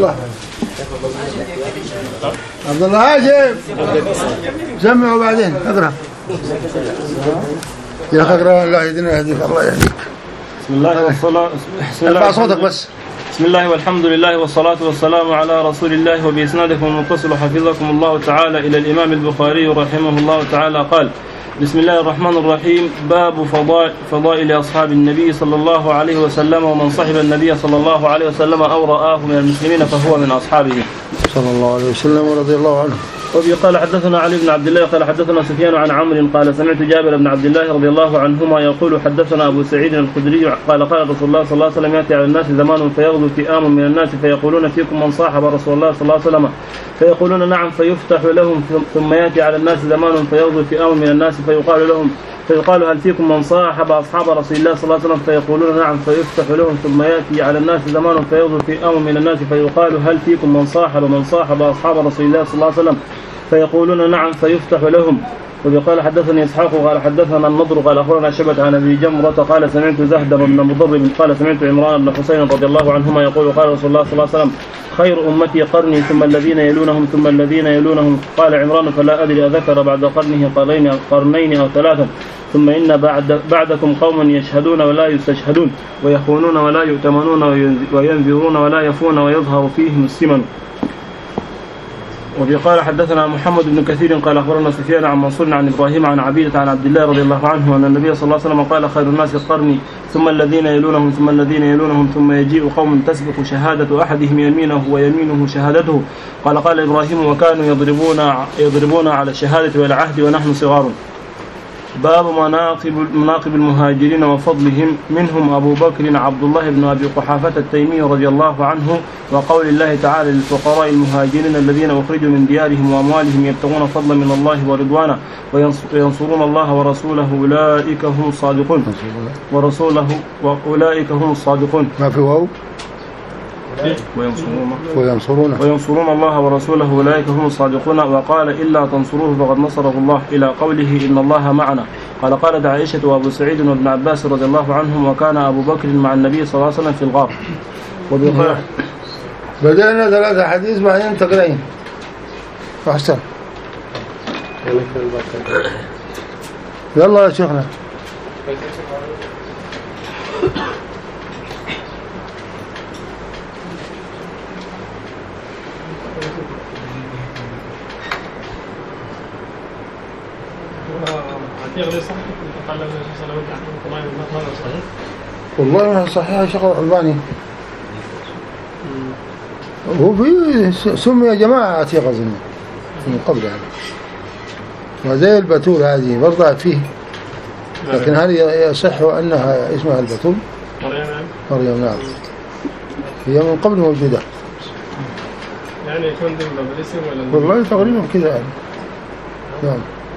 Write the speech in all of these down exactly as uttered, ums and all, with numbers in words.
الله عبد الله هاجم جمعوا بعدين اقرأ يا أخي اقرأ. الله يهدينا ويهديك الله يهديك. بسم الله والصلاة بسم الله صوتك بس. بسم الله والحمد لله والصلاة والسلام على رسول الله وبإسنادكم المتصل حفظكم الله تعالى إلى الإمام البخاري رحمه الله تعالى قال: بسم الله الرحمن الرحيم. باب فضائل أصحاب النبي صلى الله عليه وسلم، ومن صحب النبي صلى الله عليه وسلم أو رآه من المسلمين فهو من أصحابه صلى الله عليه وسلم ورضي الله عنه. وبه قال حدثنا علي بن عبد الله قال حدثنا سفيان عن عمرو قال سمعت جابر بن عبد الله رضي الله عنهما يقول حدثنا أبو سعيد الخدري قال قال رسول الله صلى الله عليه وسلم: يأتي على الناس زمان فيغدو فئام من الناس فيقولون فيكم من صاحب رسول الله صلى الله عليه وسلم، فيقولون نعم، فيفتح لهم. ثم يأتي على الناس زمان فيغدو فئام من الناس فيقال لهم فيقال هل فيكم من صاحب أصحاب رسول الله صلى الله عليه وسلم، فيقولون نعم، فيفتح لهم. ثم يأتي على الناس زمان فيغدو فئام من الناس فيقال هل فيكم من صاحب من صاحب أصحاب رسول الله صلى الله عليه وسلم، فيقولون نعم، فيفتح لهم. وقال حدثني إسحاق قال حدثنا النضر قال أخبرنا شعبة عن أبي جمرة قال سمعت زهد بن مضرب قال سمعت عمران بن حسين رضي الله عنهما يقول قال رسول الله صلى الله عليه وسلم: خير أمتي قرني ثم الذين يلونهم ثم الذين يلونهم. قال عمران: فلا أدري أذكر بعد قرنه قرنين قرنين أو ثلاثة. ثم إن بعد بعدكم قوم يشهدون ولا يستشهدون ويخونون ولا يؤتمنون وينذرون ولا يفون ويظهر فيهم السمن. وقال حدثنا محمد بن كثير قال أخبرنا سفيان عن منصور عن إبراهيم عن عبيدة عن عبد الله رضي الله عنه أن النبي صلى الله عليه وسلم قال: خير الناس قرني ثم الذين يلونهم ثم الذين يلونهم ثم يجيء قوم تسبق شهادة أحدهم يمينه ويمينه شهادته. قال قال إبراهيم: وكانوا يضربون يضربون على الشهادة والعهد ونحن صغار. باب مناقب مناقب المهاجرين وفضلهم، منهم أبو بكر عبد الله بن أبي قحافة التيمي رضي الله عنه، وقول الله تعالى: للفقراء المهاجرين الذين أخرجوا من ديارهم وأموالهم يبتغون فضلا من الله ورضوانا وينصرون الله ورسوله أولئك هم الصادقون ورسوله وأولئك هم الصادقون. ما في واو وينصرون وينصرون وينصرون الله ورسوله أولئك هم الصادقون. وقال: إلا تنصروه فقد نصره الله، إلى قوله: إن الله معنا. قال: قالت عائشة وأبو سعيد وابن عباس رضي الله عنهم: وكان أبو بكر مع النبي صلى الله عليه وسلم في الغار. وبقى بدأنا ثلاثة حديث بعدين تقرأين أحسن. يلا يا شيخنا. والله ما صحيح شيخ الألباني. هو في سمي يا جماعة عتيق أظن من قبل يعني، وزي البتول هذه برضعت فيه، لكن هل يصح أنها اسمها البتول؟ مريم. نعم، هي من قبل موجودة يعني يكون ضمن بالاسم ولا؟ والله تقريبا كذا يعني. نعم.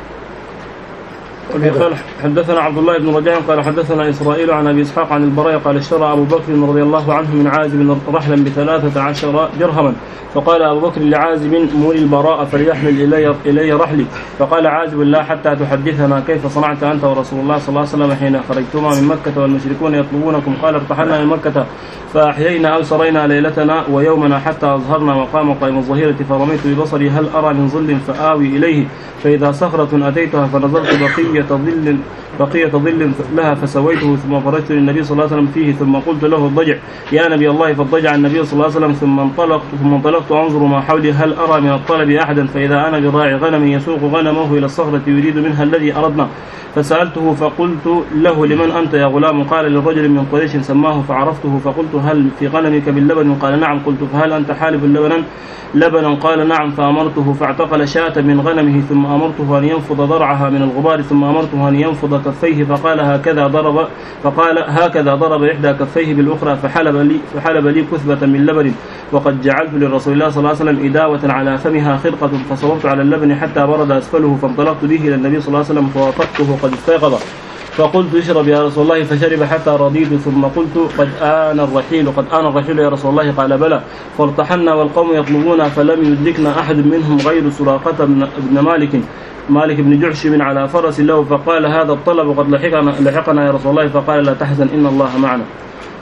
قال حدثنا عبد الله بن رجاء قال حدثنا إسرائيل عن أبي إسحاق عن البراء قال: اشترى أبو بكر رضي الله عنه من عازب رحلا بثلاثة عشر درهما، فقال أبو بكر لعازب: مول البراء فليحمل إلي, إلي رحلي. فقال عازب: لا حتى تحدثنا كيف صنعت أنت ورسول الله صلى الله عليه وسلم حين خرجتما من مكة والمشركون يطلبونكم. قال: ارتحلنا من مكة فأحيينا أو سرينا ليلتنا ويومنا حتى أظهرنا وقام قائم الظهيرة، فرميت ببصري هل أرى من ظل فآوي إليه، فإذا صخرة أتيتها فنظرت بقية ظل بقية ظل لها فسويته، ثم فرجت للنبي صلى الله عليه وسلم فيه، ثم قلت له: اضطجع يا نبي الله، فاضطجع النبي صلى الله عليه وسلم. ثم انطلقت ثم انطلقت أنظر ما حولي هل أرى من الطلب أحدا، فإذا أنا براعي غنم يسوق غنمه إلى الصخرة يريد منها الذي أردنا، فسألته فقلت له: لمن أنت يا غلام؟ قال: للرجل من قريش سماه، فعرفته فقلت: هل في غنمك باللبن؟ قال: نعم. قلت: فهل أنت حالب لبنا؟ لبنا؟ قال: نعم. فأمرته فاعتقل شاة من غنمه، ثم أمرته أن ينفض ضرعها من الغبار، ثم أمرته أن ينفض كفيه، فقال هكذا ضرب فقال هكذا ضرب إحدى كفيه بالأخرى، فحلب لي فحلب لي كثبة من لبن، وقد جعلت للرسول الله صلى الله عليه وسلم إداوة على فمها خرقة، فصببت على اللبن حتى برد أسفله، فانطلقت به إلى النبي صلى الله عليه وسلم فوافقته قد استيقظ، فقلت: اشرب يا رسول الله، فشرب حتى رضيت، ثم قلت: قد آن الرحيل قد آن الرحيل يا رسول الله. قال: بلى. فارتحلنا والقوم يطلبون، فلم يدركنا أحد منهم غير سراقة بن مالك مالك بن جعشم على فرس له، فقال: هذا الطلب قد لحقنا, لحقنا يا رسول الله. فقال: لا تحزن إن الله معنا.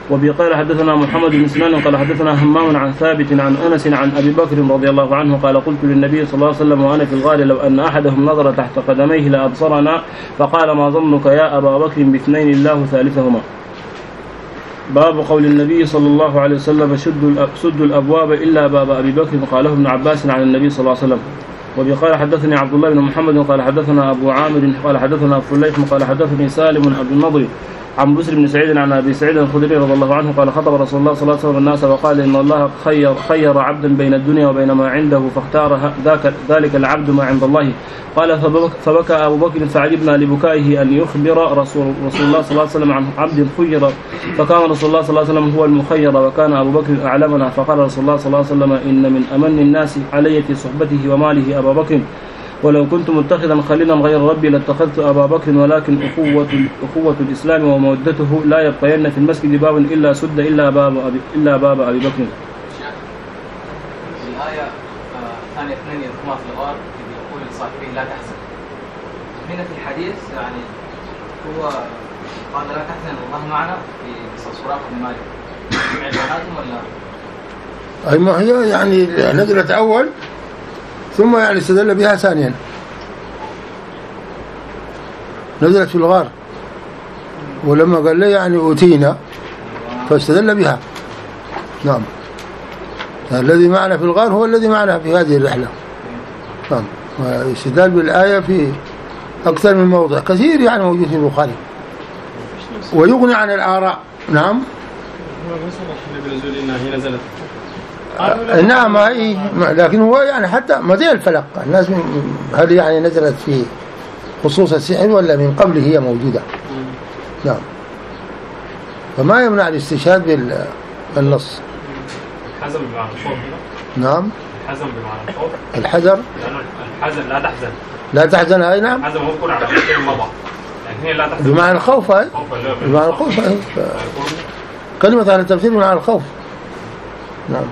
وبه قال حدثنا محمد بن سنان قال حدثنا همام عن ثابت عن أنس عن أبي بكر رضي الله عنه قال قلت للنبي صلى الله عليه وسلم وأنا في الغار لو أن أحدهم نظر تحت قدميه لأبصرنا فقال ما ظنك يا أبا بكر باثنين الله ثالثهما. باب قول النبي صلى الله عليه وسلم سدوا الأبواب إلا باب أبي بكر قاله ابن عباس عن النبي صلى الله عليه وسلم. وبه قال حدثني عبد الله بن محمد قال حدثنا أبو عامر قال حدثنا فليح قال حدثني سالم عبد النضر عن بسر بن سعيد عن أبي سعيد الخدري رضي الله عنه قال خطب رسول الله صلى الله عليه وسلم الناس وقال إن الله خير, خير عبدا بين الدنيا وبين ما عنده فاختار ذلك العبد ما عند الله. قال فبكى أبو بكر فعجبنا لبكائه أن يخبر رسول, رسول الله صلى الله عليه وسلم عن عبد خير فكان رسول الله صلى الله عليه وسلم هو المخير وكان أبو بكر أعلمنا. فقال رسول الله صلى الله عليه وسم إن من أمن الناس علي في صحبته وماله أبا بكر ولو كنت متخذا خليلا غير ربي لاتخذت أبا بكر ولكن أخوة, أخوة الإسلام ومودته لا يبقين في المسجد باب إلا سد إلا باب أبي, إلا باب أبي بكر. الآية ثانية اثنين يذكرها في الغار يقول لصاحبه لا تحزن. هنا في الحديث يعني هو قال لا تحزن الله معنا في قصة سراقة بن مالك ولا؟ أي ما هي يعني نزلت أول ثم يعني استدل بها ثانيا. نزلت في الغار ولما قال لي يعني أوتينا فاستدل بها. نعم الذي معنا في الغار هو الذي معنا في هذه الرحلة. نعم واستدل بالآية في أكثر من موضع كثير يعني موجود في البخاري ويغني عن الآراء. نعم نعم أي لكن هو يعني حتى مزي الفلق الناس هل يعني نزلت في خصوص السحر ولا من قبل هي موجودة. نعم فما يمنع الاستشهاد بالنص. الحزم بمعنى الخوف. نعم الحزم بمعنى الخوف. الحذر الحزن لا تحزن لا تحزن أي نعم الحزم ممكن على شيء مضى يعني هي لا تحزن بمعنى الخوف أي بمعنى الخوف أي كلمة على التفسير بمعنى الخوف. نعم.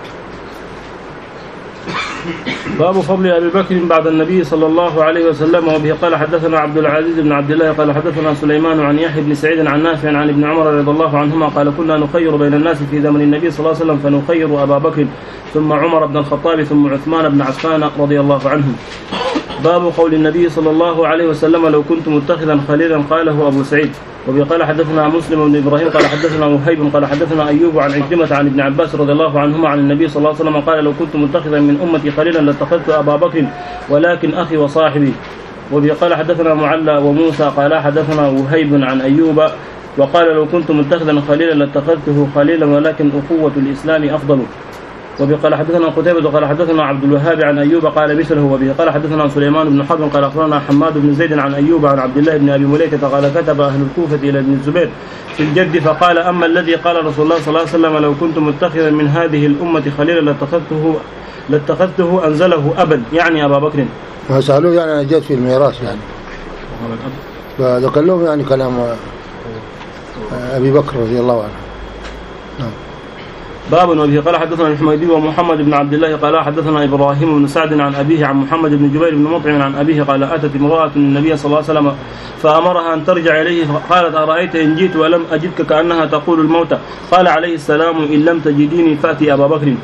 باب فضل أبي بكر بعد النبي صلى الله عليه وسلم. وبه قال حدثنا عبد العزيز بن عبد الله قال حدثنا سليمان عن يحيى بن سعيد عن نافع عن ابن عمر رضي الله عنهما قال كنا نخير بين الناس في زمن النبي صلى الله عليه وسلم فنخير أبا بكر ثم عمر بن الخطاب ثم عثمان بن عفان رضي الله عنهم. باب قول النبي صلى الله عليه وسلم لو كنت متخذا خليلا قاله أبو سعيد. وبه قال حدثنا مسلم بن إبراهيم قال حدثنا وهيب قال حدثنا أيوب عن عكرمة عن ابن عباس رضي الله عنهما عن النبي صلى الله عليه وسلم قال لو كنت متخذا من أمتي خليلا لاتخذت أبا بكر ولكن أخي وصاحبي. وبه قال حدثنا معلى وموسى قال حدثنا وهيب عن أيوب وقال لو كنت متخذا خليلا لاتخذته خليلا ولكن أخوة الإسلام أفضل. وبه قال حدثنا قتيبة قال حدثنا عبد الوهاب عن أيوب قال مثله. وبه قال حدثنا سليمان بن حرب قال أخبرنا حماد بن زيد عن أيوب عن عبد الله بن أبي مليكة قال كتب أهل الكوفة إلى ابن الزبير في الجد فقال أما الذي قال رسول الله صلى الله عليه وسلم لو كنت متخذا من هذه الأمة خليلا لاتخذته لاتخذته أنزله أبا يعني أبا بكر. فسألوه يعني أنا جيت في الميراث يعني فذكر لهم يعني كلام أبي بكر رضي الله عنه. نعم. باب. وبه قال حدثنا الحميدي ومحمد بن عبد الله قال حدثنا إبراهيم بن سعد عن أبيه عن محمد بن جبير بن مطعم عن أبيه قال أتت امرأة النبي صلى الله عليه وسلم فأمرها أن ترجع إليه فقالت أرأيت إن جئت ولم أجدك كأنها تقول الموت قال عليه السلام إن لم تجديني فأتي أبا بكر.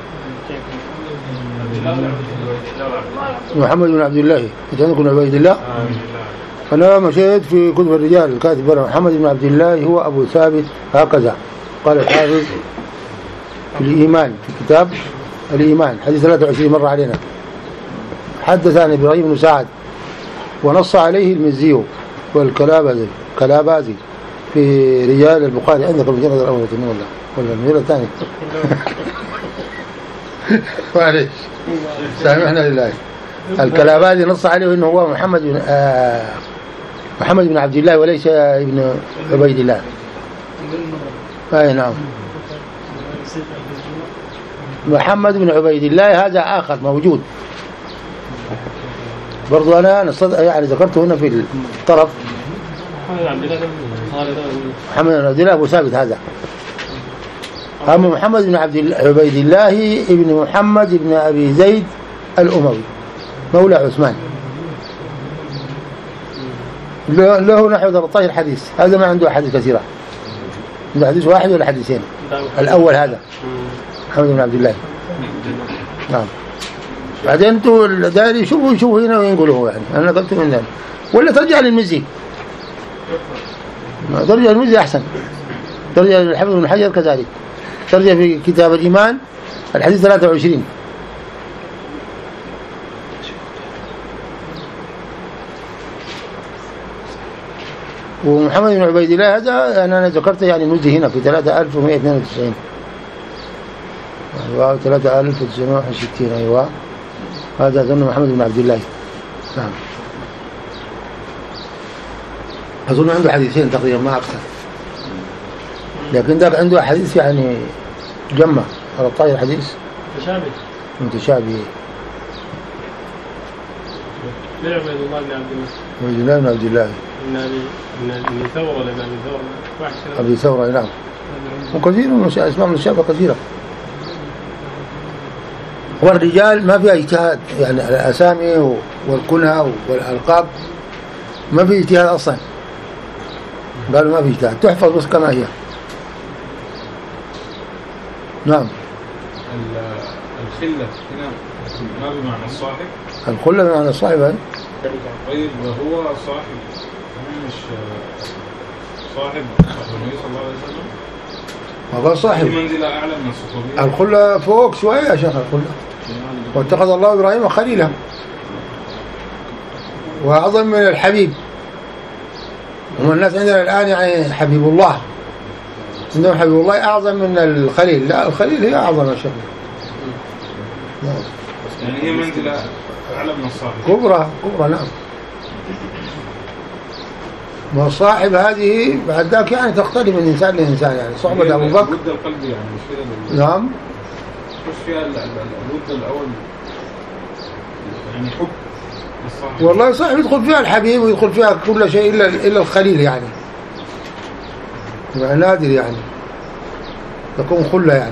محمد بن عبد الله يتذكر عبيد الله. أنا مشيت في كتب الرجال الكاتب محمد بن عبد الله هو أبو ثابت هكذا قال الحافظ في الإيمان في كتاب الإيمان حديث ثلاثة وعشرين مرة علينا. حدثنا إبراهيم بن سعد ونص عليه المزي والكلابازي كلابازي في رجال البخاري عندك المجلد الأول ولا ولا المجلد الثاني معليش سامحنا لله. الكلابازي نص عليه إنه هو محمد بن آه محمد بن عبد الله وليس ابن عبيد الله. أي نعم محمد بن عبيد الله هذا آخر موجود برضو. أنا نصد يعني ذكرته هنا في الطرف محمد بن عبد الله أبو ثابت هذا. أما محمد بن عبد عبيد الله ابن محمد بن أبي زيد الأموي مولى عثمان له نحو ثلاثة عشر حديث. هذا ما عنده أحاديث كثيرة. حديث واحد ولا حديثين؟ الأول هذا محمد بن عبد الله. نعم. بعدين انتوا داري شوفوا شوفوا هنا وين يقولوا يعني أنا قلت من ذلك ولا ترجع للمزي، ترجع للمزي أحسن، ترجع للحافظ بن حجر كذلك، ترجع في كتاب الإيمان الحديث ثلاثة وعشرين. ومحمد بن عبيد الله هذا أنا ذكرته يعني المزي هنا في ثلاثة آلاف ومئة واثنين وتسعين، أيوة ثلاثة آلاف وتسعمائة وستين. أيوة هذا أظن محمد بن عبد الله. نعم. أظن عنده حديثين تقريبا ما أكثر، لكن ذاك عنده حديث يعني جمع على طائر حديث متشابه متشابه. من عبيد الله بن عبد الله عبيد الله بن عبد الله من أبي من أبي ثور ولا من أبي ثور واحد أبي ثور. نعم. وكثير من أسماء متشابهة كثيرة. والرجال ما فيها اجتهاد يعني الأسامي والكنى والألقاب ما في اجتهاد أصلا، قالوا ما في اجتهاد، تحفظ بس كما هي. نعم. الخلة هنا ما بمعنى الصاحب؟ الخلة بمعنى الصاحب هاي. طيب هو صاحب مش صاحب النبي صلى الله عليه وسلم؟ ما قال صاحب. في منزلة أعلى من الصحوبية. الخلة فوق شوية يا شيخ الخلة. واتخذ الله إبراهيم خليلا، وأعظم من الحبيب. هم الناس عندنا الآن يعني حبيب الله، عندهم حبيب الله أعظم من الخليل. لا الخليل هي أعظم شيء. يعني هي منزلة أعلى من الصاحب. كبرى كبرى. نعم. والصاحب هذه بعد ذاك يعني تختلف من إنسان لإنسان، يعني صحبة أبو بكر الود القلبي يعني مش كده. نعم. مش فيها الود الأول يعني حب الصاحب. والله صاحب يدخل فيها الحبيب ويدخل فيها كل شيء إلا إلا الخليل يعني. يعني نادر يعني تكون خلة يعني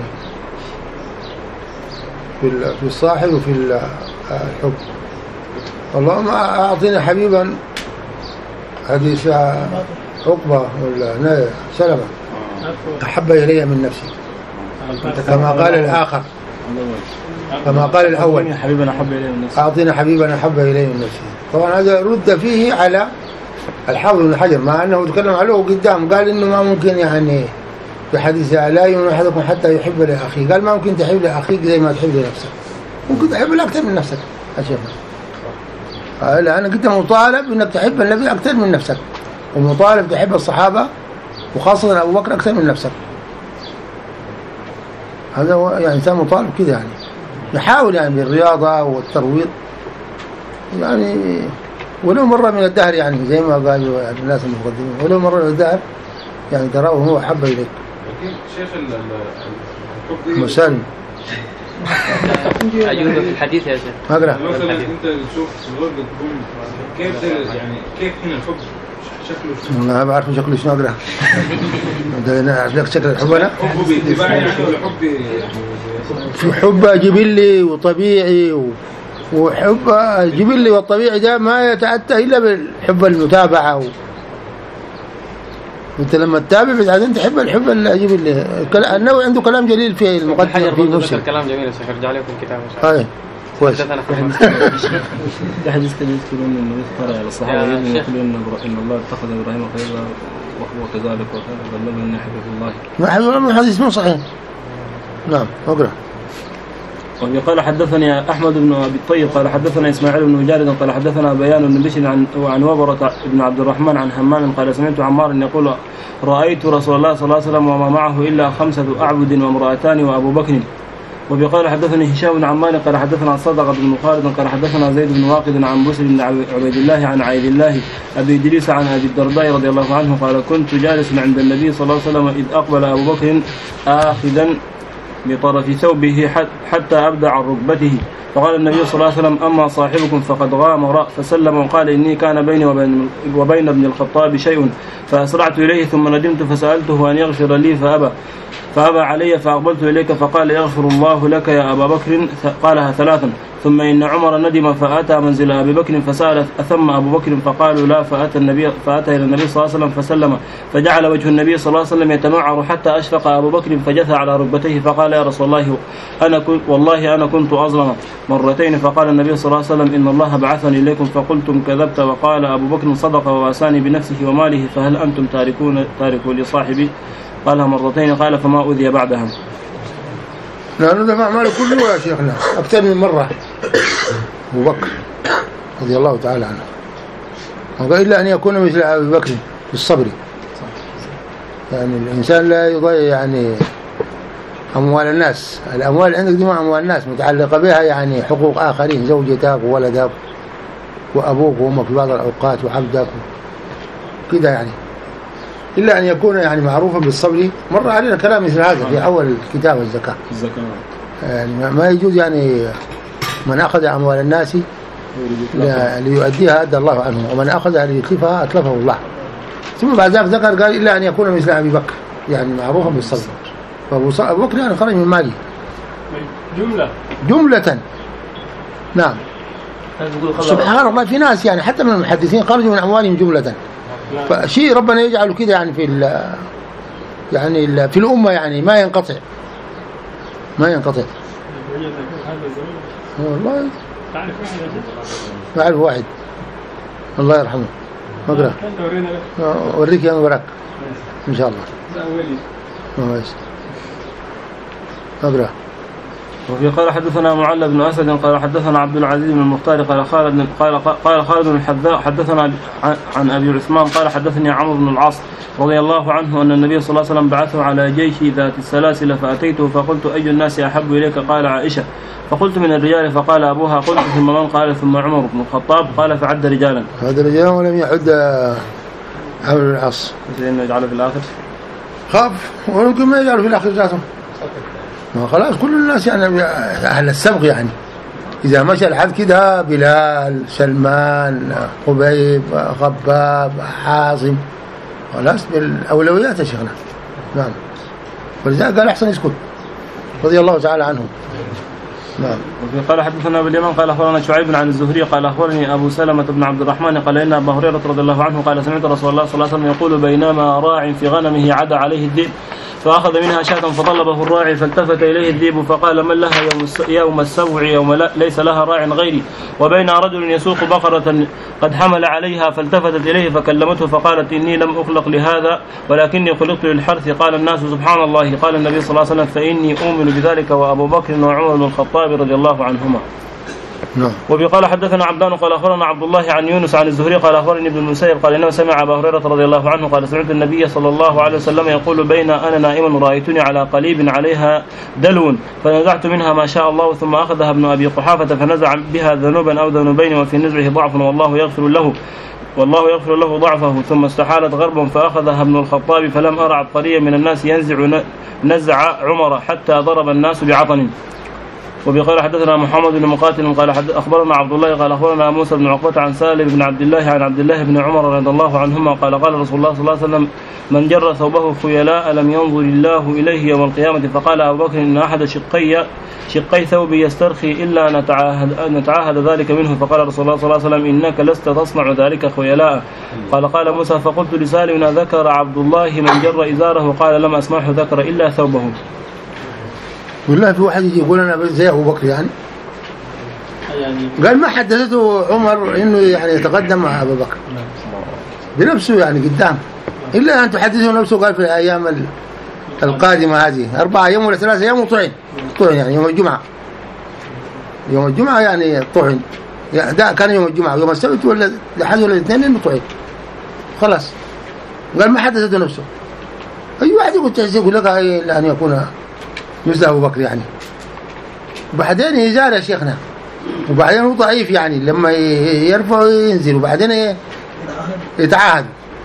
في في الصاحب وفي الحب. اللهم أعطينا حبيبا حديث عقبة ولا سلمة أحب إلي من نفسي كما قال الآخر، كما قال الأول أعطينا حبيبا أحب إلي من نفسي. طبعا هذا رد فيه على الحافظ بن حجر، مع أنه تكلم عليه قدام، قال إنه ما ممكن يعني في حديث لا يؤمن أحدكم حتى يحب لأخيه، قال ما ممكن تحب لأخيك زي ما تحب لنفسك، ممكن تحب أكثر من نفسك. أشوف قال أنا كنت مطالب إنك تحب النبي أكثر من نفسك، ومطالب تحب الصحابة وخاصة أبو بكر أكثر من نفسك. هذا هو يعني إنسان مطالب كذا، يعني يحاول يعني بالرياضة والترويض يعني ولو مرة من الدهر، يعني زي ما قالوا يعني الناس المقدمين، ولو مرة من الدهر يعني تراه هو حب إليك. لكن شيخ الحب مسالم أجوز في الحديث يا شيخ. ما أقرأ. مثلا أنت تشوف الغرب تكون كيف يعني كيف هنا الحب شكله؟ ما بعرف شكله شنو أقرأ. ده أعرف لك شكل الحب أنا. حب باتباع يعني ولا حب؟ في حب جبلي وطبيعي و... وحب جبلي والطبيعي ده ما يتأتى إلا بالحب المتابعة و... أنت لما تتابع بعدين تحب الحب الجبلي. النووي عنده كلام جليل في المقدمة في مسلم. كلام جميل يا شيخ، ارجع لكم الكتاب إن شاء الله. أي كويس. في حديث كده يذكرون إنه يذكر على الصحابة يقولون إن الله اتخذ إبراهيم خليلا وهو كذلك وكان بلغ إن حبيب الله. ما حبيب الله الحديث مو صحيح. نعم اقرأ. قال حدثني أحمد بن أبي الطيب قال حدثنا إسماعيل بن مجالد قال حدثنا بيان بن بشر عن عن وبرة بن عبد الرحمن عن همام قال سمعت عمار يقول رأيت رسول الله صلى الله عليه وسلم وما معه إلا خمسة أعبد وامرأتان وأبو بكر. وبقال حدثني هشام بن عمار قال حدثنا صدقة بن خالد قال حدثنا زيد بن واقد عن بسر بن عبيد الله عن عيد الله أبي إدريس عن أبي الدرداء رضي الله عنه قال كنت جالسا عند النبي صلى الله عليه وسلم إذ أقبل أبو بكر آخذا بطرف ثوبه حتى أبدع عن ركبته، فقال النبي صلى الله عليه وسلم أما صاحبكم فقد غامر، فسلم وقال إني كان بيني وبين, وبين ابن الخطاب شيء فأسرعت إليه ثم ندمت فسألته أن يغفر لي فأبى، فأبى علي فأقبلت إليك فقال يغفر الله لك يا أبا بكر، قالها ثلاثا. ثم إن عمر ندم فأتى منزل أبي بكر فسأل أثم أبو بكر فقالوا لا، فأتى النبي فأتى إلى النبي صلى الله عليه وسلم فسلم، فجعل وجه النبي صلى الله عليه وسلم يتمعر حتى أشفق أبو بكر فجثى على ركبتيه فقال يا رسول الله أنا كنت والله أنا كنت أظلم مرتين. فقال النبي صلى الله عليه وسلم إن الله بعثني إليكم فقلتم كذبت، وقال أبو بكر صدق وواساني بنفسه وماله، فهل أنتم تاركون تاركوا لصاحبي؟ قالها مرتين. قال فما أوذي بعدها. لا ندفع ماله كله يا شيخنا أكثر من مرة أبو بكر رضي الله تعالى عنه، وقال إلا أن يكون مثل أبي بكر في الصبر. يعني الإنسان لا يضيع يعني أموال الناس، الأموال عندك دي ما أموال الناس متعلقة بها يعني حقوق آخرين، زوجتك وولدك وأبوك وأمك في بعض الأوقات وعبدك كده يعني، إلا أن يكون يعني معروفا بالصبر. مر علينا كلام مثل هذا في أول كتاب الزكاة. يعني ما يجوز يعني من أخذ أموال الناس ليؤديها أدى الله عنه، ومن أخذها ليتلفها أتلفه الله. ثم بعد ذلك ذكر قال إلا أن يكون مثل أبي بكر يعني معروفا بالصبر. فأبو بكر يعني خرج من ماله جملة جملة. نعم سبحان الله، في ناس يعني حتى من المحدثين خرجوا من أموالهم جملة، فشيء ربنا يجعله كده يعني في ال يعني ال في الأمة يعني ما ينقطع ما ينقطع. والله تعرف واحد الله يرحمه مقرأ أوريك يا مبارك إن شاء الله مقرأ. وفي قال حدثنا معل بن أسد قال حدثنا عبد العزيز بن المختار قال خالد قال قال خالد بن الحذاء حدثنا عن أبي عثمان قال حدثني عمرو بن العاص رضي الله عنه أن النبي صلى الله عليه وسلم بعثه على جيش ذات السلاسل فأتيته فقلت أي الناس أحب إليك؟ قال عائشة. فقلت من الرجال فقال أبوها. قلت ثم من؟ قال ثم عمر بن الخطاب. قال فعد رجالا. هذا رجال ولم يعد عمرو بن العاص. إنه يجعله في الآخر خاف ويمكن ما يجعله في الآخر ذاته. خلاص كل الناس يعني أهل السبق يعني، إذا مشى الحد كده بلال سلمان خبيب خباب حازم خلاص بالأولويات يا شيخنا. نعم ولذلك قال أحسن يسكت رضي الله تعالى عنهم. نعم. وفي قال حدثنا أبو اليمن قال أخبرنا شعيب عن الزهري قال أخبرني أبو سلمة بن عبد الرحمن قال إن أبا هريرة رضي الله عنه قال سمعت رسول الله صلى الله عليه وسلم يقول بينما راع في غنمه عدا عليه الذئب فأخذ منها شاة فطلبه الراعي فالتفت إليه الذئب فقال من لها يوم السبع يوم لا ليس لها راع غيري، وبين رجل يسوق بقرة قد حمل عليها فالتفتت إليه فكلمته فقالت إني لم أخلق لهذا ولكني خلقت للحرث. قال الناس سبحان الله. قال النبي صلى الله عليه وسلم فإني أؤمن بذلك وأبو بكر وعمر بن الخطاب رضي الله عنهما. نعم. وبقال حدثنا عبدان قال أخبرنا عبد الله عن يونس عن الزهري قال أخبرني ابن المسيب قال إنه سمع أبا هريرة رضي الله عنه قال سمعت النبي صلى الله عليه وسلم يقول بين أنا نائم رأيتني على قليب عليها دلو فنزعت منها ما شاء الله ثم أخذها ابن أبي قحافة فنزع بها ذنوبا أو ذنوبين وفي نزعه ضعف والله يغفر له والله يغفر له ضعفه. ثم استحالت غربا فأخذها ابن الخطاب فلم أرى عبقريا من الناس ينزع نزع عمر حتى ضرب الناس بعطن. وبقال حدثنا محمد بن مقاتل قال أخبرنا عبد الله قال أخبرنا موسى بن عقبة عن سالم بن عبد الله عن عبد الله بن عمر رضي الله عنهما قال قال رسول الله صلى الله عليه وسلم من جر ثوبه خيلاء لم ينظر الله إليه يوم القيامة. فقال أبو بكر إن أحد شقي شقي ثوبي يسترخي إلا نتعاهد, نتعاهد ذلك منه. فقال رسول الله صلى الله عليه وسلم إنك لست تصنع ذلك خيلاء. قال قال موسى فقلت لسالم ذكر عبد الله من جر إزاره قال لم أسمعه ذكر إلا ثوبه. والله في واحد يجي يقول أنا زي أبو بكر يعني قال ما حدثته عمر إنه يعني يتقدم مع أبو بكر بنفسه يعني قدام، إلا أن تحدثه نفسه. قال في الأيام القادمة هذه أربعة أيام ولا ثلاثة أيام وطعن طعن يعني يوم الجمعة يوم الجمعة يعني طعن ده كان يوم الجمعة يوم السبت ولا لحد ولا الاثنين إنه طعن خلاص. قال ما حدثته نفسه. أي واحد يقول تحسي يقول لك إلا أن يكون مثل أبو بكر يعني. وبعدين يزار يا شيخنا وبعدين هو ضعيف يعني لما يرفع ينزل وبعدين يتعاهد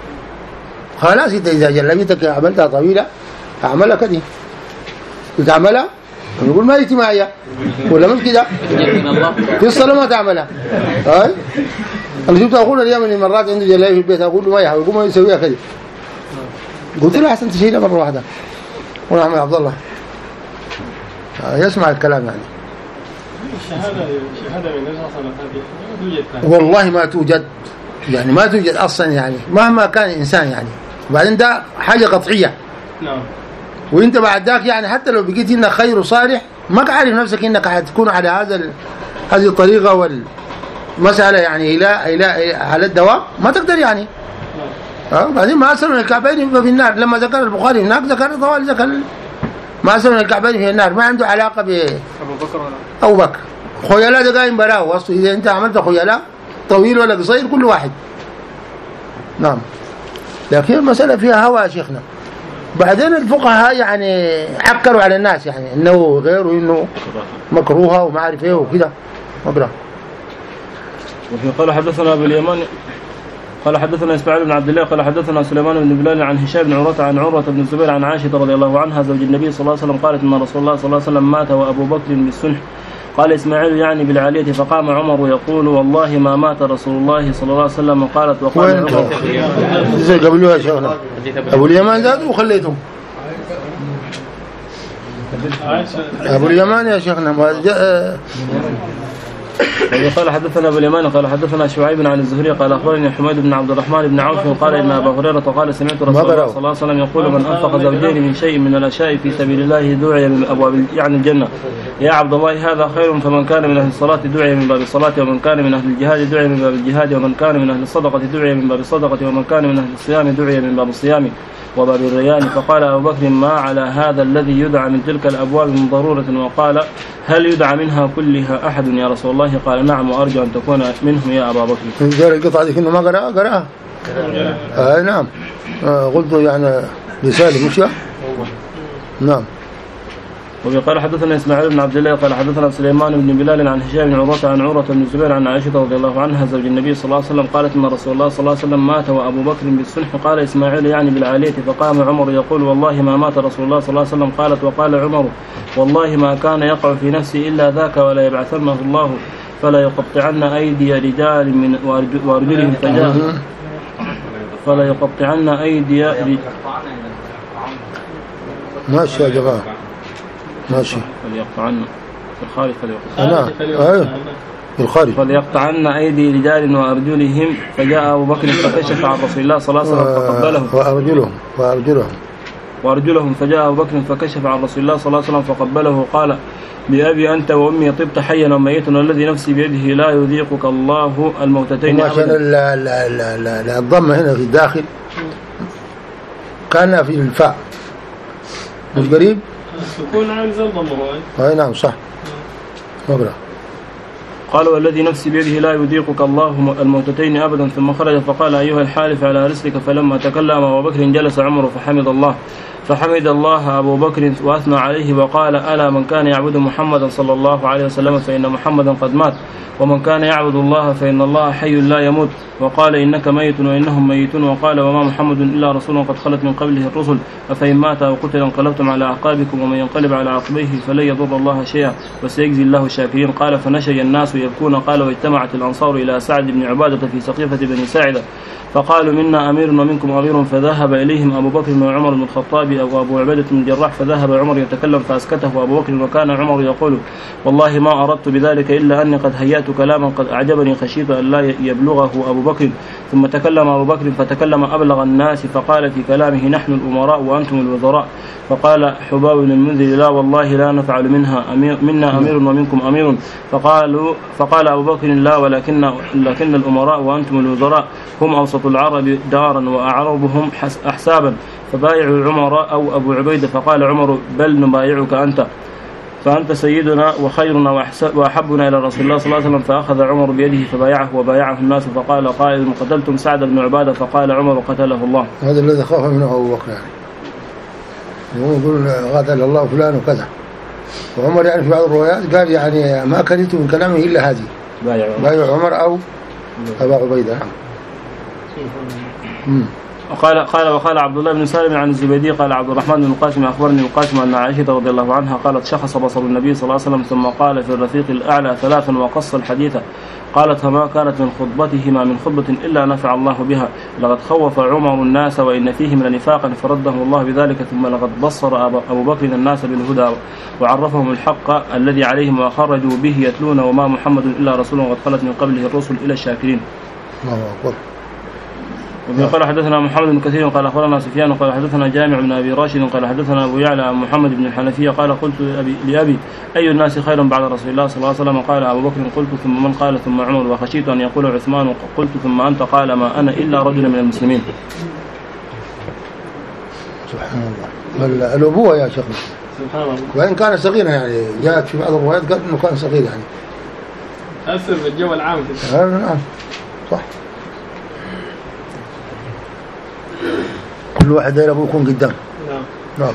خلاص. انت إذا جلبتك عملتها طويلة أعملها كده تعملها نقول ما يتي معي ولا مش كده في الصلاة ما تعملها. هاي أنا شفت أقول اليوم من مرات عنده جلابية في البيت أقول له ما يحاول يقوم يسويها كده قلت له أحسن تشيلها مرة واحدة ونعم عبد الله يسمع الكلام يعني. الشهادة الشهادة من النبي صلى الله عليه وسلم توجد والله ما توجد يعني ما توجد أصلا يعني مهما كان إنسان يعني. وبعدين ده حاجة قطعية. نعم. وانت بعد ذاك يعني حتى لو بقيت انك خير وصالح ما عارف نفسك انك حتكون على هذا ال... هذه الطريقة والمسألة يعني الى الى على الدوام ما تقدر يعني. اه بعدين ما أسر من الكعبين ففي النار. لما ذكر البخاري هناك ذكر طوال ذكر ما أسر من الكعبين في النار ما عنده علاقة ب أبو بكر ولا أبو بكر. خيلاء ده قايم براه وسط إذا أنت عملت خيلاء طويل ولا قصير كل واحد. نعم. لكن المسألة فيها هوى يا شيخنا. بعدين الفقهاء يعني عكروا على الناس يعني إنه غير وإنه مكروهة وما عارف إيه وكذا مبرا. وفي قال حدثنا أبو اليمان قال حدثنا إسماعيل بن عبد الله قال حدثنا سليمان بن بلال عن هشام بن عروة عن عروة بن الزبير عن عائشة رضي الله عنها زوج النبي صلى الله عليه وسلم قالت إن رسول الله صلى الله عليه وسلم مات وأبو بكر بالسنح. قال إسماعيل يعني بالعالية فقام عمر يقول والله ما مات رسول الله صلى الله عليه وسلم. قالت وقال عمر زي قبلوها يا شيخنا أبو اليمان زاد وخليتهم أبو اليمان يا شيخنا ما جاء. قال حدثنا أبو اليمان قال حدثنا شعيب عن الزهري قال أخبرني حميد بن عبد الرحمن بن عوف قال إن أبا هريرة قال سمعت رسول الله صلى الله عليه وسلم يقول من أنفق زوجين من شيء من الأشياء في سبيل الله دعي من أبواب يعني الجنة. يا عبد الله هذا خير. فمن كان من أهل الصلاة دعي من باب الصلاة ومن كان من أهل الجهاد دعي من باب الجهاد ومن كان من أهل الصدقة دعي من باب الصدقة ومن كان من أهل الصيام دعي من باب الصيام وباب الريان. فقال أبو بكر ما على هذا الذي يدعى من تلك الأبواب من ضرورة. وقال هل يدعى منها كلها أحد يا رسول الله؟ قال نعم وأرجو أن تكون منهم يا أبا بكر. جار القطعة دي كنا ما قرأ قرأها آه نعم آه قلت يعني رسالة مش نعم. وقال حدثنا إسماعيل بن عبد الله قال حدثنا سليمان بن بلال عن هشام بن عروة عن عروة بن الزبير عن عائشة رضي الله عنها زوج النبي صلى الله عليه وسلم قالت إن رسول الله صلى الله عليه وسلم مات وأبو بكر بالسنح. قال إسماعيل يعني بالعالية فقام عمر يقول والله ما مات رسول الله صلى الله عليه وسلم. قالت وقال عمر والله ما كان يقع في نفسي إلا ذاك ولا يبعثنه الله فلا يقطعن أيدي رجال من وأرجلهم فجاء فلا يقطعن أيدي رجال. ماشي يا جماعة ماشي. فليقطعن الخارج فليقطعن أيوه الخارج فليقطعن أيدي رجال وأرجلهم. فجاء أبو بكر فكشف عن رسول الله صلى الله عليه وسلم فقبله وأرجلهم وأرجلهم وأرجلهم. فجاء أبو بكر فكشف عن رسول الله صلى الله عليه وسلم فقبله. قال بأبي أنت وأمي طبت حيا وميتا والذي نفسي بيده لا يذيقك الله الموتتين. عشان الضمة هنا في الداخل كان في الفاء مش قريب السكون عن زلمه هو. اي نعم صح مبرا. قال والذي نفسي بيده لا يذيقك الله الموتتين أبدا. ثم خرج فقال أيها الحالف على رسلك. فلما تكلم أبو بكر جلس عمر فحمد الله فحمد الله أبو بكر وأثنى عليه وقال ألا من كان يعبد محمدا صلى الله عليه وسلم فإن محمدا قد مات ومن كان يعبد الله فإن الله حي لا يموت. وقال إنك ميت وإنهم ميتون. وقال وما محمد إلا رسول قد خلت من قبله الرسل أفإن مات أو قتل انقلبتم على أعقابكم ومن ينقلب على عقبيه فلن يضر الله شيئا وسيجزي الله الشاكرين. قال فنشي الناس يبكون. قال واجتمعت الأنصار إلى سعد بن عبادة في سقيفة بني ساعدة فقالوا منا أمير ومنكم أمير. فذهب إليهم أبو بكر وعمر بن الخطاب أو أبو عبيدة بن الجراح فذهب عمر يتكلم فأسكته أبو بكر. وكان عمر يقول والله ما أردت بذلك إلا أني قد هيأت كلاما قد أعجبني خشيت أن لا يبلغه أبو بكر. ثم تكلم أبو بكر فتكلم أبلغ الناس فقال في كلامه نحن الأمراء وأنتم الوزراء. فقال حباب بن المنذر لا والله لا نفعل منها أمير منا أمير ومنكم أمير. فقالوا فقال أبو بكر لا ولكن لكن الأمراء وأنتم الوزراء هم أوسط العرب دارا وأعربهم أحسابا. فبايعوا عمر أو أبو عبيدة. فقال عمر بل نبايعك أنت فأنت سيدنا وخيرنا وأحبنا إلى رسول الله صلى الله عليه وسلم. فأخذ عمر بيده فبايعه وبايعه الناس. فقال قائل قتلتم سعد بن عبادة. فقال عمر قتله الله. هذا الذي خاف منه أبو بكر يعني يقول قتل الله فلان وكذا. وعمر يعني في بعض الروايات قال يعني ما كرهت من كلامه إلا هذه بايع عمر أو أبا عبيدة. نعم. وقال قال وقال عبد الله بن سالم عن الزبيدي قال عبد الرحمن بن القاسم أخبرني القاسم أن عائشة رضي الله عنها قالت شخص بصر النبي صلى الله عليه وسلم ثم قال في الرفيق الأعلى ثلاثا وقص الحديث. قالت فما كانت من خطبتهما من خطبة إلا نفع الله بها. لقد خوف عمر الناس وإن فيهم لنفاقا فرده الله بذلك. ثم لقد بصر أبو بكر الناس بالهدى وعرفهم الحق الذي عليهم وخرجوا به يتلون وما محمد إلا رسول قد خلت من قبله الرسل إلى الشاكرين. الله أكبر. قال حدثنا محمد بن كثير قال أخبرنا سفيان قال حدثنا جامع بن أبي راشد قال حدثنا أبو يعلى عن محمد بن الحنفية قال قلت لأبي, لأبي أي الناس خير بعد رسول الله صلى الله عليه وسلم؟ قال أبو بكر. قلت ثم من؟ قال ثم عمر. وخشيت أن يقول عثمان. قلت ثم أنت؟ قال ما أنا إلا رجل من المسلمين. سبحان الله. الأبوة يا شيخ سبحان الله. وإن كان صغيرا يعني جاءت في بعض الروايات قال إنه كان صغير يعني أثر بالجو العام كده. نعم صح. كل واحد يرى يكون قدام. نعم. نعم.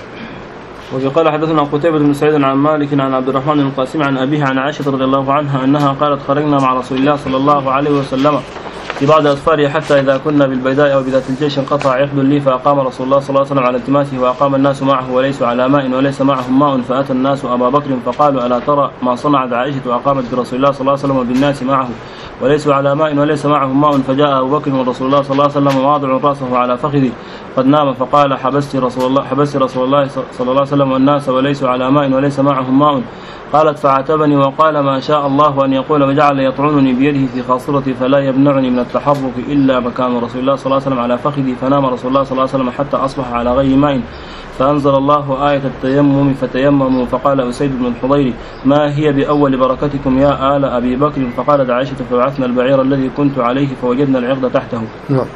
وقال حدثنا قتيبة بن سعيد عن مالك عن عبد الرحمن بن القاسم عن أبيه عن عائشة رضي الله عنها أنها قالت خرجنا مع رسول الله صلى الله عليه وسلم في بعض أسفاره حتى إذا كنا بالبيداء أو بذات الجيش انقطع عقد لي فأقام رسول الله صلى الله عليه وسلم على التماسه وأقام الناس معه وليسوا على ماء وليس معهم ماء. فأتى الناس أبا بكر فقالوا ألا ترى ما صنعت عائشة وأقامت برسول الله صلى الله عليه وسلم وبالناس معه وليسوا على ماء وليس معهم ماء؟ فجاء أبو بكر ورسول الله صلى الله عليه وسلم واضع رأسه على فخذه قد نام فقال حبست رسول الله حبست رسول الله صلى الله عليه وسلم والناس وليسوا على ماء وليس معهم ماء. قالت فعاتبني وقال ما شاء الله أن يقول وجعل يطعنني بيده في خاصرتي فلا يمنعني من التحرك إلا مكان رسول الله صلى الله عليه وسلم على فخذي. فنام رسول الله صلى الله عليه وسلم حتى أصبح على غير ماء فأنزل الله آية التيمم فتيمموا. فقال أسيد بن الحضير ما هي بأول بركتكم يا آل أبي بكر؟ فقالت عائشة فبعثنا البعير الذي كنت عليه فوجدنا العقد تحته. نعم.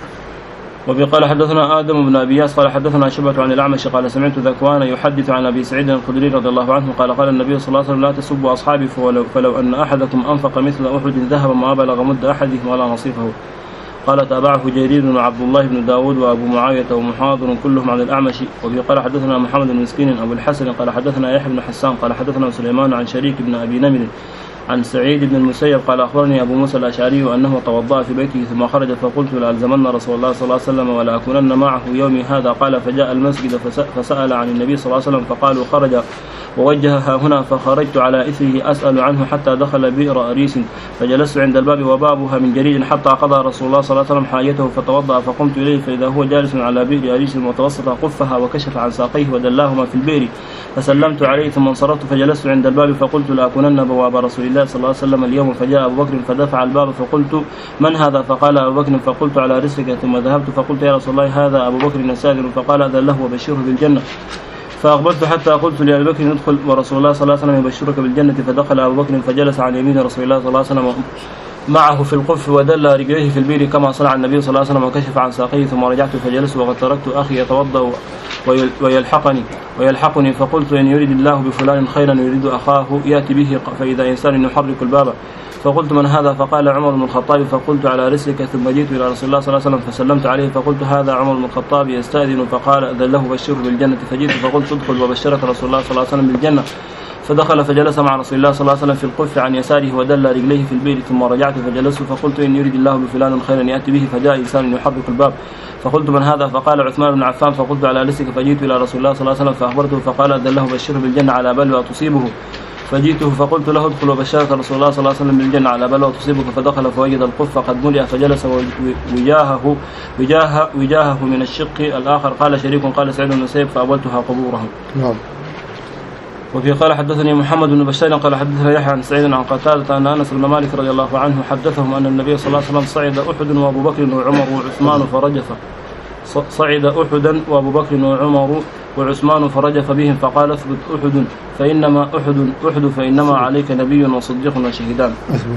وفي قال حدثنا آدم بن أبي ياس قال حدثنا شعبة عن الأعمش قال سمعت ذكوان يحدث عن أبي سعيد الخدري رضي الله عنه قال قال النبي صلى الله عليه وسلم لا تسبوا أصحابي فلو, فلو أن أحدكم أنفق مثل أحد ذهب ما بلغ مد أحدهم ولا نصيفه. قال تابعه جرير وعبد الله بن داود وأبو معاوية ومحاضر كلهم عن الأعمش. وفي قال حدثنا محمد بن مسكين أبو الحسن قال حدثنا يحيى بن حسان قال حدثنا سليمان عن شريك بن أبي نمر عن سعيد بن المسيب قال أخبرني أبو موسى الأشعري أنه توضأ في بيته ثم خرج فقلت لألزمن رسول الله صلى الله عليه وسلم ولا أكونن معه يومي هذا. قال فجاء المسجد فسأل عن النبي صلى الله عليه وسلم فقالوا خرج ووجهها هنا فخرجت على إثره أسأل عنه حتى دخل بئر أريس فجلست عند الباب وبابها من جريد حتى قضى رسول الله صلى الله عليه وسلم حاجته فتوضأ فقمت إليه فإذا هو جالس على بئر أريس متوسط قفها وكشف عن ساقيه ودلاهما في البئر فسلمت عليه ثم انصرفت فجلست عند الباب فقلت لأكونن بواب رسول الله صلى الله عليه وسلم اليوم. فجاء أبو بكر فدفع الباب فقلت من هذا؟ فقال أبو بكر فقلت على رسلك ثم ذهبت فقلت يا رسول الله هذا أبو بكر السادر فقال أذن له وبشره بالجنة. فأقبلت حتى قلت لأبي بكر ندخل ورسول الله صلى الله عليه وسلم يبشرك بالجنة. فدخل أبو بكر فجلس عن يمين رسول الله صلى الله عليه وسلم معه في القف ودل رجليه في البير كما صنع النبي صلى الله عليه وسلم وكشف عن ساقيه. ثم رجعت فجلست وقد تركت أخي يتوضأ ويلحقني ويلحقني فقلت إن يريد الله بفلان خيرا يريد أخاه يأتي به فإذا إنسان يحرك الباب. فقلت من هذا؟ فقال عمر بن الخطاب. فقلت على رسلك ثم جئت إلى رسول الله صلى الله عليه وسلم فسلمت عليه فقلت هذا عمر بن الخطاب يستأذن فقال أذن له بشره بالجنة. فجئت فقلت ادخل وبشرك رسول الله صلى الله عليه وسلم بالجنة. فدخل فجلس مع رسول الله صلى الله عليه وسلم في القف عن يساره ودل رجليه في البير. ثم رجعت فجلست فقلت إن يريد الله بفلان خيرا يأتي به فجاء إنسان يحرك الباب. فقلت من هذا؟ فقال عثمان بن عفان. فقلت على رسلك فجئت إلى رسول الله صلى الله عليه وسلم فأخبرته فقال أذن له بشره بالجنة على بلوى تصيبه. فجئته فقلت له ادخل وبشرك رسول الله صلى الله عليه وسلم بالجنة على بلوى تصيبك. فدخل فوجد القف قد ملئ فجلس وجاهه وجاه وجاهه من الشق الآخر. قال شريك قال سعيد بن المسيب فأولتها قبورهم. نعم. وفي قال حدثني محمد بن بشار قال حدثنا يحيى عن سعيد عن قتادة أن أنس بن مالك رضي الله عنه حدثهم أن النبي صلى الله عليه وسلم صعد أحد وأبو بكر وعمر وعثمان فرجف صعد أحدا وأبو بكر وعمر وعثمان فرجف بهم فقال اثبت أحد فإنما أحد أحد فإنما عليك نبي وصديق وشهيدان.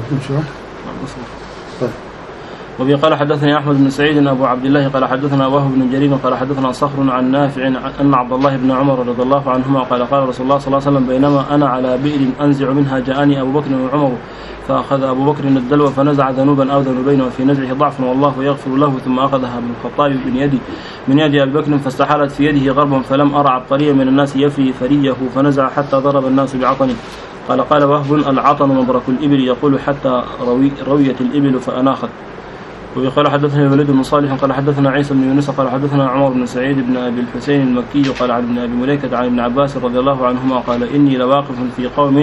وبي قال حدثني أحمد بن سعيد أبو عبد الله قال حدثنا وهب بن جرير قال حدثنا صخر عن نافع أن عبد الله بن عمر رضي الله عنهما قال قال رسول الله صلى الله عليه وسلم بينما أنا على بئر أنزع منها جاءني أبو بكر وعمر فأخذ أبو بكر الدلو فنزع ذنوبا أو ذنوبين وفي نزعه ضعف والله يغفر له ثم أخذها ابن الخطاب من يدي من يد أبي بكر فاستحالت في يده غربا فلم أرى عبقريا من الناس يفري فريه فنزع حتى ضرب الناس بعطنه. قال قال وهب العطن مبرك الإبل يقول حتى روي رويت الإبل فأناخت. وقال حدثنا الوليد بن صالح قال حدثنا عيسى بن يونس قال حدثنا عمر بن سعيد بن أبي الحسين المكي قال عن ابن أبي مليكة عن ابن عباس رضي الله عنهما قال إني لواقف في قوم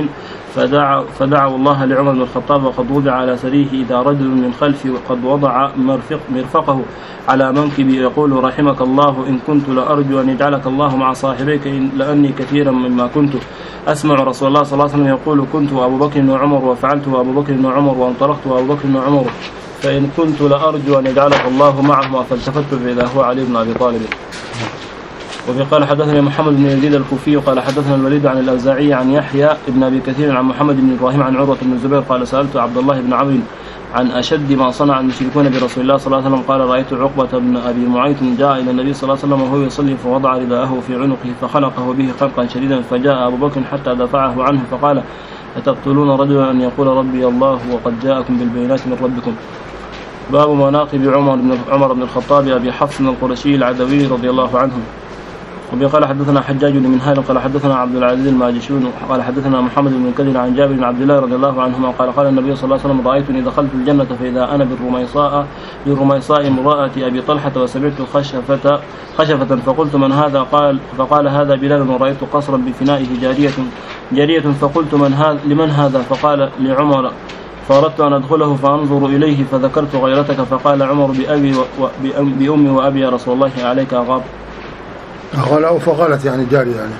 فدعا فدعوا الله لعمر بن الخطاب وقد وضع على سريه إذا رجل من خلفي وقد وضع مرفق مرفقه على منكبي يقول رحمك الله إن كنت لأرجو أن يجعلك الله مع صاحبيك لأني كثيرا مما كنت أسمع رسول الله صلى الله عليه وسلم يقول كنت أبو بكر وعمر وفعلت أبو بكر وعمر وانطلقت أبو بكر وعمر فإن كنت لأرجو أن يجعلك الله معهما فالتفت فإذا هو علي بن أبي طالب. وفي قال حدثني محمد بن يزيد الكوفي قال حدثنا الوليد عن الأوزاعي عن يحيى بن أبي كثير عن محمد بن إبراهيم عن عروة بن الزبير قال سألت عبد الله بن عمرو عن أشد ما صنع المشركون برسول الله صلى الله عليه وسلم قال رأيت عقبة بن أبي معيط جاء إلى النبي صلى الله عليه وسلم وهو يصلي فوضع رداءه في عنقه فخنقه به خنقا شديدا فجاء أبو بكر حتى دفعه عنه فقال أتقتلون رجلا أن يقول ربي الله وقد جاءكم بالبينات من ربكم. باب مناقب عمر بن عمر بن الخطاب أبي حفص القرشي العدوي رضي الله عنه. وبه قال حدثنا حجاج بن منهال قال حدثنا عبد العزيز الماجشون قال حدثنا محمد بن كثير عن جابر بن عبد الله رضي الله عنهما قال قال النبي صلى الله عليه وسلم رأيتني دخلت الجنة فإذا أنا بالرميصاء بالرميصاء امرأة أبي طلحة وسمعت خشفة خشفة فقلت من هذا قال فقال هذا بلال ورأيت قصرا بفنائه جارية جارية فقلت من هذا لمن هذا فقال لعمر فأردت أن أدخله فأنظر إليه فذكرت غيرتك فقال عمر بأبي بأمي وأبي يا رسول الله عليك أغار. قال أو فقالت يعني جارية يعني.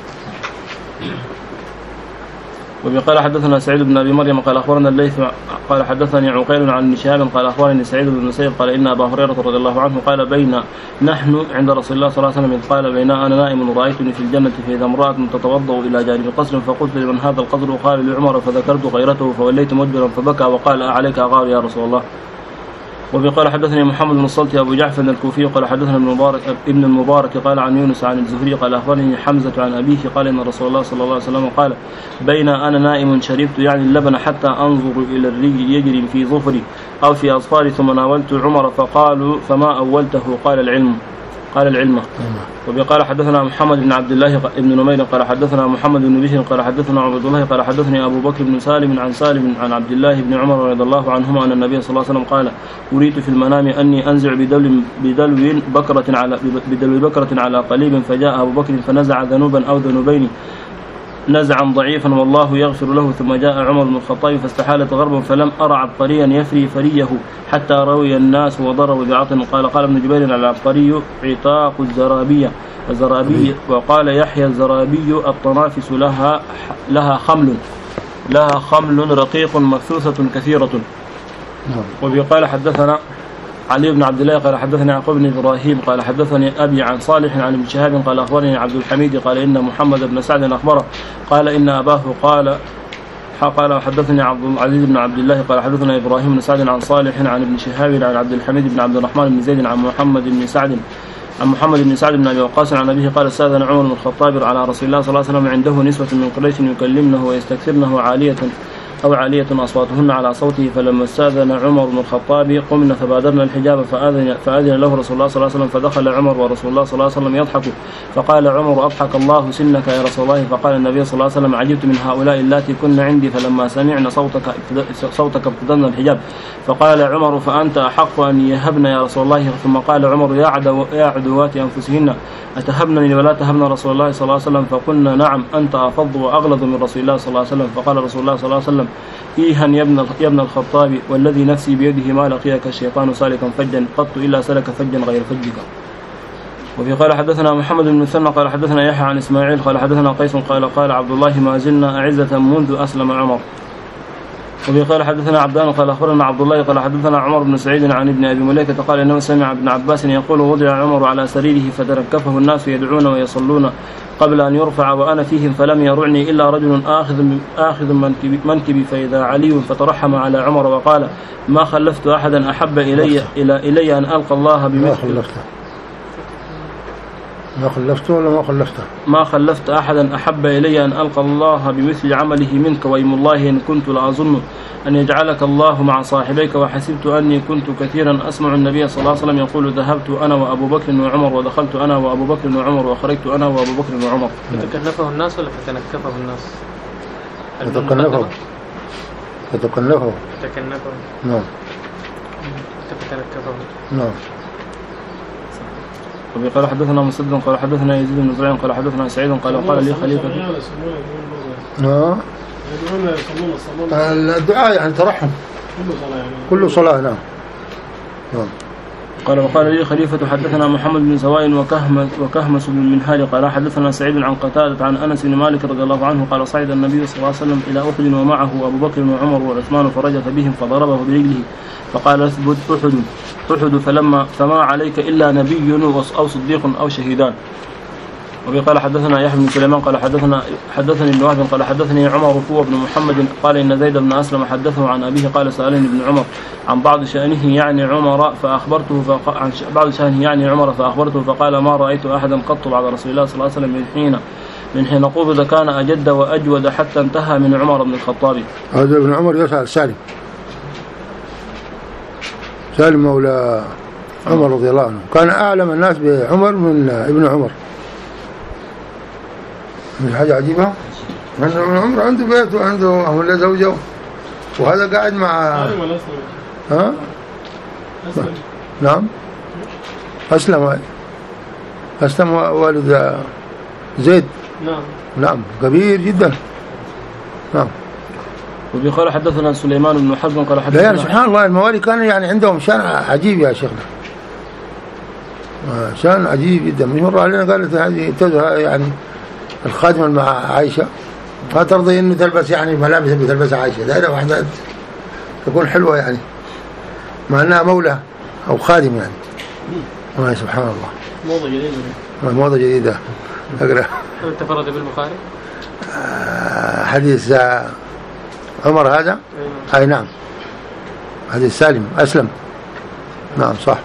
وبقال حدثنا سعيد بن أبي مريم قال أخبرنا الليث قال حدثني عقيل عن ابن شهاب قال أخبرني سعيد بن المسيب قال إن أبا هريرة رضي الله عنه قال بين نحن عند رسول الله صلى الله عليه وسلم إذ قال بين أنا نائم ورأيتني في الجنة فإذا امرأة تتوضأ إلى جانب قصر فقلت لمن هذا القصر قال لعمر فذكرت غيرته فوليت مدبرا فبكى وقال أعليك أغار يا رسول الله. وبقال حدثني محمد بن الصلت أبو جعفر الكوفي قال حدثنا المبارك ابن المبارك قال عن يونس عن الزهري قال أخبرني حمزة عن أبيه قال إن رسول الله صلى الله عليه وسلم قال بين أنا نائم شربت يعني اللبن حتى أنظر إلى الري يجري في ظفري أو في أظفاري ثم ناولت عمر فقالوا فما أولته قال العلم قال العلم. وبقال حدثنا محمد بن عبد الله بن نمير قال حدثنا محمد بن بشر قال حدثنا عبد الله قال حدثني أبو بكر بن سالم عن سالم عن عبد الله بن عمر رضي الله عنهما أن النبي صلى الله عليه وسلم قال أريد في المنام أني أنزع بدلو بدلو بكرة على بدلو بكرة على قليب فجاء أبو بكر فنزع ذنوبا أو ذنوبين نزعا ضعيفا والله يغفر له ثم جاء عمر بن الخطاب فاستحالت غربا فلم أرى عبقريا يفري فريه حتى روي الناس وضربوا بعطن قال قال ابن جبير العبقري عتاق الزرابية الزرابي وقال يحيى الزرابي الطنافس لها لها خمل لها خمل رقيق مكثوثة كثيرة. وبقال حدثنا علي بن عبد الله قال حدثني يعقوب بن إبراهيم قال حدثني أبي عن صالح عن ابن شهاب قال أخبرني عبد الحميد قال إن محمد بن سعد أخبره قال إن أباه قال قال حدثني عبد العزيز بن عبد الله قال حدثنا إبراهيم بن سعد عن صالح عن ابن شهاب عن عبد الحميد بن عبد الرحمن بن زيد عن محمد بن سعد عن محمد بن سعد بن أبي وقاص عن أبيه قال استأذن عمر بن الخطاب على رسول الله صلى الله عليه وسلم عنده نسوة من قريش يكلمنه ويستكثرنه عالية أو عالية أصواتهن على صوته فلما استأذن عمر بن الخطاب قمنا فبادرنا الحجاب فأذن, فأذن له رسول الله صلى الله عليه وسلم فدخل عمر ورسول الله صلى الله عليه وسلم يضحك فقال عمر أضحك الله سنك يا رسول الله فقال النبي صلى الله عليه وسلم عجبت من هؤلاء اللاتي كن عندي فلما سمعنا صوتك صوتك ابتدرنا الحجاب فقال عمر فأنت أحق أن يهبن يا رسول الله ثم قال عمر يا عدو يا عدوات أنفسهن أتهبنني ولا تهبن رسول الله صلى الله عليه وسلم فقلنا نعم أنت أفض وأغلظ من رسول الله صلى الله عليه وسلم فقال رسول الله صلى الله عليه وسلم إيها يا ابن يا ابن الخطاب والذي نفسي بيده ما لقيك الشيطان سالكا فجا قط إلا سلك فجا غير فجك. وفي قال حدثنا محمد بن مثنى قال حدثنا يحيى عن إسماعيل قال حدثنا قيس قال قال عبد الله ما زلنا أعزة منذ أسلم عمر. وفي قال حدثنا عبدان قال أخبرنا عبد الله قال حدثنا عمر بن سعيد عن ابن أبي مليكة قال إنه سمع ابن عباس يقول وضع عمر على سريره فتركفه الناس يدعون ويصلون قبل أن يرفع وأنا فيهم فلم يرعني إلا رجل آخذ آخذ منكبي, منكبي فإذا علي فترحم على عمر وقال ما خلفت أحدا أحب إلي إلى إلي أن ألقى الله بمثل ما خلفته ولا ما خلفته ما خلفت أحدا أحب إلي أن ألقى الله بمثل عمله منك وإيم الله إن كنت لأظن أن يجعلك الله مع صاحبيك وحسبت أني كنت كثيرا أسمع النبي صلى الله عليه وسلم يقول ذهبت أنا وأبو بكر وعمر ودخلت أنا وأبو بكر وعمر وخرجت أنا وأبو بكر وعمر. فتكلفه الناس ولا فتنكفه الناس؟ فتكلفه فتكلفه فتكلفه نعم فتكلفه نعم. قال حدثنا مسدد قال حدثنا يزيد بن زريع قال حدثنا سعيد قال قال لي خليفة نعم يدعون يصلون الصلاة الدعاء يعني ترحم كل صلاة يعني كل صلاة. نعم. نعم. قال وقال لي خليفة حدثنا محمد بن سواء وكهمس, وكهمس بن منهال قال حدثنا سعيد عن قتادة عن أنس بن مالك رضي الله عنه قال صعد النبي صلى الله عليه وسلم إلى أحد ومعه أبو بكر وعمر وعثمان فرجف بهم فضربه برجله فقال اثبت أحد أحد فلما فما عليك إلا نبي أو صديق أو شهيدان. وفي قال حدثنا يحيى بن سليمان قال حدثنا حدثني ابن وهب قال حدثني عمر هو ابن محمد قال إن زيد بن أسلم حدثه عن أبيه قال سألني ابن عمر عن بعض شأنه يعني عمر فأخبرته فق... عن بعض شأنه يعني عمر فأخبرته فقال ما رأيت أحدا قط بعد رسول الله صلى الله عليه وسلم من حين من حين قبض كان أجد وأجود حتى انتهى من عمر بن الخطاب. هذا ابن عمر يسأل سالم سالم مولى عمر رضي الله عنه كان أعلم الناس بعمر من ابن عمر. مش حاجة عجيبة من ابن عمر عنده بيت وعنده ولا زوجه وهذا قاعد مع ها أسلم. نعم أسلم أسلم والد زيد. نعم. نعم كبير جدا. نعم. وفي قال حدثنا سليمان بن حرب قال حدثنا يعني سبحان الله الموالي كان يعني عندهم شان عجيب يا شيخنا شان عجيب جدا. مش مرة علينا قالت هذه تزهى يعني الخادمة مع عائشة ما ترضي انه تلبس يعني ملابس بتلبسها عائشة دائرة واحدة تكون حلوة يعني مع انها مولى او خادم يعني. ما سبحان الله موضة جديدة. موضة جديدة. اقرأ. هل تفرد بالبخاري؟ آه حديث عمر هذا. اي نعم حديث سالم أسلم. نعم صح.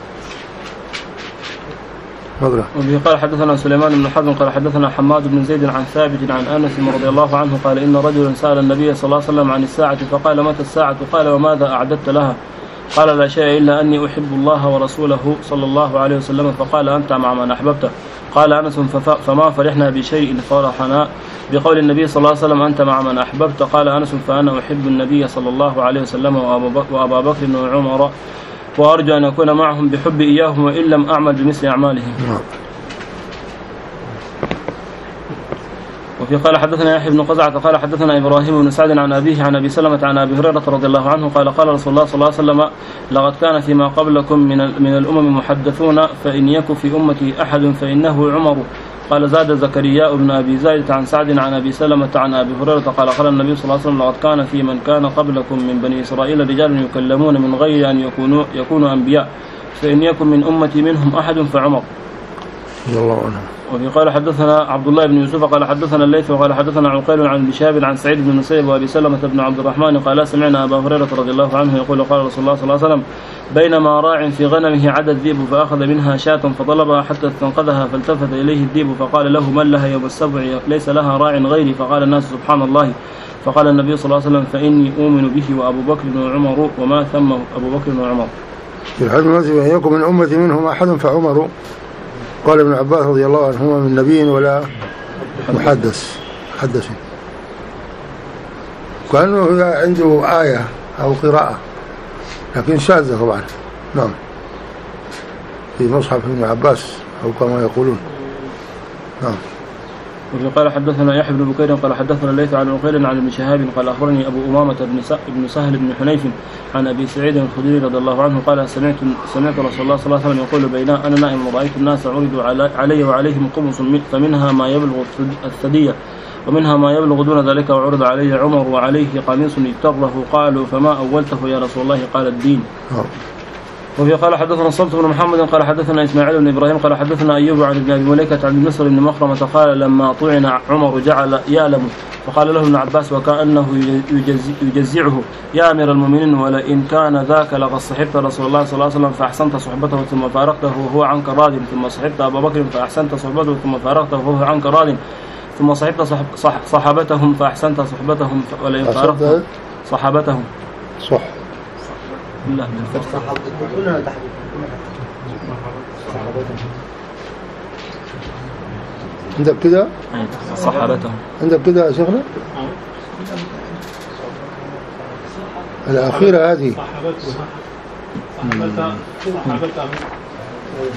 مقرأ. وبه قال حدثنا سليمان بن حرب قال حدثنا حماد بن زيد عن ثابت عن أنس رضي الله عنه قال إن رجلا سأل النبي صلى الله عليه وسلم عن الساعة فقال متى الساعة قال وماذا أعددت لها قال لا شيء إلا أني أحب الله ورسوله صلى الله عليه وسلم فقال أنت مع من أحببته قال أنس فما فرحنا بشيء فرحنا بقول النبي صلى الله عليه وسلم أنت مع من أحببت قال أنس فأنا أحب النبي صلى الله عليه وسلم وأبا بكر وعمر وأرجو أن أكون معهم بحب إياهم وإن لم أعمل بمثل أعمالهم. وفي قال حدثنا يحيى بن قزعة قال حدثنا إبراهيم بن سعد عن أبيه عن أبي سلمة عن أبي هريرة رضي الله عنه قال قال رسول الله صلى الله عليه وسلم لقد كان فيما قبلكم من من الأمم محدثون فإن يك في أمتي أحد فإنه عمر. قال زاد زكريا بن أبي زايد عن سعد عن أبي سلمة عن أبي هريرة قال قال النبي صلى الله عليه وسلم لقد كان في من كان قبلكم من بني إسرائيل رجال يكلمون من غير أن يكونوا يكونوا أنبياء فإن يكن من أمتي منهم أحد فعمر. الله عنه. وفي قال حدثنا عبد الله بن يوسف قال حدثنا الليث وقال حدثنا عقيل عن بشاب عن سعيد بن المسيب وأبي سلمة بن عبد الرحمن قال سمعنا أبا هريرة رضي الله عنه يقول قال رسول الله صلى الله عليه وسلم بينما راع في غنمه عدا الذئب فأخذ منها شاة فطلبها حتى استنقذها فالتفت إليه الذئب فقال له من لها يوم السبع ليس لها راع غيري فقال الناس سبحان الله فقال النبي صلى الله عليه وسلم فإني أؤمن به وأبو بكر وعمر وما ثم أبو بكر وعمر. في الحديث أن يكن من أمتي منهم أحد فعمر. قال ابن عباس رضي الله عنهما من نبي ولا محدث حدث كأنه عنده آية أو قراءة لكن شاذة طبعا. نعم في مصحف ابن عباس أو كما يقولون. نعم. وفي قال حدثنا يحيى بن بكير قال حدثنا الليث عن عقيل عن ابن شهاب قال أخبرني أبو أمامة بن سهل بن حنيف عن أبي سعيد الخدري رضي الله عنه قال سمعت سمعت رسول الله صلى الله عليه وسلم يقول بين أنا نائم ورأيت الناس عرضوا علي وعليهم قمص فمنها ما يبلغ الثدية ومنها ما يبلغ دون ذلك وعرض عليه عمر وعليه قميص يبتغله قالوا فما أولته يا رسول الله قال الدين. وفي قال حدثنا الصلت بن محمد قال حدثنا إسماعيل بن إبراهيم قال حدثنا أيوب عن ابن أبي مليكة عن مصر بن مخرمة قال لما طعن عمر جعل يألم فقال له ابن عباس وكأنه يجزعه يا أمير المؤمنين ولئن كان ذاك لقد صحبت رسول الله صلى الله عليه وسلم فأحسنت صحبته ثم فارقته وهو عنك راض ثم صحبت أبا بكر فأحسنت صحبته ثم فارقته وهو عنك راض ثم صحبت صح صح صحابتهم فأحسنت صحبتهم ولئن فارقت صحابتهم صح لا عندك كده صحابتهم عندك كده يا شيخنا الأخيرة هذه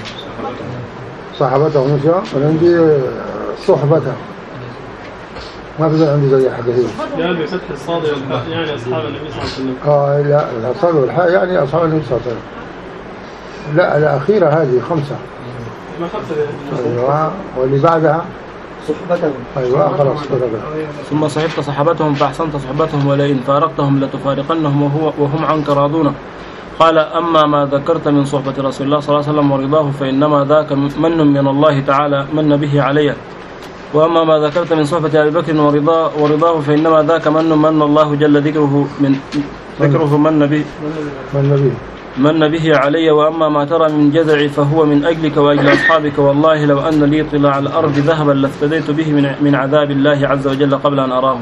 صحابتهم مش ولا عندي صحبتها ما في عندي زي حديث. يعني بفتح الصاد والحاء يعني أصحاب النبي صلى الله عليه وسلم. آه لا الصاد والحاء يعني أصحاب النبي صلى الله عليه وسلم. لا الأخيرة هذه خمسة. ما خمسة. أيوة واللي بعدها صحبتهم. أيوة خلاص كذا. ثم صحبت صحبتهم فأحسنت صحبتهم ولئن فارقتهم لتفارقنهم وهو وهم عنك راضون. قال أما ما ذكرت من صحبة رسول الله صلى الله عليه وسلم ورضاه فإنما ذاك من من الله تعالى من به علي، وأما ما ذكرت من صحبة أبي بكر ورضاه, ورضاه فإنما ذاك من من الله جل ذكره من ذكره من به من به من به علي، وأما ما ترى من جزعي فهو من أجلك وأجل أصحابك، والله لو أن لي طلاع الأرض ذهبا لافتديت به من من عذاب الله عز وجل قبل أن أراه.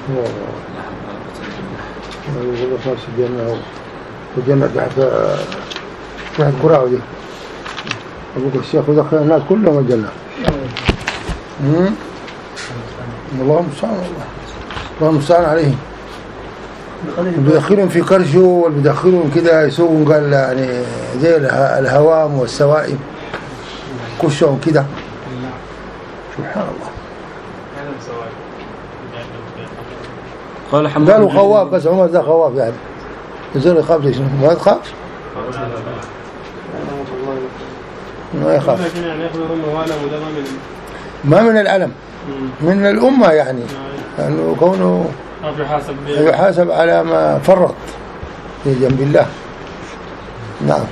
الجنة تحت تحت قراءة دي أبوك الشيخ ودخل الناس كلهم الجنة. اللهم صل على الله اللهم صل عليهم. بيدخلهم في كرشه والبيدخلهم كده يسوقون قال يعني زي الهوام والسوائب كشهم كده سبحان الله. قال حمد قالوا خواف بس عمر ذا خواف يعني يصير يخاف ليش ما تخاف؟ ما يخاف. ما من العلم من الأمة يعني يعني كونه يحاسب على ما فرط في جنب الله. نعم.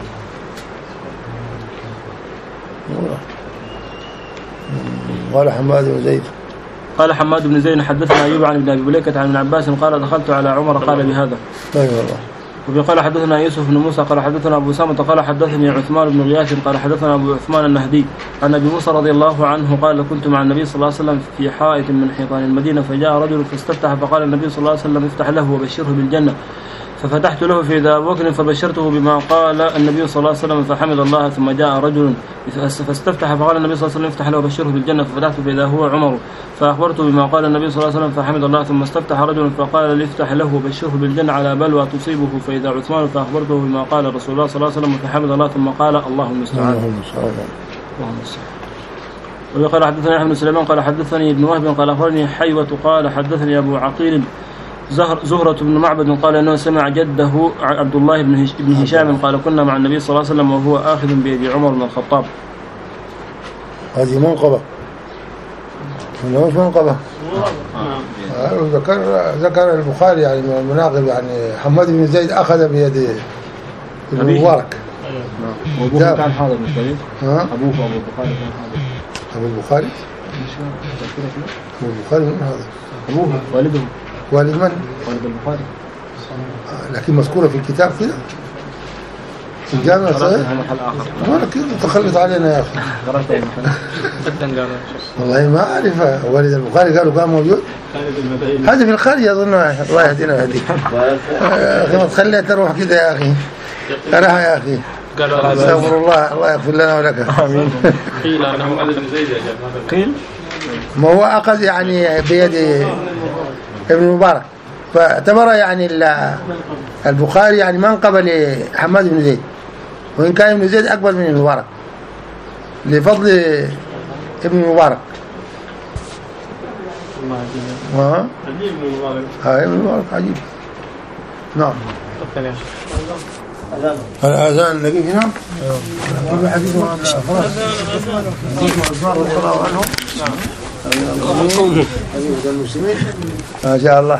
قال حماد بن زيد قال حماد بن زيد حدثنا أيوب عن ابن أبي مليكة عن ابن عباس قال دخلت على عمر قال بهذا. أيوة والله. وقال حدثنا يوسف بن موسى قال حدثنا أبو سامة قال حدثني عثمان بن غياث قال حدثنا أبو عثمان النهدي عن أبي موسى رضي الله عنه قال كنت مع النبي صلى الله عليه وسلم في حائط من حيطان المدينة فجاء رجل فاستفتح فقال النبي صلى الله عليه وسلم افتح له وبشره بالجنة، ففتحت له فإذا أبو بكر فبشرته بما قال النبي صلى الله عليه وسلم فحمد الله، ثم جاء رجل فاستفتح فقال النبي صلى الله عليه وسلم افتح له وبشره بالجنة، ففتحت فإذا هو عمر فأخبرته بما قال النبي صلى الله عليه وسلم فحمد الله، ثم استفتح رجل فقال لي افتح له وبشره بالجنة على بلوى تصيبه فإذا عثمان فأخبرته بما قال رسول الله صلى الله عليه وسلم فحمد الله، ثم قال اللهم المستعان. اللهم المستعان. وقال حدثني أحمد بن سليمان قال حدثني ابن وهب قال أخبرني حيوة قال حدثني أبو عقيل زهرة بن معبد قال أنه سمع جده عبد الله بن هشام قال كنا مع النبي صلى الله عليه وسلم وهو آخذ بيد عمر بن الخطاب. هذه منقبة هذه مش منقبة. ذكر ذكر البخاري يعني من المناقب يعني حماد بن زيد أخذ بيد ابن مبارك. أبوه كان حاضر بالكريم. ها أبوه أبو البخاري كان حاضر. أبو البخاري أبو البخاري من هذا أبوه والده والد من؟ والد البخاري. لكن مذكورة في الكتاب كده في الجامعة صحيح؟ وانا كده تخلط علينا يا أخي. والله ما أعرف والد البخاري قالوا كان موجود. هذا في الخارج أظن. الله يهدينا ويهديك يا أخي ما تخليها تروح كده يا أخي. أراها يا أخي. استغفر الله الله يغفر لنا ولك. آمين. قيل أنه والد بن زيد قيل ما هو أخذ يعني بيد ابن مبارك فاعتبر يعني البخاري يعني منقبة لحماد بن زيد، وإن كان ابن زيد أكبر من المبارك لفضل ابن مبارك. ها عجيب ابن مبارك. ها ابن مبارك عجيب. نعم. الأذان نجيب هنا. كل حديث خلاص. المسلمين ما شاء الله.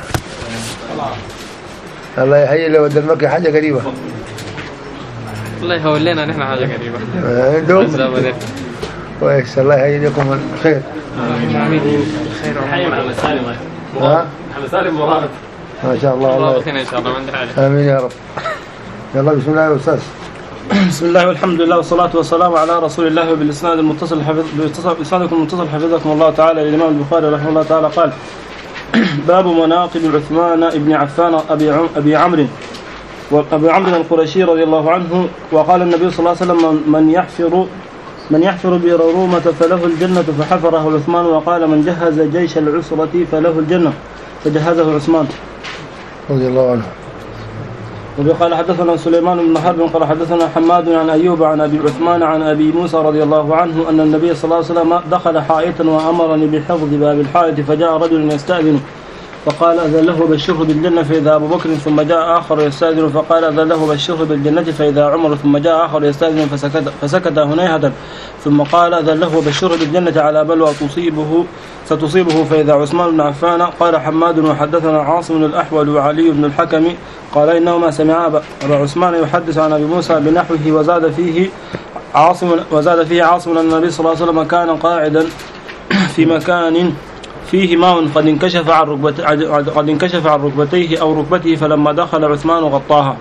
الله يحيي له ود المكي حاجة قريبة. الله يهولنا نحن حاجة قريبة. عندهم. كويس الله يحيي لكم الخير. آمين. خير وحي محمد سالم. ها؟ محمد سالم مبارك. ما شاء الله. الله يبارك إن شاء الله ما عندي حاجة. آمين يا رب. يلا بسم الله يا أستاذ. بسم الله والحمد لله والصلاة والسلام على رسول الله. وبالإسناد المتصل حفظ بإسنادكم المتصل حفظكم الله تعالى. الإمام البخاري رحمه الله تعالى قال باب مناقب عثمان ابن عفان أبي عم أبي عمرو وأبي عمرو القرشي رضي الله عنه. وقال النبي صلى الله عليه وسلم من يحفر من يحفر بئر رومة فله الجنة فحفره عثمان. وقال من جهز جيش العسرة فله الجنة فجهزه عثمان رضي الله عنه. وقال حدثنا سليمان بن حرب قال حدثنا حماد عن أيوب عن أبي عثمان عن أبي موسى رضي الله عنه أن النبي صلى الله عليه وسلم دخل حائطا وأمرني بحفظ باب الحائط فجاء رجل يستأذن فقال أذن له بشره بالجنة فإذا أبو بكر ثم جاء آخر يستأذن فقال أذن له بشره بالجنة فإذا عمر ثم جاء آخر يستأذن فسكت, فسكت هنيهة ثم قال أذن له بشره بالجنة على بلوى تصيبه ستصيبه فإذا عثمان بن عفان. قال حماد وحدثنا عاصم الأحول وعلي بن الحكم قال إنهما سمعا أبا عثمان يحدث عن أبي موسى بنحوه وزاد فيه عاصم وزاد فيه عاصم أن النبي صلى الله عليه وسلم كان قاعدا في مكان فيه ماء قد انكشف عن ركبتيه قد انكشف عن ركبتيه أو ركبته فلما دخل عثمان غطاها.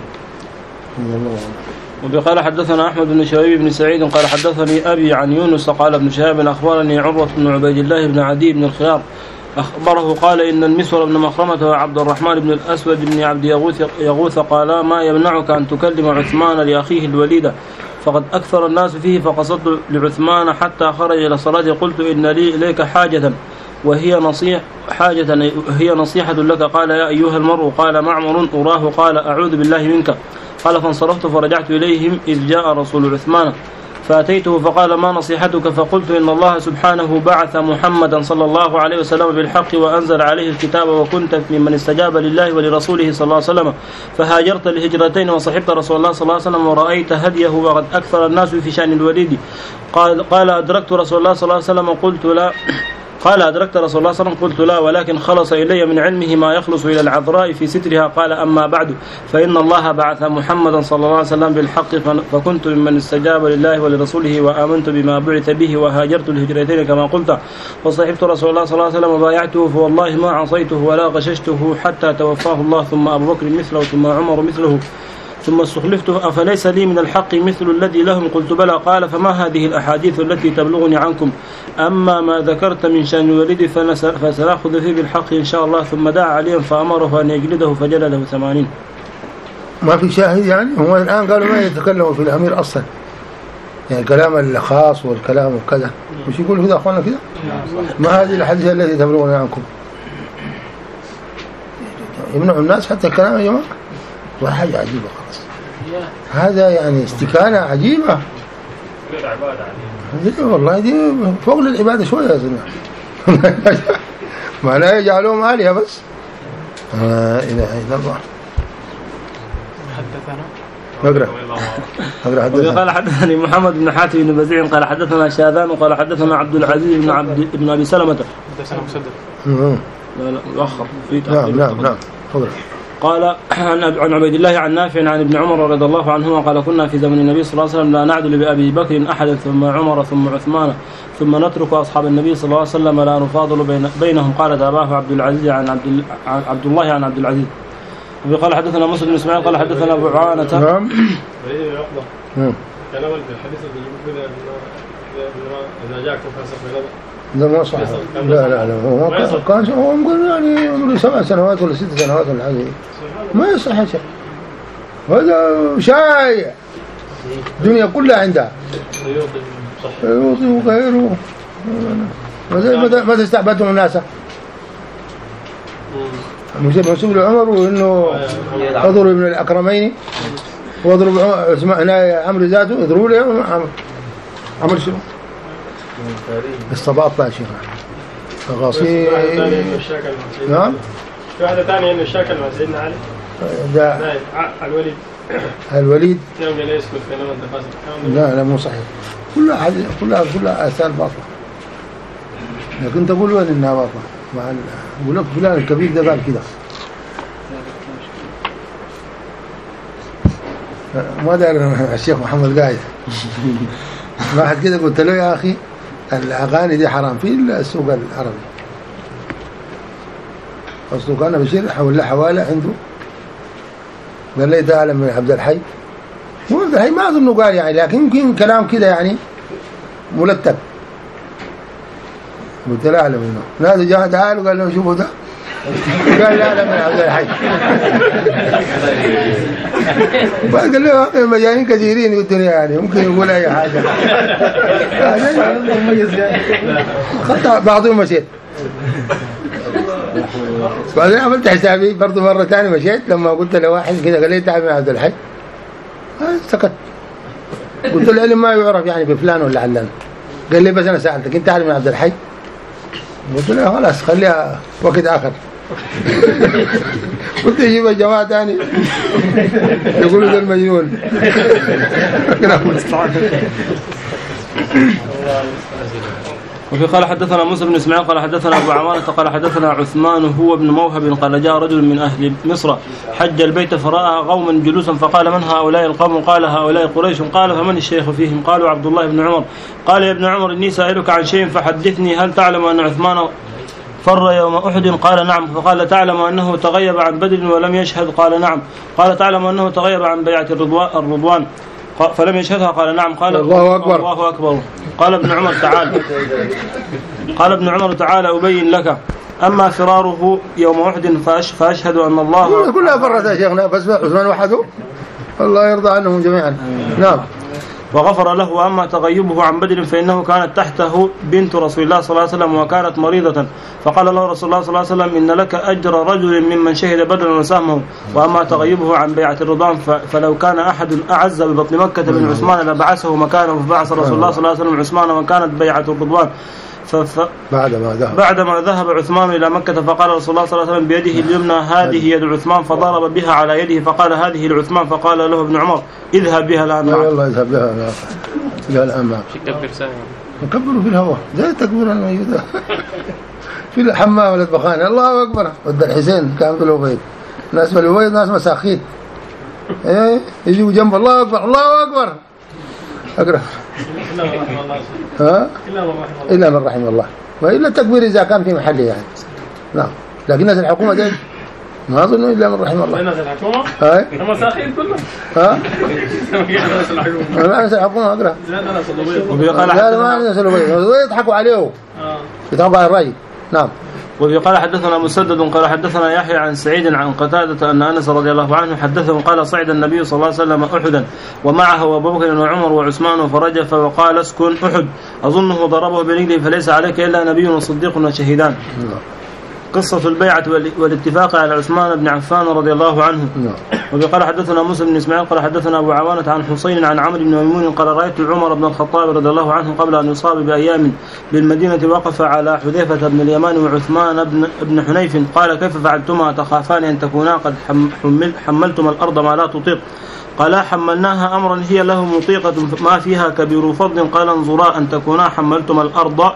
وقال حدثنا أحمد بن شهيب بن سعيد قال حدثني أبي عن يونس قال ابن شهاب أخبرني عروة بن عبيد الله بن عدي بن الخيار أخبره قال إن المسور بن مخرمة وعبد الرحمن بن الأسود بن عبد يغوث, يغوث قالا ما يمنعك أن تكلم عثمان لأخيه الوليد فقد أكثر الناس فيه فقصدت لعثمان حتى خرج إلى الصلاة قلت إن لي إليك حاجة وهي نصيح حاجة هي نصيحة لك. قال يا أيها المرء قال معمر أراه قال أعوذ بالله منك. قال فانصرفت فرجعت إليهم إذ جاء رسول عثمان فأتيته فقال ما نصيحتك فقلت إن الله سبحانه بعث محمدا صلى الله عليه وسلم بالحق وأنزل عليه الكتاب وكنت ممن استجاب لله ولرسوله صلى الله عليه وسلم فهاجرت لهجرتين وصحبت رسول الله صلى الله عليه وسلم ورأيت هديه وقد أكثر الناس في شأن الوليد. قال, قال أدركت رسول الله صلى الله عليه وسلم قلت لا قال أدركت رسول الله صلى الله عليه وسلم قلت لا ولكن خلص إلي من علمه ما يخلص إلى العذراء في سترها. قال أما بعد فإن الله بعث محمدا صلى الله عليه وسلم بالحق فكنت ممن استجاب لله ولرسوله وآمنت بما بعث به وهاجرت الهجرتين كما قلت وصحبت رسول الله صلى الله عليه وسلم وبايعته فوالله ما عصيته ولا غششته حتى توفاه الله ثم أبو بكر مثله ثم عمر مثله ثم استخلفته أفليس لي من الحق مثل الذي لهم قلت بلى. قال فما هذه الأحاديث التي تبلغني عنكم أما ما ذكرت من شأن الوليد فسنأخذ فيه بالحق إن شاء الله. ثم دعا عليا فأمره أن يجلده فجلده ثمانين. ما في شاهد يعني هو الآن قالوا ما يتكلموا في الأمير أصلا يعني كلام الخاص والكلام وكذا مش يقول كذا أخوانا كذا ما هذه الأحاديث التي تبلغني عنكم يمنعوا الناس حتى الكلام يا جماعة والله حاجة عجيبة خلاص هذا يعني استكانة عجيبة والله دي فوق العبادة شوية يا زلمة ما لا يجعلهم آلهة بس لا إله إلا الله. حدثنا نقرأ نقرأ حدثنا. قال حدثني محمد بن حاتم بن بزيع قال حدثنا شاذان وقال حدثنا عبد العزيز بن عبد بن أبي سلمة حدثنا مسدد لا لا مؤخر نعم نعم نعم نقرأ. قال عن عبيد الله عن نافع عن ابن عمر رضي الله عنهما قال كنا في زمن النبي صلى الله عليه وسلم لا نعدل بأبي بكر أحدا ثم عمر ثم عثمان ثم نترك أصحاب النبي صلى الله عليه وسلم لا نفاضل بين بينهم. قال تابعه عبد العزيز عن عبد, عن عبد الله عن عبد العزيز. وقال حدثنا مسلم بن اسماعيل قال حدثنا أبو عوانة. نعم. كان أول الحديث اللي إذا جاءكم فاسق بنبأ لا ما صح لا لا لا هو كان هو نقول يعني عمره سبع سنوات ولا ست سنوات ولا حاجة ما يصح شيء هذا شايع الدنيا كلها عندها يوطي وغيره ماذا استعبدتم الناس مسؤول عمر وإنه اضرب ابن الأكرمين واضرب عمرو ذاته اضربوا له عمرو عمرو شنو استباط لا شيء غصيب. نعم في واحدة ثانية إنه الشاكل مع سيدنا علي ده الوليد الوليد يوم جاي يسكت في نوم التفاصيل لا لا مو صحيح كلها كلها كلها آثار باطلة لكن تقول وين إنها باطلة مع أقول لك فلان الكبير ده قال كده ما دار الشيخ محمد قاعد واحد كده قلت له يا أخي الأغاني دي حرام في السوق العربي أصله كان بشير حول حوالة عنده قال لي تعلم من عبد الحي عبد الحي ما أظنه قال يعني لكن يمكن كلام كده يعني ملتب قلت له أعلم منه نادي جاء تعال وقال له شوفوا ده قال لا لا من عبد الحي قال له مجانين كثيرين في الدنيا يعني ممكن يقول أي حاجة خطأ بعضهم مشيت بعدين عملت حسابي برضه مرة ثانية مشيت لما قلت لواحد كده قال لي تعال من عبد الحي سكت. قلت له العلم ما يعرف يعني بفلان ولا علان. قال لي بس أنا سألتك أنت تعال من عبد الحي؟ قلت له خلاص خليها وقت آخر. قلت يجيب الجماعة ثاني يقولوا ذا المجنون. وفي قال حدثنا موسى بن اسماعيل قال حدثنا ابو عوانة قال حدثنا عثمان هو بن موهب قال جاء رجل من اهل مصر حج البيت فراى قوما جلوسا فقال من هؤلاء القوم؟ قال هؤلاء قريش. قال فمن الشيخ فيهم؟ قالوا عبد الله بن عمر. قال يا ابن عمر اني سائلك عن شيء فحدثني، هل تعلم ان عثمان فر يوم أحد؟ قال نعم. فقال تعلم أنه تغيب عن بدر ولم يشهد؟ قال نعم. قال تعلم أنه تغيب عن بيعة الرضوان فلم يشهدها؟ قال نعم. قال الله أكبر. الله أكبر. قال ابن عمر تعال قال ابن عمر تعال أبين لك، أما فراره يوم أحد فأشهد أن الله كلها فرت يا شيخنا بس عثمان وحده الله يرضى عنهم جميعا. نعم. وغفر له. وأما تغيبه عن بدر فإنه كانت تحته بنت رسول الله صلى الله عليه وسلم وكانت مريضة، فقال له رسول الله صلى الله عليه وسلم إن لك أجر رجل ممن شهد بدرا وسهمه. وأما تغيبه عن بيعة الرضوان فلو كان أحد أعز ببطن مكة من عثمان لبعثه مكانه، فبعث رسول الله صلى الله عليه وسلم عثمان وكانت بيعة الرضوان. ف... بعدما ذهب بعدما ذهب عثمان إلى مكة فقال رسول الله صلى الله عليه وسلم بيده اليمنى هذه يد عثمان، فضرب بها على يده فقال هذه لعثمان، فقال له ابن عمر اذهب بها الآن. لا والله اذهب بها بها الآن معك. نكبروا في الهواء زي تكبير الميت في الحمام ولا البخانة. الله أكبر. ود الحسين كان في الأبيض ناس في الأبيض ناس مساخين ايه يجوا جنب الله أكبر الله أكبر. أقرأ ها إلا من رحم الله، وإلا التكبير إذا كان في محله يعني. نعم. لكن ناس الحكومة دي ما أظن إلا من رحم الله. ناس الحكومة هاي المساخين كلهم ها ناس الحكومة أنا ناس الحكومة أقرأ لا ما ناس الأبيض يضحكوا عليه يضحكوا على الرأي. نعم. وفي قال حدثنا مسدد قال حدثنا يحيى عن سعيد عن قتادة أن أنس رضي الله عنه حدثه قال صعد النبي صلى الله عليه وسلم أحدا ومعه أبو بكر وعمر وعثمان فرجف وقال اسكن أحد أظنه ضربه برجله فليس عليك إلا نبي وصديق وشهيدان. قصة البيعة والاتفاق على عثمان بن عفان رضي الله عنه. وفي قال حدثنا موسى بن اسماعيل قال حدثنا أبو عوانة عن حسين عن عمرو بن ميمون قال رأيت عمر بن الخطاب رضي الله عنه قبل أن يصاب بأيام بالمدينة وقف على حذيفة بن اليمان وعثمان بن بن حنيف قال كيف فعلتما تخافان أن تكونا قد حمل حملتما الأرض ما لا تطيق؟ قال حملناها أمرا هي له مطيقة ما فيها كبير فضل. قال انظرا أن تكونا حملتما الأرض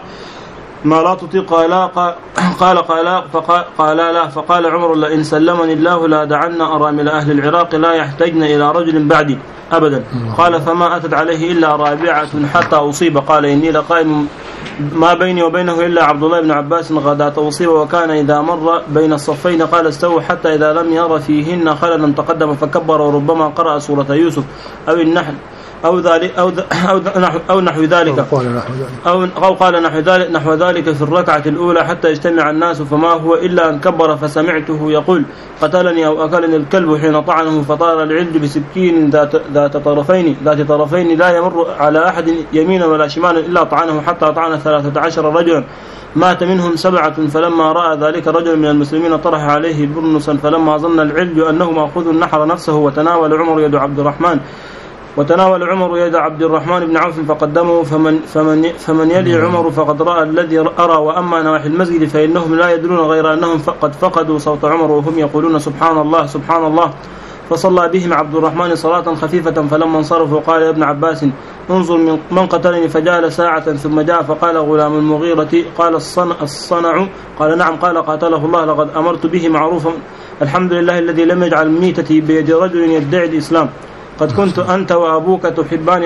ما لا تطيق. قال قال قال فقال قال لا. فقال عمر لئن سلمني الله لا دعنا أرامل أهل العراق لا يحتجن إلى رجل بعدي أبدا. قال فما أتت عليه إلا رابعة حتى أصيب. قال إني لقائم ما بيني وبينه إلا عبد الله بن عباس غداة أصيب وكان إذا مر بين الصفين قال استووا حتى إذا لم ير فيهن خللا تقدم فكبر وربما قرأ سورة يوسف أو النحل أو ذلك أو أو نحو أو نحو ذلك أو أو قال نحو ذلك نحو ذلك في الركعة الأولى حتى يجتمع الناس فما هو إلا أن كبر فسمعته يقول قتلني أو أكلني الكلب حين طعنه فطار العلج بسكين ذات ذات طرفين ذات طرفين لا يمر على أحد يمينا ولا شمالا إلا طعنه حتى طعن ثلاثة عشر رجلا مات منهم سبعة. فلما رأى ذلك رجل من المسلمين طرح عليه برنسا فلما ظن العلج أنه مأخوذ نحر نفسه وتناول عمر يد عبد الرحمن وتناول عمر يد عبد الرحمن بن عوف فقدمه فمن, فمن, فمن يلي عمر فقد رأى الذي أرى. وأما نواحي المسجد فإنهم لا يدرون غير أنهم قد فقدوا صوت عمر وهم يقولون سبحان الله سبحان الله. فصلى بهم عبد الرحمن صلاة خفيفة فلما انصرفوا قال يا ابن عباس انظر من, من قتلني فجعل ساعة ثم جاء فقال غلام المغيرة قال الصنع, الصنع قال نعم قال قاتله الله لقد أمرت به معروفا الحمد لله الذي لم يجعل ميتتي بيد رجل يدعي الإسلام. قد كنت أنت وأبوك تحبان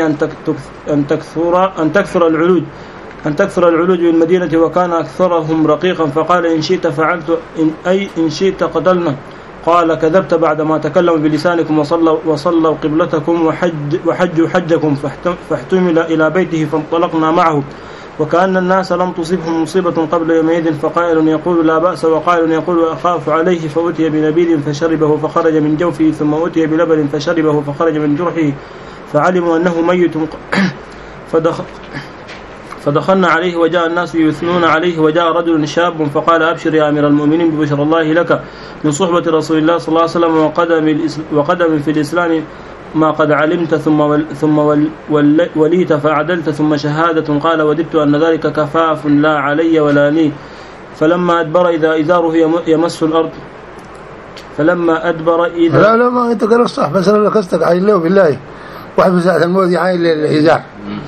أن تكثر أن تكثر العلوج أن تكثر العلوج بالمدينة وكان أكثرهم رقيقا فقال إن شئت فعلت إن أي إن شئت قتلنا. قال كذبت بعدما تكلموا بلسانكم وصلوا وصلوا قبلتكم وحج وحجوا حجكم فاحتمل إلى بيته فانطلقنا معه وكأن الناس لم تصبهم مصيبة قبل يومئذ فقائل يقول لا بأس وقائل يقول أخاف عليه فأتي بنبيذ فشربه فخرج من جوفه ثم أتي بلبن فشربه فخرج من جرحه فعلموا أنه ميت فدخل فدخلنا عليه وجاء الناس يثنون عليه، وجاء رجل شاب فقال أبشر يا أمير المؤمنين ببشر الله لك من صحبة رسول الله صلى الله عليه وسلم وقدم, وقدم في الإسلام ما قد علمت ثم ول ثم ول ول وليت فعدلت ثم شهادة. قال وددت أن ذلك كفاف لا علي ولا لي. فلما أدبر إذا إزاره يمس الأرض فلما أدبر إذا لا لا ما أنت قال الصح، بس أنا لقصتك عين له بالله واحد بساعة الموت يعين للإزار.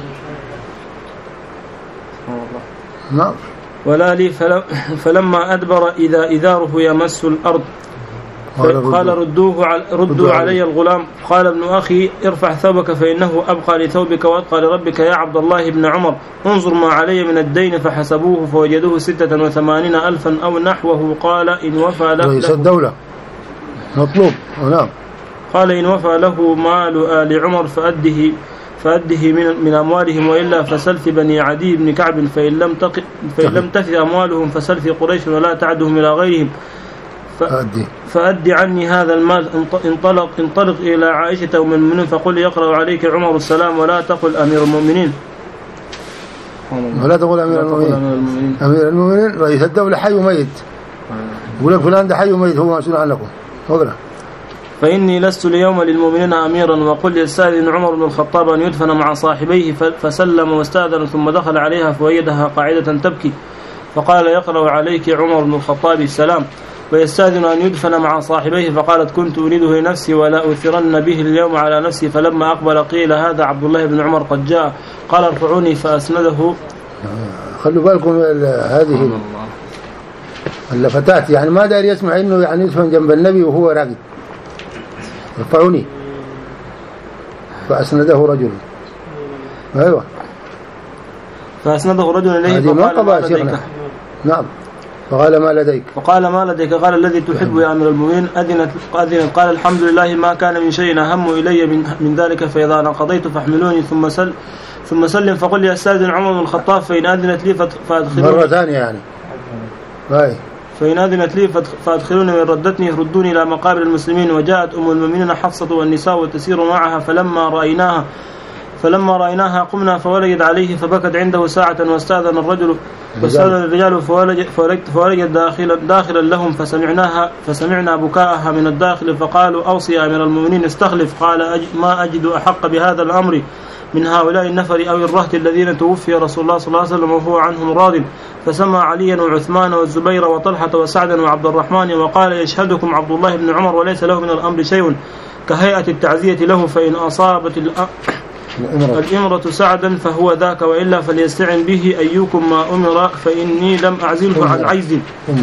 نعم. ولا لي فلما أدبر إذا إزاره يمس الأرض قال ردوه على ردوا علي الغلام. قال ابن أخي ارفع ثوبك فإنه أبقى لثوبك وأتقى لربك يا عبد الله بن عمر. انظر ما علي من الدين. فحسبوه فوجدوه ستة وثمانين ألفا أو نحوه. قال إن وفى له رئيس الدولة مطلوب. نعم. قال إن وفى له مال آل عمر فأده فأده من, من أموالهم وإلا فسل في بني عدي بن كعب فإن لم تق فإن لم تفي أموالهم فسل في قريش ولا تعدهم إلى غيرهم. فأدي. فأدي عني هذا المال. انطلق انطلق إلى عائشة أم المؤمنين فقل يقرأ عليك عمر السلام ولا تقل أمير المؤمنين. ولا تقول أمير المؤمنين. أمير المؤمنين رئيس الدولة حي وميت. يقول لك فلان ده حي وميت هو مسؤول عنكم. اقرأ. فإني لست اليوم للمؤمنين أميرا. وقل يستأذن عمر بن الخطاب أن يدفن مع صاحبيه فسلم واستأذن ثم دخل عليها فوجدها قاعدة تبكي فقال يقرأ عليك عمر بن الخطاب السلام ويستأذن أن يدفن مع صاحبيه فقالت كنت أريده لنفسي ولا أثرن به اليوم على نفسي. فلما أقبل قيل هذا عبد الله بن عمر قد جاء. قال ارفعوني فأسنده. خلوا بالكم هذه اللفتات يعني ما داري يسمع إنه يعني يدفن جنب النبي وهو راقد. ارفعوني فأسنده رجل. أيوة فأسنده رجل إليه فقال ما لديك. نعم. فقال ما لديك فقال ما لديك. قال الذي تحب يا أمير المؤمنين أذنت أذنت. قال الحمد لله ما كان من شيء أهم إلي من, من ذلك فإذا أنا قضيت فاحملوني ثم سل ثم سلم فقل لي أستاذن عمر بن الخطاب فإن أذنت لي فأدخلوني مرة ثانية يعني باي. فإن أذنت لي فأدخلوني وإن ردتني ردوني إلى مقابر المسلمين. وجاءت أم المؤمنين حفصة والنساء وتسير معها فلما رأيناها فلما رأيناها قمنا فولجت عليه فبكت عنده ساعة واستأذن الرجل واستأذن الرجال فولجت داخلا, داخلا لهم فسمعناها فسمعنا بكاءها من الداخل فقالوا أوصي أمير المؤمنين استخلف. قال أج ما أجد أحق بهذا الأمر من هؤلاء النفر أو الرهط الذين توفي رسول الله صلى الله عليه وسلم وهو عنهم راض. فسمى عليا وعثمان والزبير وطلحة وسعدا وعبد الرحمن وقال يشهدكم عبد الله بن عمر وليس له من الأمر شيء كهيئة التعزية له فإن أصابت الإمرة سعدا فهو ذاك وإلا فليستعن به أيكم ما أمر فإني لم أعزله عن عجز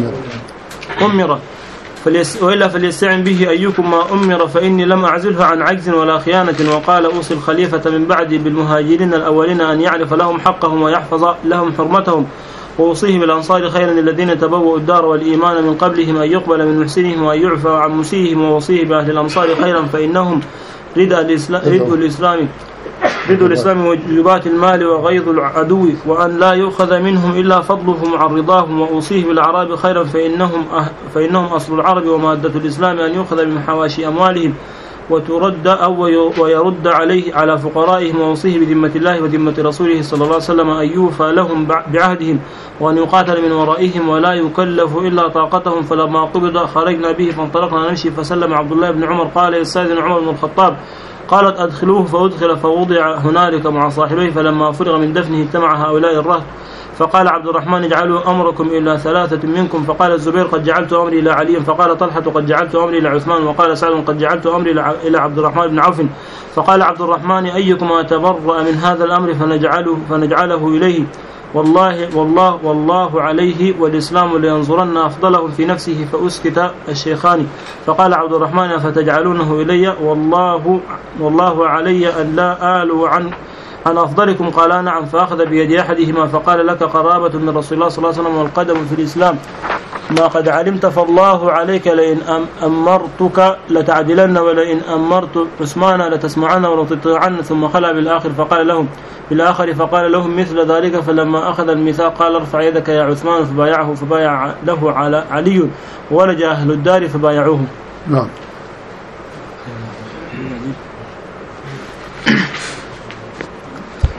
أمر فليس وإلا فليستعن به أيكم ما أمر فإني لم أعزله عن عجز ولا خيانة. وقال أوصي الخليفة من بعدي بالمهاجرين الأولين أن يعرف لهم حقهم ويحفظ لهم حرمتهم وأوصيه بالأنصار خيرا الذين تبوأوا الدار والإيمان من قبلهم أن يقبل من محسنهم وأن يعفى عن مسيهم وأوصيه بأهل الأمصار خيرا فإنهم ردء الإسلام ردء الإسلام ردء الإسلام وجبات المال وغيظ العدو وأن لا يؤخذ منهم إلا فضلهم عن رضاهم. وأوصيه بالأعراب خيرا فإنهم أه فإنهم أصل العرب ومادة الإسلام أن يؤخذ من حواشي أموالهم وترد أو ويرد عليه على فقرائهم. وأوصيه بذمة الله وذمة رسوله صلى الله عليه وسلم أن يوفى لهم بعهدهم وأن يقاتل من ورائهم ولا يكلف إلا طاقتهم. فلما قبض خرجنا به فانطلقنا نمشي فسلم عبد الله بن عمر. قال يستأذن عمر بن الخطاب. قالت أدخلوه فأدخل فوضع هنالك مع صاحبيه. فلما فرغ من دفنه اجتمع هؤلاء الرهط فقال عبد الرحمن اجعلوا أمركم إلى ثلاثة منكم. فقال الزبير قد جعلت أمري إلى علي. فقال طلحة قد جعلت أمري إلى عثمان. وقال سعد قد جعلت أمري إلى عبد الرحمن بن عوف. فقال عبد الرحمن أيكما تبرأ من هذا الأمر فنجعله, فنجعله إليه والله والله والله عليه والإسلام لينظرن أفضلهم في نفسه. فأسكت الشيخان. فقال عبد الرحمن فتجعلونه إلي والله والله علي أن لا آلو عن عن أفضلكم. قال نعم. فأخذ بيد أحدهما فقال لك قرابة من رسول الله صلى الله عليه وسلم والقدم في الإسلام ما قد علمت فالله عليك لئن أمرتك لتعدلن ولئن أمرت عثمان لتسمعن ولتطيعن. ثم خلى بالآخر فقال لهم بالآخر فقال لهم مثل ذلك. فلما أخذ الميثاق قال ارفع يدك يا عثمان فبايعه فبايع له على علي ولج أهل الدار فبايعوه. نعم.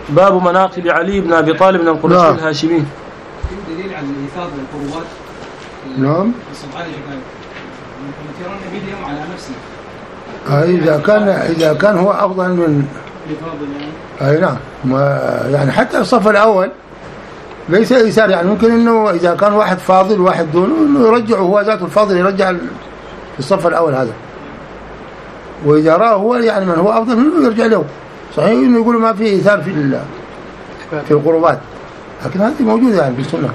باب مناقب علي بن أبي طالب القرشي نعم. الهاشمي. في دليل على الإيثار والقربات. نعم. السبعة شكاية. يثيرون بيدهم على نفسه. إذا كان إذا كان هو أفضل من يعني. أي نعم. ما يعني حتى الصف الأول ليس إيثار، يعني ممكن إنه إذا كان واحد فاضل واحد دونه إنه يرجعه هو ذاته الفاضل يرجع في الصف الأول هذا، وإذا رأى هو يعني من هو أفضل منه يرجع له. صحيح إنه يقولوا ما في إيثار في في القربات، لكن هذه موجودة يعني في السنة.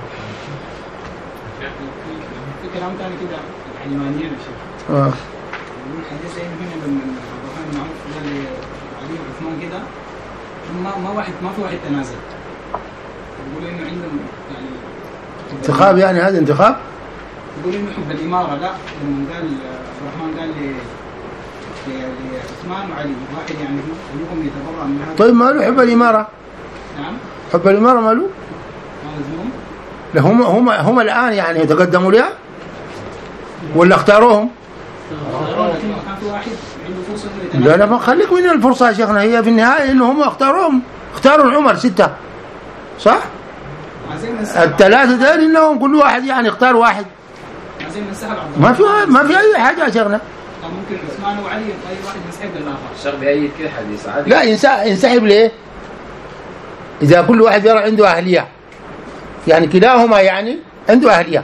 في كلام ثاني كده علمانيين يا شيخ. آه. الحديث هنا لما عبد الرحمن بن عوف قال علي وعثمان كده ما ما واحد ما في واحد تنازل. يقولوا إنه عندهم يعني انتخاب، يعني هذا انتخاب. يقولوا إنه حب الإمارة لا، لما قال عبد الرحمن قال لي لعثمان وعلي واحد يعني كلهم يتبرع من هذا. طيب ما له حب الإمارة؟ نعم. حب الإمارة ما له؟ ما لزمهم؟ لا هم هم هم الآن يعني يتقدموا لها ولا اختاروهم؟ لكن كان في واحد عنده فرصة إنه يتنازل. لا لا ما خليك من الفرصة يا شيخنا، هي في النهاية إنه هم اختاروهم، اختاروا العمر ستة صح؟ الثلاثة دول إنهم كل واحد يعني اختار واحد. ما في ما في أي حاجة يا شيخنا. ممكن عثمان وعلي أي واحد ينسحب للآخر. الشيخ بأي كده حديث عادي. لا ينسحب ليه؟ إذا كل واحد يرى عنده أهلية، يعني كلاهما يعني عنده أهلية.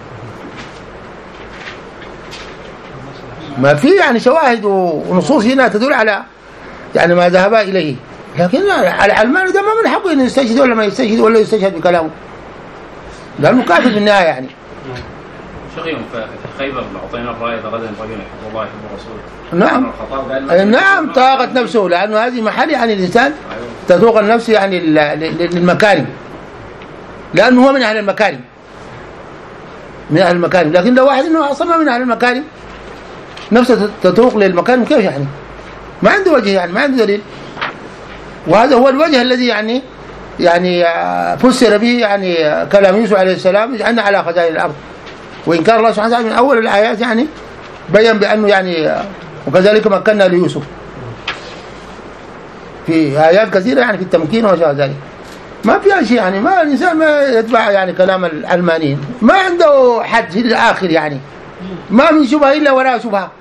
ما في يعني شواهد ونصوص هنا تدل على يعني ما ذهب إليه، لكن العلمان ده ما من حقه إنه يستشهد ولا ما يستشهد ولا يستشهد بكلامه، لأنه كافر في النهاية يعني. شقيهم في خيبر أعطينا الراية غدا رجل يحب الله يحب رسوله. نعم. نعم طاقت نفسه، لأنه هذه محل يعني الإنسان تذوق النفس يعني للمكارم، لأنه هو من أهل المكارم من أهل المكارم، لكن لو واحد إنه أصلا من أهل المكارم نفسه تتوق للمكارم كيف يعني؟ ما عنده وجه يعني، ما عنده دليل. وهذا هو الوجه الذي يعني يعني فسر به يعني كلام يوسف عليه السلام اجعلنا على خزائن الأرض، وإن كان الله سبحانه وتعالى من أول الآيات يعني بيّن بأنه يعني وكذلك مكنا ليوسف في آيات كثيرة يعني في التمكين وشاء ذلك. ما فيها شيء يعني، ما الإنسان ما يتبع يعني كلام العلمانيين، ما عنده حد في الآخر يعني، ما من شبهة إلا وراء شبهة.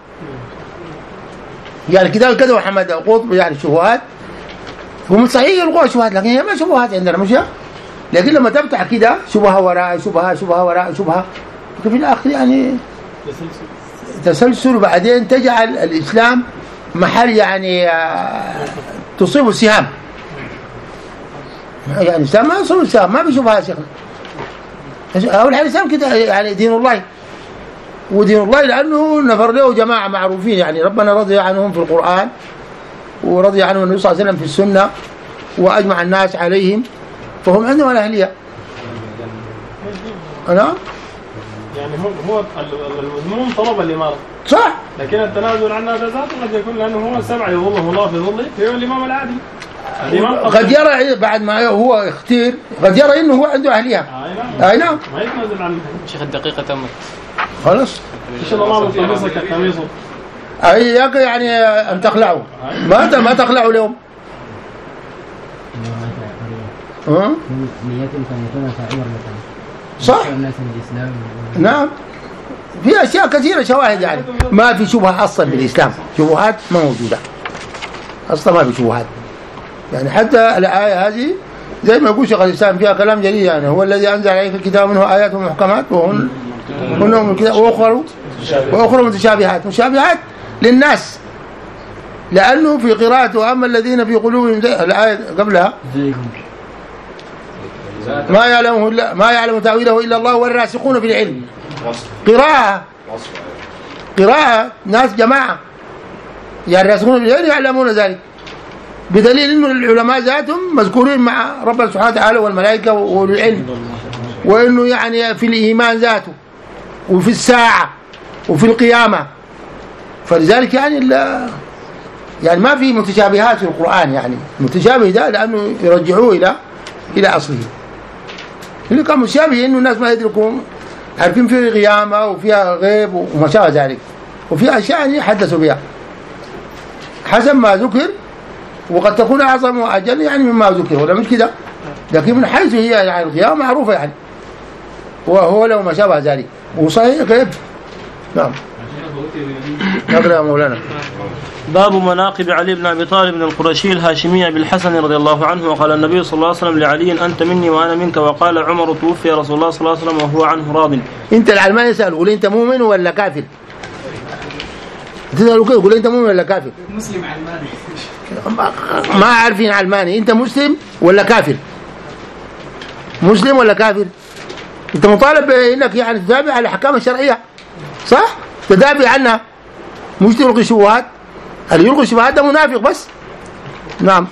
يعني كذا كذا محمد قطب يعني شبهات، هم صحيح يلقوا شبهات لكن هي ما شبهات عندنا مش، لكن لما تفتح كده شبهة وراء شبهة شبهة وراء شبهة في الآخر يعني تسلسل، وبعدين تجعل الإسلام محل يعني تصيب السهام، يعني الإسلام ما يصيب السهام، ما بيشوفها شيخنا. أول حاجة الإسلام كده يعني دين الله، ودين الله لأنه نفر له جماعة معروفين يعني ربنا رضي عنهم في القرآن ورضي عنهم النبي صلى الله عليه وسلم في السنة وأجمع الناس عليهم، فهم عندهم الأهلية. أنا يعني هو هو المذموم طلب الإمارة صح، لكن التنازل عنها ذاته قد يكون لأنه هو السبع يظله الله في ظله هو الإمام العادي. قد يرى بعد ما هو اختير قد يرى إنه هو عنده أهلية. أي نعم. ما يتنازل عنه. شيخ الدقيقة تمت. خلاص. إن شاء الله ما بتلبسك القميص. أي ياك يعني أن تخلعوا. ما أنت ما تخلعوا اليوم. ها؟ نيتهم كان يكون كعمر مثلا. صح. الناس الإسلام. نعم. في أشياء كثيرة شواهد يعني، ما في شبهة أصلا بالإسلام، شبهات ما موجودة. أصلا ما في شبهات. يعني حتى الآية هذه زي ما يقول شيخ الإسلام فيها كلام جليل يعني، هو الذي أنزل عليك الكتاب منه آيات محكمات وهن من كتاب وأخرى وأخرى متشابهات، مشابهات للناس لأنه في قراءته أما الذين في قلوبهم الآية قبلها ما يعلمه إلا ما يعلم تأويله إلا الله والراسخون في العلم. قراءة قراءة ناس جماعة يعني الراسخون في العلم يعلمون ذلك، بدليل إنه العلماء ذاتهم مذكورين مع رب سبحانه وتعالى والملائكة والعلم، وإنه يعني في الإيمان ذاته وفي الساعة وفي القيامة. فلذلك يعني يعني ما في متشابهات في القرآن، يعني متشابه ده لأنه يرجعوه إلى إلى أصله. اللي كان متشابه إنه الناس ما يدركون، عارفين فيه قيامة وفيها غيب وما شابه ذلك، وفيها أشياء يحدثوا بها حسب ما ذكر وقد تكون أعظم وأجل يعني مما ذكر ولا مش كده، لكن من حيث هي يعني القيامة معروفة يعني، وهو لو ما شابه ذلك وصحيح كيف. نعم. نقرأ يا مولانا. باب مناقب علي بن أبي طالب القرشي الهاشمي بالحسن رضي الله عنه. وقال النبي صلى الله عليه وسلم لعلي أنت مني وأنا منك. وقال عمر توفي رسول الله صلى الله عليه وسلم وهو عنه راض. أنت العلمان يسأل قول أنت مؤمن ولا كافر؟ تسألوا كده قول أنت مؤمن ولا كافر؟ مسلم علماني. ما عارفين علماني، أنت مسلم ولا كافر؟ مسلم ولا كافر؟ أنت مطالب إنك يعني تتابع على الأحكام الشرعية صح؟ تدافع عنها مش تلقي شبهات. اللي يلقي شبهات ده منافق بس. نعم.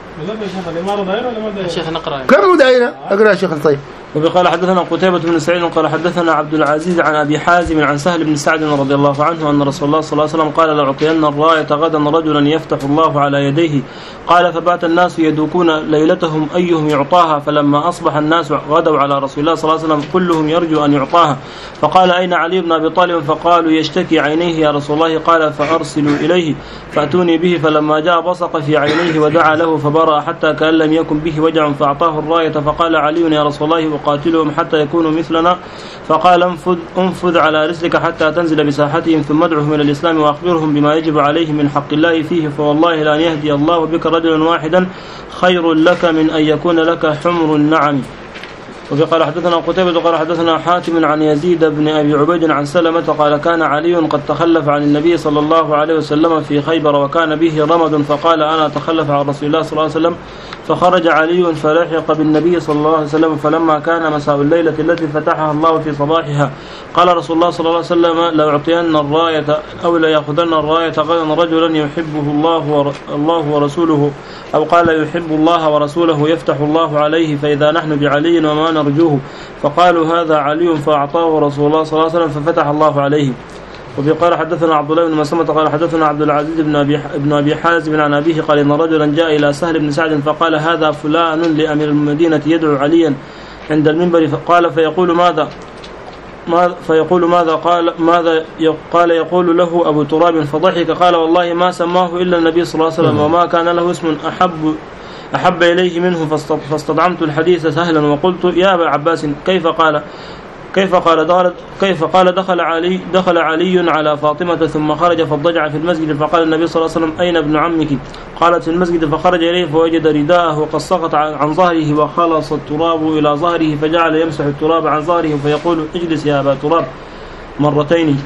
شيخ نقرأ كم مداينة؟ اقرأ يا شيخ طيب. وقال حدثنا قتيبة بن سعيد قال حدثنا عبد العزيز عن أبي حازم عن سهل بن سعد رضي الله عنه أن رسول الله صلى الله عليه وسلم قال لأعطين الراية غدا رجلا يفتح الله على يديه. قال فبات الناس يدوكون ليلتهم أيهم يعطاها، فلما أصبح الناس غدوا على رسول الله صلى الله عليه وسلم كلهم يرجو أن يعطاها. فقال أين علي بن أبي طالب؟ فقالوا يشتكي عينيه يا رسول الله. قال فأرسلوا إليه فأتوني به. فلما جاء بصق في عينيه ودعا له فبرأ حتى كأن لم يكن به وجع، فأعطاه الراية. فقال علي يا رسول الله وقاتلهم حتى يكونوا مثلنا. فقال انفذ, انفذ على رسلك حتى تنزل بساحتهم ثم ادعهم إلى الإسلام وأخبرهم بما يجب عليه من حق الله فيه، فوالله لأن يهدي الله بك رجلا واحدا خير لك من أن يكون لك حمر النعم. وقال حدثنا قتيبة قال حدثنا حاتم عن يزيد بن أبي عبيد عن سلمة قال كان علي قد تخلف عن النبي صلى الله عليه وسلم في خيبر وكان به رمد، فقال أنا أتخلف عن رسول الله صلى الله عليه وسلم. فخرج علي فلحق بالنبي صلى الله عليه وسلم. فلما كان مساء الليلة التي فتحها الله في صباحها قال رسول الله صلى الله عليه وسلم لأعطين الراية أو ليأخذن الراية غدا رجلا يحبه الله الله ورسوله، أو قال يحب الله ورسوله يفتح الله عليه، فإذا نحن بعلي وما نرجوه. فقالوا هذا علي، فأعطاه رسول الله صلى الله عليه وسلم ففتح الله عليه. وقال حدثنا عبد الله بن مسلمة قال حدثنا عبد العزيز بن أبي بن أبي حازم عن أبيه قال إن رجلا جاء إلى سهل بن سعد فقال هذا فلان لأمير المدينة يدعو عليا عند المنبر. فقال فيقول ماذا ماذا فيقول ماذا قال ماذا قال يقول له أبو تراب. فضحك قال والله ما سماه إلا النبي صلى الله عليه وسلم وما كان له اسم أحب أحب إليه منه. فاستطعمت الحديث سهلا وقلت يا أبا عباس كيف قال كيف قال دخل كيف قال دخل علي دخل علي على فاطمة ثم خرج فاضطجع في المسجد. فقال النبي صلى الله عليه وسلم أين ابن عمك؟ قالت في المسجد. فخرج إليه فوجد رداءه قد سقط عن ظهره وخلص التراب إلى ظهره، فجعل يمسح التراب عن ظهره فيقول اجلس يا أبا تراب مرتين.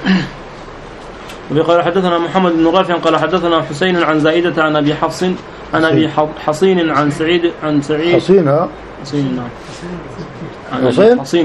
وقال حدثنا محمد بن رافع قال حدثنا حسين عن زائدة عن أبي حفص عن أبي حصين عن سعيد عن سعيد حصين ها حصين نعم حصين حصين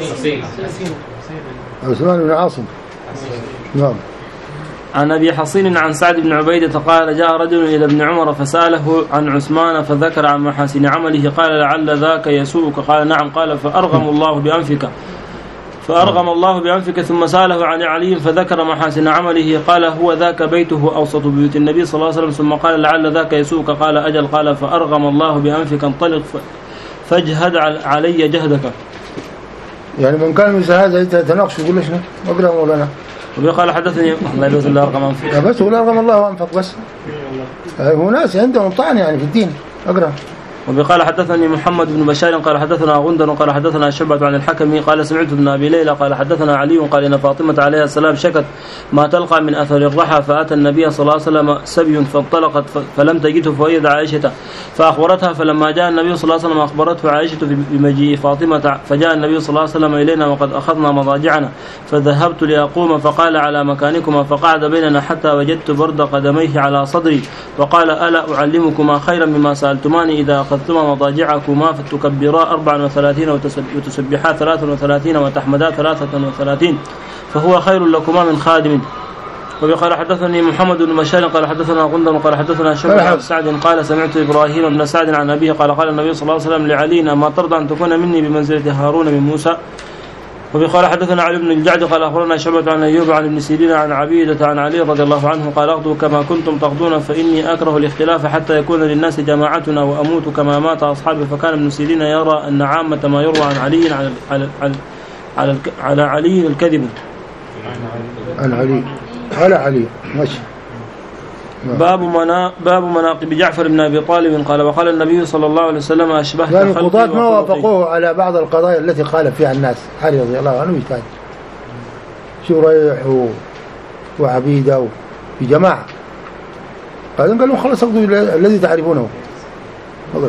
عثمان بن عاصم نعم عن أبي حصين عن سعد بن عبيدة قال جاء رجل إلى ابن عمر فسأله عن عثمان فذكر عن محاسن عمله. قال لعل ذاك يسوءك؟ قال نعم. قال فأرغم الله بأنفك فأرغم الله بأنفك. ثم سأله عن علي فذكر محاسن عمله. قال هو ذاك بيته أوسط بيوت النبي صلى الله عليه وسلم. ثم قال لعل ذاك يسوءك؟ قال أجل. قال فأرغم الله بأنفك انطلق فاجهد علي جهدك. يعني من كان مثل هذا يتناقش يقول ليش اقرا مولانا. وقال حدثني الله يجزي الله ارغم انفك بس ولا ارغم الله انفك بس. هو ناس عندهم طعن يعني في الدين. اقرا. وقال حدثني محمد بن بشار قال حدثنا غندر قال حدثنا شعبة عن الحكم قال سمعت ابن أبي ليلى قال حدثنا علي قال إن فاطمة عليه السلام شكت ما تلقى من أثر الرحى، فأتى النبي صلى الله عليه وسلم سبي فانطلقت فلم تجده فوجد عائشة فأخبرتها. فلما جاء النبي صلى الله عليه وسلم أخبرته عائشة بمجيء فاطمة. فجاء النبي صلى الله عليه وسلم إلينا وقد أخذنا مضاجعنا، فذهبت لأقوم فقال على مكانكما، فقعد بيننا حتى وجدت برد قدميه على صدري، وقال ألا أعلمكما خيرا مما سألتماني؟ إذا أخذتما مضاجعكما فتكبرا أربعا وثلاثين وتسبحا ثلاثا وثلاثين وتحمدا ثلاثة وثلاثين، فهو خير لكما من خادم. وقال حدثني محمد بن بشار قال حدثنا غندر قال حدثنا شعبة بن سعد قال سمعت إبراهيم بن سعد عن أبيه قال قال النبي صلى الله عليه وسلم لعلي ما ترضى أن تكون مني بمنزلة هارون من موسى. وقال حدثنا علي بن الجعد قال أخبرنا شعبة عن أيوب عن ابن سيرين عن عبيدة عن علي رضي الله عنه قال أغدو كما كنتم تغدون فإني أكره الاختلاف حتى يكون للناس جماعتنا وأموت كما مات أصحابي. فكان ابن سيرين يرى أن عامة ما يروى عن علي على على على, على علي الكذب. عن علي على علي ماشي. باب منا باب مناقب جعفر بن أبي طالب قال وقال النبي صلى الله عليه وسلم أشبهت يعني القضاة ما وافقوه على بعض القضايا التي خالف فيها الناس. علي رضي الله عنه اجتهد، شريح و... وعبيدة و... في جماعة، بعدين قال لهم خلاص اخذوا الذي تعرفونه. تفضل.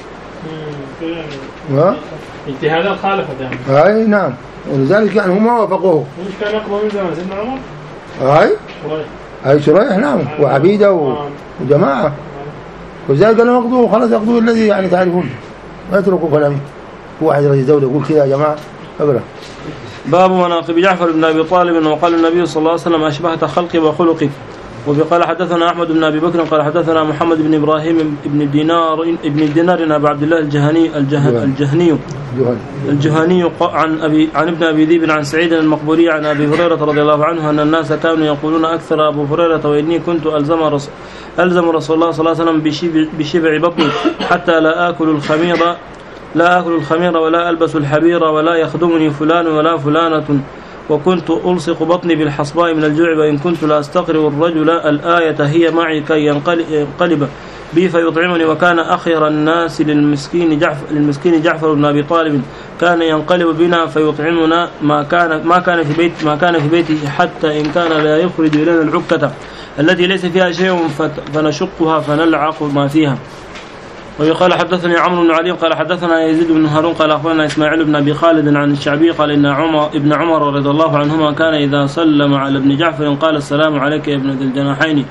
ها؟ اجتهادات خالفت يعني. اي نعم، ولذلك يعني هم ما وافقوه. مش كان اقوى من زمان سيدنا عمر؟ اي شريح. اي شريح نعم، وعبيدة و... وجماعة، وذلك قال لهم اخذوا خلاص اخذوا الذي يعني تعرفونه، ما يتركوا كلامي. واحد رئيس دولة يقول كذا يا جماعة. اقرأ. باب مناقب جعفر بن أبي طالب وقال النبي صلى الله عليه وسلم أشبهت خلقي وخلقي. وقال حدثنا أحمد بن أبي بكر قال حدثنا محمد بن إبراهيم بن الدينار ابن الدينار أبو عبد الله الجهني الجه الجهني الجهني عن أبي عن ابن أبي ذئب عن سعيد المقبوري عن أبي هريرة رضي الله عنه أن الناس كانوا يقولون أكثر أبو هريرة وإني كنت ألزم رسول ألزم رسول الله صلى الله عليه وسلم بشبع, بشبع بطني حتى لا آكل الخمير لا آكل الخمير ولا ألبس الحبير ولا يخدمني فلان ولا فلانة، وكنت ألصق بطني بالحصباء من الجوع وإن كنت لا أستقرئ الرجل الآية هي معي كي ينقلب بي فيطعمني. وكان أخير الناس للمسكين جعفر, للمسكين جعفر بن أبي طالب كان ينقلب بنا فيطعمنا ما كان ما كان في بيت ما كان في بيته حتى إن كان لا يخرج إلينا العكة التي ليس فيها شيء فنشقها فنلعق ما فيها. ويقال حدثني عمرو بن علي قال حدثنا يزيد بن هارون قال أخبرنا إسماعيل بن أبي خالد عن الشعبي قال إن عمر ابن عمر رضي الله عنهما كان إذا سلم على ابن جعفر قال السلام عليك يا ابن ذي الجناحين.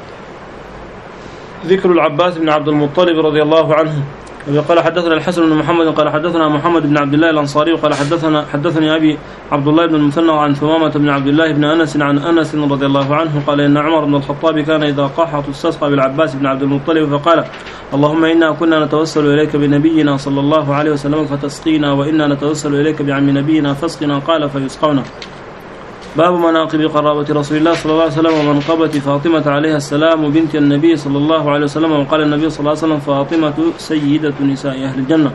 ذكر العباس بن عبد المطلب رضي الله عنه. وقال حدثنا الحسن بن محمد قال حدثنا محمد بن عبد الله الأنصاري قال حدثنا حدثني أبي عبد الله بن المثنى عن ثمامة بن عبد الله بن أنس عن أنس رضي الله عنه قال إن عمر بن الخطاب كان إذا قحط استسقى بالعباس بن عبد المطلب فقال اللهم إنا كنا نتوسل إليك بنبينا صلى الله عليه وسلم فتسقينا وإنا نتوسل إليك بعم نبينا فاسقنا قال فيسقونا. باب مناقب قرابة رسول الله صلى الله عليه وسلم ومنقبة فاطمة عليها السلام بنت النبي صلى الله عليه وسلم. وقال النبي صلى الله عليه وسلم فاطمة سيدة نساء أهل الجنة.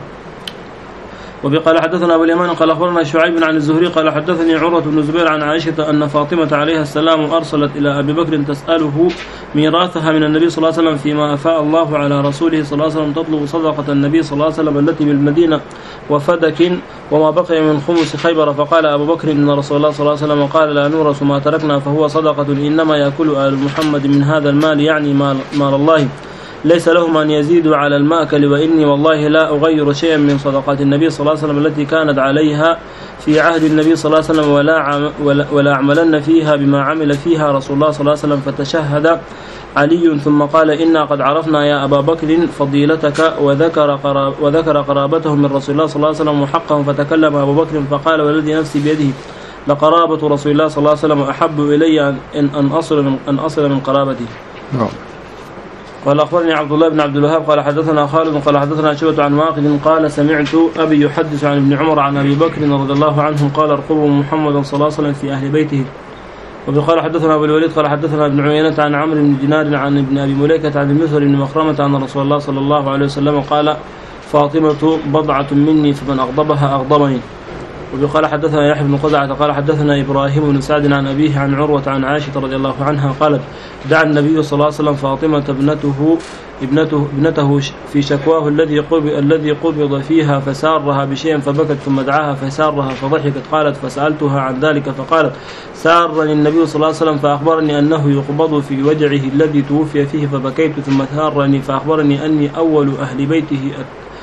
وبقال حدثنا أبو اليمان قال أخبرنا شعيب عن الزهري قال حدثني عروة بن الزبير عن عائشة أن فاطمة عليها السلام أرسلت إلى أبي بكر تسأله ميراثها من النبي صلى الله عليه وسلم فيما أفاء الله على رسوله صلى الله عليه وسلم تطلب صدقة النبي صلى الله عليه وسلم التي بالمدينة وفدك وما بقي من خمس خيبر. فقال أبو بكر إن رسول الله صلى الله عليه وسلم قال لا نورث ما تركنا فهو صدقة إنما يأكل آل محمد من هذا المال يعني مال, مال الله ليس لهم أن يزيدوا على المأكل وإني والله لا أغير شيئا من صدقات النبي صلى الله عليه وسلم التي كانت عليها في عهد النبي صلى الله عليه وسلم ولا, عم ولا, ولا أعملن فيها بما عمل فيها رسول الله صلى الله عليه وسلم. فتشهد علي ثم قال إنا قد عرفنا يا أبا بكر فضيلتك وذكر, قراب وذكر قرابته من رسول الله صلى الله عليه وسلم وحقهم. فتكلم أبو بكر فقال والذي نفسي بيده لقرابة رسول الله صلى الله عليه وسلم أحب إلي أن, أن, أصل, من أن أصل من قرابتي. نعم. قال أخبرني عبد الله بن عبد الوهاب قال حدثنا خالد قال حدثنا شعبة عن واقد قال سمعت أبي يحدث عن ابن عمر عن أبي بكر رضي الله عنه قال ارقبوا محمد صلى الله عليه وسلم في أهل بيته. وقال حدثنا أبو الوليد قال حدثنا ابن عيينة عن عمرو بن دينار عن ابن أبي مليكة عن المسور بن مخرمة عن رسول الله صلى الله عليه وسلم قال فاطمة بضعة مني فمن أغضبها أغضبني. وقال حدثنا يحيى بن قزعة قال حدثنا إبراهيم بن سعد عن أبيه عن عروة عن عائشة رضي الله عنها قالت دعا النبي صلى الله عليه وسلم فاطمة ابنته ابنته ابنته في شكواه الذي قبض الذي قبض فيها فسارها بشيء فبكت ثم دعاها فسارها فضحكت. قالت فسألتها عن ذلك فقالت سارني النبي صلى الله عليه وسلم فأخبرني أنه يقبض في وجعه الذي توفي فيه فبكيت ثم سارني فأخبرني أني أول أهل بيته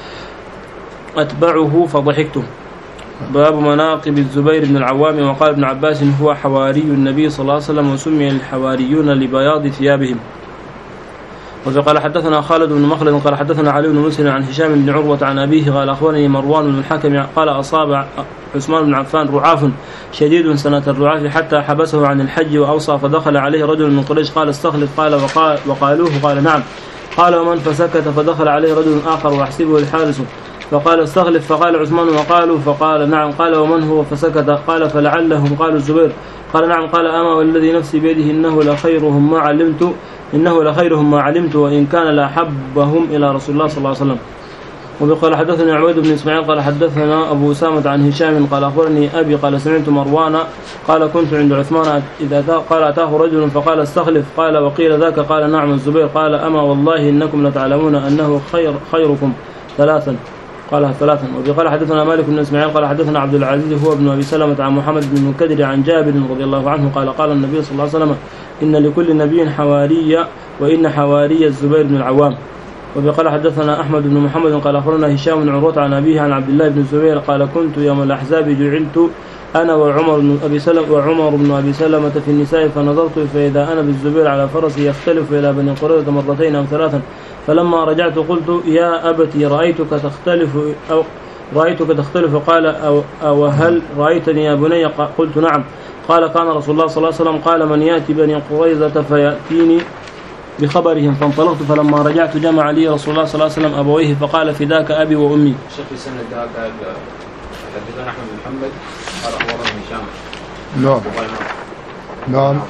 أتبعه فضحكت. باب مناقب الزبير بن العوام. وقال ابن عباس هو حواري النبي صلى الله عليه وسلم وسمي الحواريون لبياض ثيابهم. وقال حدثنا خالد بن مخلد قال حدثنا علي بن مسلم عن هشام بن عروة عن أبيه قال أخبرني مروان بن الحكم قال أصاب عثمان بن عفان رعاف شديد سنة الرعاف حتى حبسه عن الحج وأوصى فدخل عليه رجل من قريش قال استخلف قال وقال وقالوه قال نعم قال ومن فسكت فدخل عليه رجل آخر وأحسبه الحارس فقال استخلف فقال عثمان وقالوا فقال نعم قال ومن هو فسكت قال فلعلهم قالوا الزبير قال نعم قال أما والذي نفسي بيده إنه لخيرهم ما علمت إنه لخيرهم ما علمت وإن كان لأحبهم إلى رسول الله صلى الله عليه وسلم. وقال حدثني عبيد بن إسماعيل قال حدثنا أبو أسامة عن هشام قال أخبرني أبي قال سمعت مروان قال كنت عند عثمان إذا قال أتاه رجل فقال استخلف قال وقيل ذاك قال نعم الزبير قال أما والله إنكم لتعلمون أنه خير خيركم ثلاثا قالها ثلاثا. وقال حدثنا مالك بن إسماعيل قال حدثنا عبد العزيز هو ابن أبي سلمة عن محمد بن المنكدر عن جابر رضي الله عنه قال قال النبي صلى الله عليه وسلم إن لكل نبي حواري وإن حواري الزبير بن العوام. وقال حدثنا أحمد بن محمد قال أخبرنا هشام بن عروة عن أبيه عن عبد الله بن الزبير قال كنت يوم الأحزاب جعلت أنا وعمر بن أبي سلمة وعمر بن أبي سلمة في النساء فنظرت فإذا أنا بالزبير على فرسي يختلف إلى بني قريظة مرتين أو ثلاثا فلما رجعت قلت يا أبتي رأيتك تختلف أو رأيتك تختلف قال أو, أو هل رأيتني يا بني قلت نعم قال كان رسول الله صلى الله عليه وسلم قال من يأتي بني قريظة فيأتيني بخبرهم فانطلقت فلما رجعت جمع لي رسول الله صلى الله عليه وسلم أبويه فقال فداك أبي وأمي. الشيخ في سنة ذاك حدثنا أحمد بن محمد قال أخبرنا هشام. نعم نعم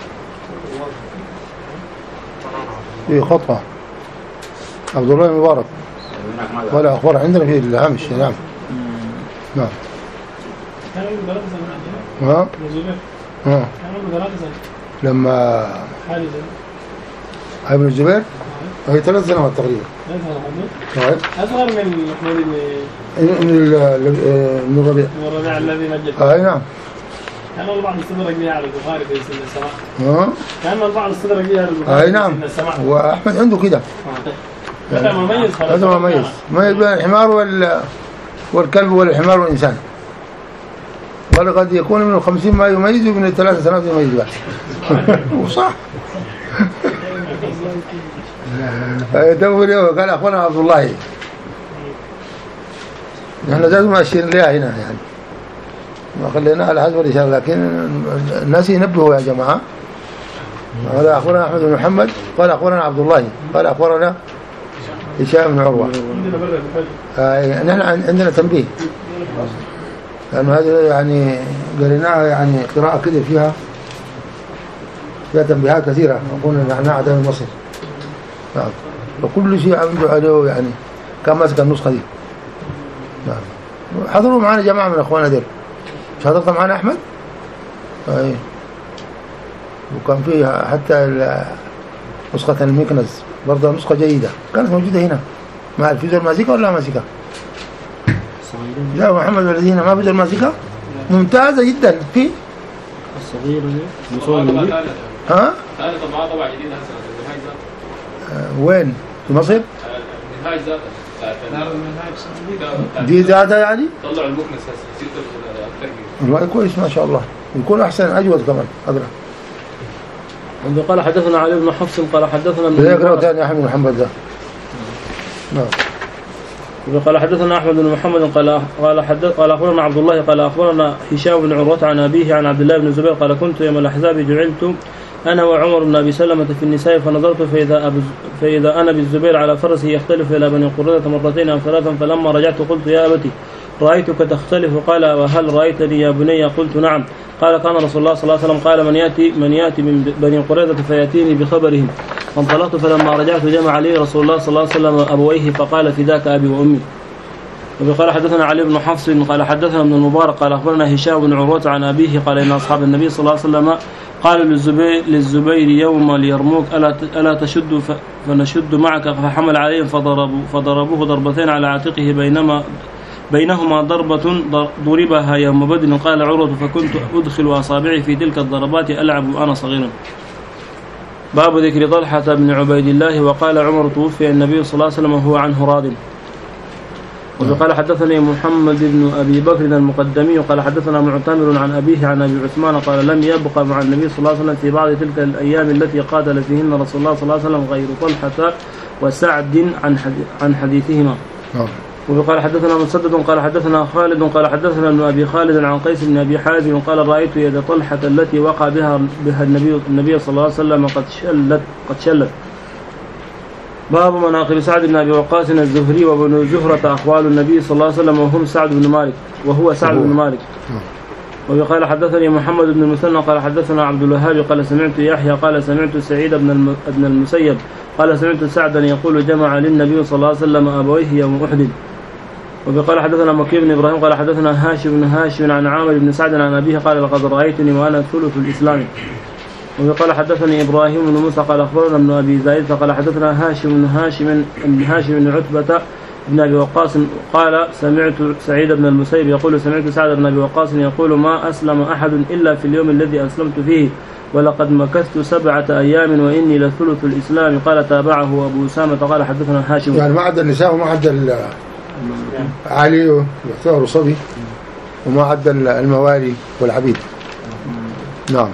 في خطأ عبد الله المبارك ولا أخبار عندنا في الهامش. نعم نعم ها ها لما ابن الزبير هي ثلاث سنوات تقريبا أصغر من محمود بن بن الربيع الربيع الذي نجد. اي نعم كان البعض استدرك بها على البخاري في سن السماع. ها كان البعض استدرك بها على البخاري اي نعم واحمد عنده كده هذا مميز هذا مميز مميز بين الحمار وال والكلب والحمار والإنسان ولقد يكون من الخمسين ما يميز ومن الثلاث سنوات يميز بعد وصح دوري وقال أخونا عبد الله نحن لازم ماشيين لها هنا يعني ما خلينا على حسب الإشارة لكن الناس ينبهوا يا جماعة. قال أخونا أحمد بن محمد قال أخونا عبد الله قال أخونا هشام بن عروة. آه نحن عندنا تنبيه لأن هذه يعني قريناها يعني قراءة كده فيها فيها تنبيهات كثيرة نقول نحن أعداء مصر نعم وكل شيء عنده عليه يعني كان ماسك النسخة دي. نعم حضروا معنا جماعة من أخوانا دير مش حضرت معنا أحمد آه. وكان فيها حتى نسخة المكنز برضه نسخة جيدة كانت موجودة هنا ما في زول ماسكة ولا ماسكة لا محمد والذين ما في زول ماسكة ممتازة جدا في الصغيرة دي ها هذا طبعا طبعا جديد هسه وين في مصر النهاية ذات دي ذاتها يعني طلعوا المكنس هسه ستة والله كويس ما شاء الله يكون أحسن أجود كمان أقرأ. قال حدثنا علي بن حفص قال حدثنا من يقرأ ثاني أحمد بن محمد ده. نعم قال حدثنا أحمد بن محمد قال قال حدث قال أخبرنا عبد الله قال أخبرنا هشام بن عروة عن أبيه عن عبد الله بن الزبير قال كنت يوم الأحزاب جعلت أنا وعمر بن أبي سلمة في النساء فنظرت فإذا أبو فإذا أنا بالزبير على فرسه يختلف إلى بني قريظة مرتين أو ثلاثا فلما رجعت قلت يا أبتي رأيتك تختلف قال وهل رأيتني يا بني قلت نعم قال كان رسول الله صلى الله عليه وسلم قال من يأتي من يأتي من بني قريظة فيأتيني بخبرهم فانطلقت فلما رجعت جمع لي رسول الله صلى الله عليه وسلم أبويه فقال فداك أبي وأمي. وقال حدثنا علي بن حفص قال حدثنا ابن المبارك قال أخبرنا هشام بن عروة عن أبيه قال إن أصحاب النبي صلى الله عليه وسلم قالوا للزبير للزبير يوم ليرموك ألا ألا تشد فنشد معك فحمل عليهم فضربوا فضربوه ضربتين على عاتقه بينما بينهما ضربة ضربها يوم بدر قال عروة فكنت أدخل أصابعي في تلك الضربات ألعب وأنا صغيرا. باب ذكر طلحة بن عبيد الله وقال عمر توفي النبي صلى الله عليه وسلم وهو عنه راض. وقال حدثني محمد بن أبي بكر المقدمي قال حدثنا معتمر عن أبيه عن أبي عثمان قال لم يبقى مع النبي صلى الله عليه وسلم في بعض تلك الأيام التي قاتل فيهن رسول الله صلى الله عليه وسلم غير طلحة وسعد عن عن حديثهما. وقال حدثنا مسدد قال حدثنا خالد قال حدثنا ابن أبي خالد عن قيس بن أبي حازم قال رأيت يد طلحة التي وقع بها بها النبي النبي صلى الله عليه وسلم قد شلت قد شلت. باب مناقب سعد بن أبي وقاص الزهري وابن زهرة أخوال النبي صلى الله عليه وسلم وهم سعد بن مالك وهو سعد بن مالك. وقال حدثني محمد بن المثنى قال حدثنا عبد الوهاب قال سمعت يحيى قال سمعت سعيد بن بن المسيب قال سمعت سعدا يقول جمع للنبي صلى الله عليه وسلم أبويه يوم أحد. وقال حدثنا مكي بن إبراهيم قال حدثنا هاشم بن هاشم عن عامر بن سعد عن أبيه قال لقد رأيتني وأنا ثلث الإسلام. وقال حدثني إبراهيم بن موسى قال أخبرنا ابن أبي زايد قال حدثنا هاشم بن هاشم بن هاشم بن عتبة بن أبي وقاص قال سمعت سعيد بن المسيب يقول سمعت سعد بن أبي وقاص يقول ما أسلم أحد إلا في اليوم الذي أسلمت فيه ولقد مكثت سبعة أيام وإني لثلث الإسلام. قال تابعه أبو أسامة قال حدثنا هاشم يعني ما عدا النساء وما عدا علي يعتبر صبي وما عدا الموالي والعبيد. نعم.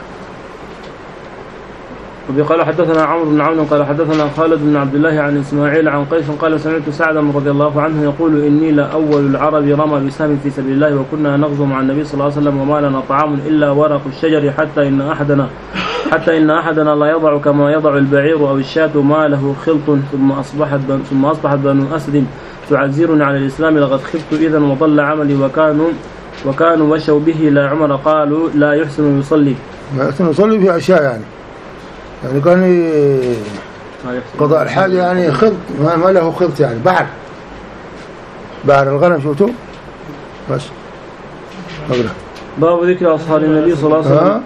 وقال حدثنا عمرو بن عون قال حدثنا خالد بن عبد الله عن إسماعيل عن قيس قال سمعت سعدا رضي الله عنه يقول إني لأول العرب رمى بسهم في سبيل الله وكنا نغزو مع النبي صلى الله عليه وسلم وما لنا طعام إلا ورق الشجر حتى إن أحدنا حتى إن أحدنا لا يضع كما يضع البعير أو الشاة ما له خلط ثم أصبحت ثم أصبحت بنو أسد تعزرني على الإسلام لقد خفت إذا وضل عملي وكانوا وكانوا مشوا به لا عمر قالوا لا يحسن يصلي. ما يحسن يصلي في أشياء يعني يعني كان قضاء الحاجة يعني خلط ما, ما له خلط يعني بحر بحر الغنم شفتوا بس. أقرأ. باب ذكر أصحاب النبي صلى الله عليه وسلم.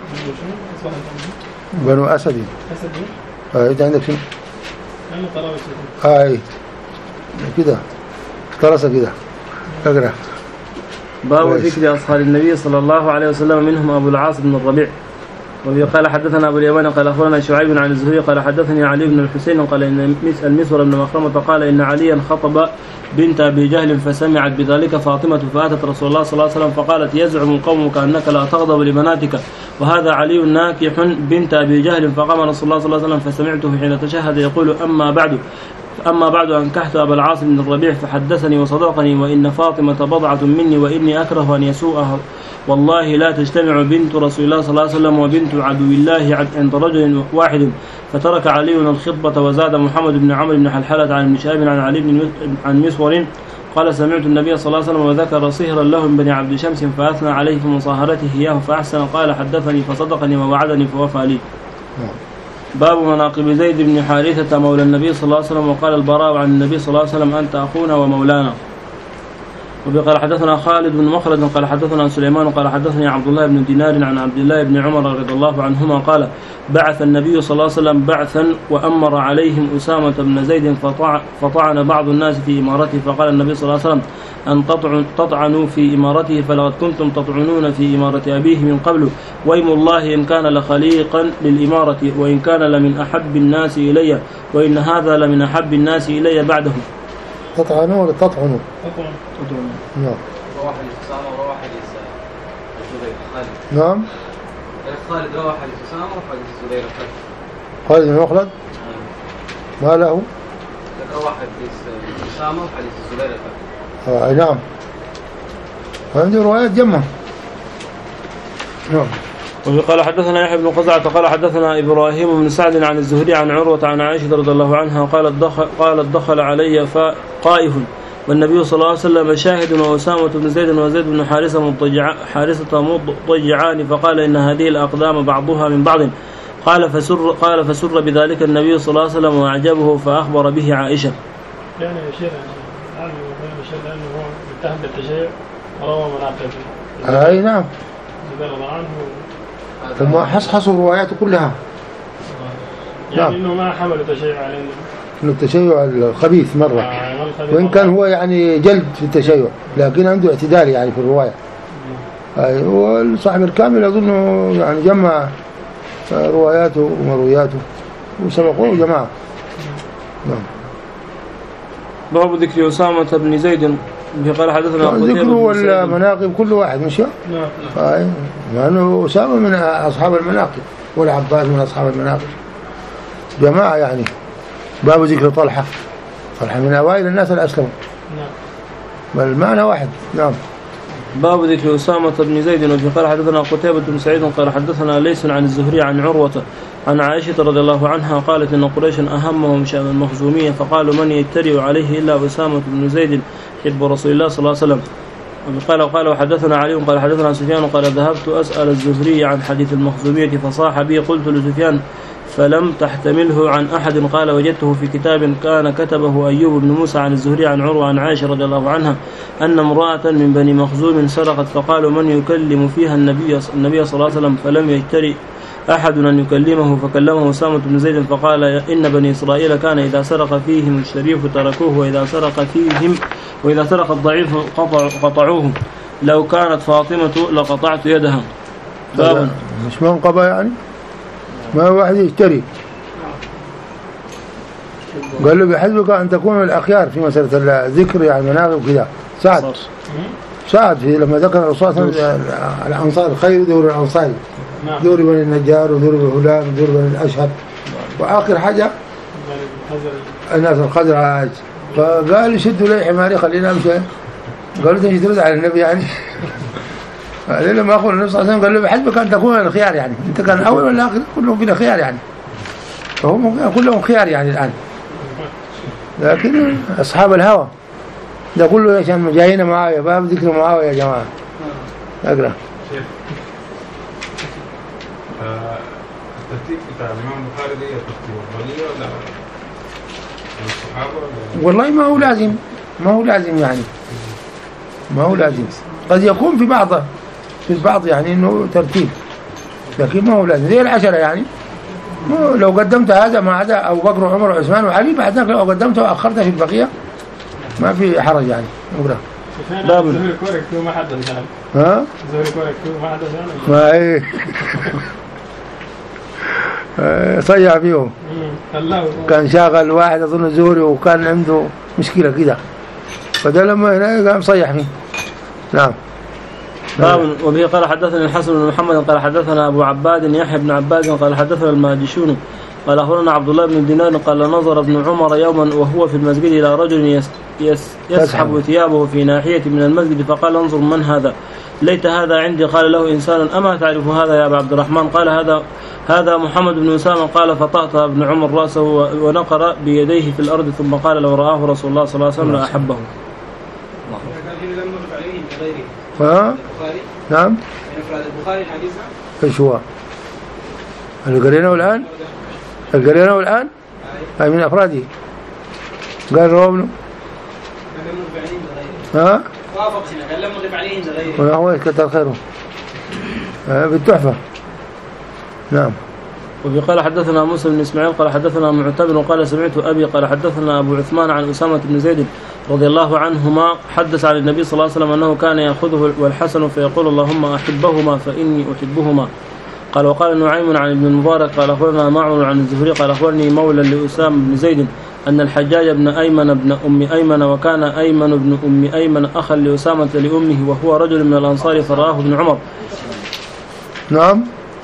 بنو أسد. أسد. آه إنت عندك شنو؟ أنا طرابة. آه كده طرسة كده. أقرأ. باب ذكر أصحاب النبي صلى الله عليه وسلم منهم أبو العاص بن الربيع. وقال حدثنا أبو اليمان قال أخبرنا شعيب عن الزهري قال حدثني علي بن الحسين قال إن المسور بن مخرمة قال إن عليا خطب بنت أبي جهل فسمعت بذلك فاطمة فأتت رسول الله صلى الله عليه وسلم فقالت يزعم قومك أنك لا تغضب لبناتك وهذا علي ناكح بنت أبي جهل. فقام رسول الله صلى الله عليه وسلم فسمعته حين تشهد يقول أما بعد أما بعد أنكحت أبا العاص بن الربيع فحدثني وصدقني وإن فاطمة بضعة مني وإني أكره أن يسوءها والله لا تجتمع بنت رسول الله صلى الله عليه وسلم وبنت عدو الله عند رجل واحد. فترك علي الخطبة وزاد محمد بن عمرو بن حلحلة عن ابن شهاب عن علي بن عن مسور قال سمعت النبي صلى الله عليه وسلم وذكر صهرا له من بني عبد شمس فأثنى عليه في مصاهرته إياه فأحسن قال حدثني فصدقني ووعدني فوفى لي. باب مناقب زيد بن حارثة مولى النبي صلى الله عليه وسلم. وقال البراء عن النبي صلى الله عليه وسلم أنت أخونا ومولانا. وقال حدثنا خالد بن مخلد قال حدثنا سليمان قال حدثني عبد الله بن دينار عن عبد الله بن عمر رضي الله عنهما قال بعث النبي صلى الله عليه وسلم بعثا وأمر عليهم أسامة بن زيد فطعن بعض الناس في إمارته فقال النبي صلى الله عليه وسلم أن تطعنوا في إمارته فلقد كنتم تطعنون في إمارة أبيه من قبل ويم الله إن كان لخليقا للإمارة وإن كان لمن أحب الناس إلي وإن هذا لمن أحب الناس إلي بعدهم. تطعنوا ولا تطعنوا؟ تطعنوا. نعم. روى حديث أسامة وروى حديث الزبير خالد. نعم. خالد روى حديث أسامة وحديث الزبير خالد بن مخلد. ما له؟ روى حديث أسامة وحديث الزبير آه نعم. عنده روايات جمع. نعم. وقال حدثنا يحيى بن قزعة قال حدثنا إبراهيم بن سعد عن الزهري عن عروة عن عائشة رضي الله عنها قالت دخل, قالت دخل علي قائف والنبي صلى الله عليه وسلم شاهد وأسامة بن زيد وزيد بن حارثة مضطجع حارثة مضطجعان فقال إن هذه الأقدام بعضها من بعض قال فسر قال فسر بذلك النبي صلى الله عليه وسلم وأعجبه فأخبر به عائشة. يعني يشير عن يشير لأنه هو متهم بالتشيع وروى مناقب. أي نعم. ثم حصحصوا رواياته كلها. يعني إنه ما حمل تشيع عليه. إنه التشيع الخبيث مرة. آه وإن كان هو يعني جلد في التشيع لكن عنده اعتدال يعني في الرواية. أي والصاحب الكامل أظنه يعني جمع رواياته ومروياته وسبقوه جماعة. نعم. باب ذكر أسامة بن زيد قال حدثنا ذكره والمناقب كل واحد مش نعم آه لأنه أسامة من أصحاب المناقب والعباس من أصحاب المناقب جماعة يعني. باب ذكر طلحة طلحة من أوائل الناس الأسلموا نعم بل معنى واحد. نعم. باب ذكر أسامة بن زيد وفي قال حدثنا قتيبة بن سعيد قال حدثنا ليس عن الزهري عن عروة عن عائشة رضي الله عنها قالت إن قريشا أهمهم شأن المخزومية فقالوا من يتريء عليه إلا أسامة بن زيد حب رسول الله صلى الله عليه وسلم. قال وقال وحدثنا علي قال حدثنا سفيان قال ذهبت أسأل الزهري عن حديث المخزومية فصاح بي قلت لسفيان فلم تحتمله عن أحد قال وجدته في كتاب كان كتبه أيوب بن موسى عن الزهري عن عروة عن عائشة رضي الله عنها أن امرأة من بني مخزوم سرقت فقالوا من يكلم فيها النبي النبي صلى الله عليه وسلم فلم يجترئ أحد أن يكلمه فكلمه أسامة بن زيد فقال إن بني إسرائيل كان إذا سرق فيهم الشريف تركوه وإذا سرق فيهم وإذا سرق الضعيف قطعوه لو كانت فاطمة لقطعت يدها. باب مش منقبة يعني ما واحد يشتري قال له بحسبك أن تكون الأخيار في مسألة الذكر يعني مناقب وكذا. سعد سعد في لما ذكر الرسول الأنصار الخير دور الأنصار دور بني النجار ودور بني هلال ودور بني الأشهر وآخر حاجة الناس الخزرج فقال شدوا لي حماري خلينا أمشي. قالوا تجي ترد على النبي يعني لما أقول النبي صلى الله عليه وسلم قال له بحسبك أن تكون الخيار يعني أنت كان أول ولا آخر كلهم فينا خيار يعني فهم كلهم خيار يعني الآن. لكن أصحاب الهوى ده كله عشان جايين معاوية باب ذكر معاوية يا جماعة. أقرأ الترتيب بتاع الإمام البخاري ده ترتيب ولي ولا الصحابة ولا والله ما هو لازم ما هو لازم يعني ما هو لازم قد يكون في بعض في البعض يعني إنه ترتيب لكن ما هو لازم زي العشرة يعني لو قدمت هذا مع هذا أبو بكر وعمر وعثمان وعلي بعد ذلك لو قدمته وأخرته في البقية ما في حرج يعني. أقرأ باب زهري كورك ما حدث يعني ها زهري كورك ما حدث يعني ما إيه صيح فيهم كان شاغل واحد أظن زهري وكان عنده مشكلة كده فده لما هنا قام صيح فيه. نعم. باب وبه قال حدثنا الحسن بن محمد قال حدثنا أبو عباد يحيى بن عباد قال حدثنا المهدشون قال أخبرنا عبد الله بن دينار قال نظر ابن عمر يوما وهو في المسجد إلى رجل يس يس يسحب ثيابه في ناحية من المسجد فقال انظر من هذا ليت هذا عندي. قال له إنسان أما تعرف هذا يا أبا عبد الرحمن؟ قال هذا هذا محمد بن أسامة. قال فطأت ابن عمر رأسه ونقر بيديه في الأرض ثم قال لو رآه رسول الله صلى الله عليه وسلم لأحبه. ها؟ نعم. البخاري الحديث ايش هو؟ اللي قريناه الآن؟ اللي قريناه الآن؟ هاي من أفراده. قال روابنه. ها؟ وافقنا قال لم نضيف عليهم لغيره. وهو كتر خيره. بالتحفة. نعم. وفي قال حدثنا موسى بن إسماعيل قال حدثنا معتمر وقال سمعت أبي قال حدثنا أبو عثمان عن أسامة بن زيد رضي الله عنهما حدث عن النبي صلى الله عليه وسلم أنه كان يأخذه والحسن فيقول اللهم أحبهما فإني أحبهما. قال وقال نعيم عن ابن المبارك قال أخبرنا معمر عن الزهري قال أخبرني مولى لأسامة بن زيد أن الحجاج بن أيمن بن أم أيمن وكان أيمن بن أم أيمن أخا لأسامة لأمه وهو رجل من الأنصار فرآه ابن عمر. نعم.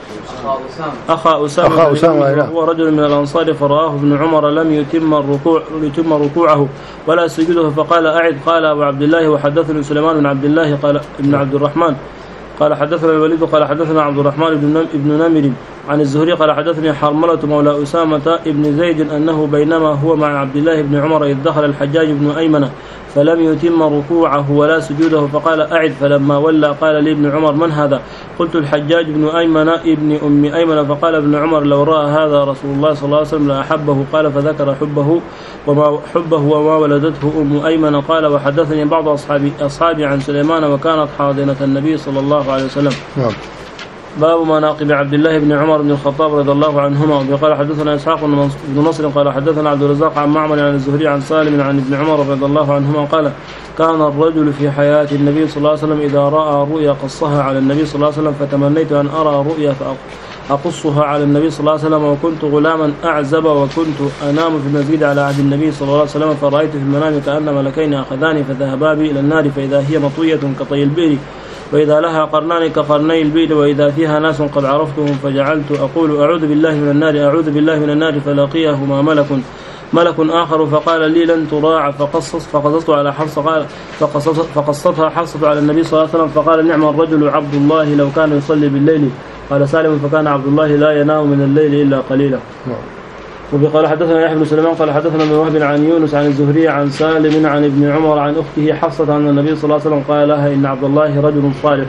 أخا أسامة, أخا أسامة وهو رجل من الأنصار فرآه ابن عمر لم يتم الركوع يتم ركوعه ولا سجوده فقال أعد. قال أبو عبد الله وحدثني سليمان بن عبد الله قال ابن عبد الرحمن قال حدثنا الوليد قال حدثنا عبد الرحمن بن ابن نمر عن الزهري قال حدثني حرملة مولى أسامة ابن زيد أنه بينما هو مع عبد الله بن عمر إذ دخل الحجاج بن أيمن فلم يتم ركوعه ولا سجوده فقال أعد. فلما ولى قال لي ابن عمر من هذا؟ قلت الحجاج بن أيمن ابن أم أيمن. فقال ابن عمر لو رأى هذا رسول الله صلى الله عليه وسلم لأحبه. قال فذكر حبه وما حبه وما ولدته أم أيمن. قال وحدثني بعض أصحابي, أصحابي عن سليمان وكانت حاضنة النبي صلى الله عليه وسلم. نعم. باب مناقب عبد الله بن عمر بن الخطاب رضي الله عنهما. قال حدثنا إسحاق بن نصر قال حدثنا عبد الرزاق عن معمر عن الزهري عن سالم عن ابن عمر رضي الله عنهما قال كان الرجل في حياة النبي صلى الله عليه وسلم إذا رأى رؤيا قصها على النبي صلى الله عليه وسلم فتمنيت أن أرى رؤيا فأقصها على النبي صلى الله عليه وسلم وكنت غلاما أعزب وكنت أنام في المسجد على عهد النبي صلى الله عليه وسلم فرأيت في المنام كأن ملكين أخذاني فذهبا بي إلى النار فإذا هي مطوية كطي البئر وإذا لها قرنان كقرني البئر وإذا فيها ناس قد عرفتهم فجعلت أقول أعوذ بالله من النار أعوذ بالله من النار فلقيهما ملك ملك آخر فقال لي لن تراع فقصص فقصصت على حفصة قال فقصص فقصتها حفصة على النبي صلى الله عليه وسلم فقال نعم الرجل عبد الله لو كان يصلي بالليل. قال سالم فكان عبد الله لا ينام من الليل إلا قليلا. وقال حدثنا يحيى بن سليمان قال حدثنا ابن وهب عن يونس عن الزهري عن سالم عن ابن عمر عن أخته حفصة أن النبي صلى الله عليه وسلم قال لها إن عبد الله رجل صالح.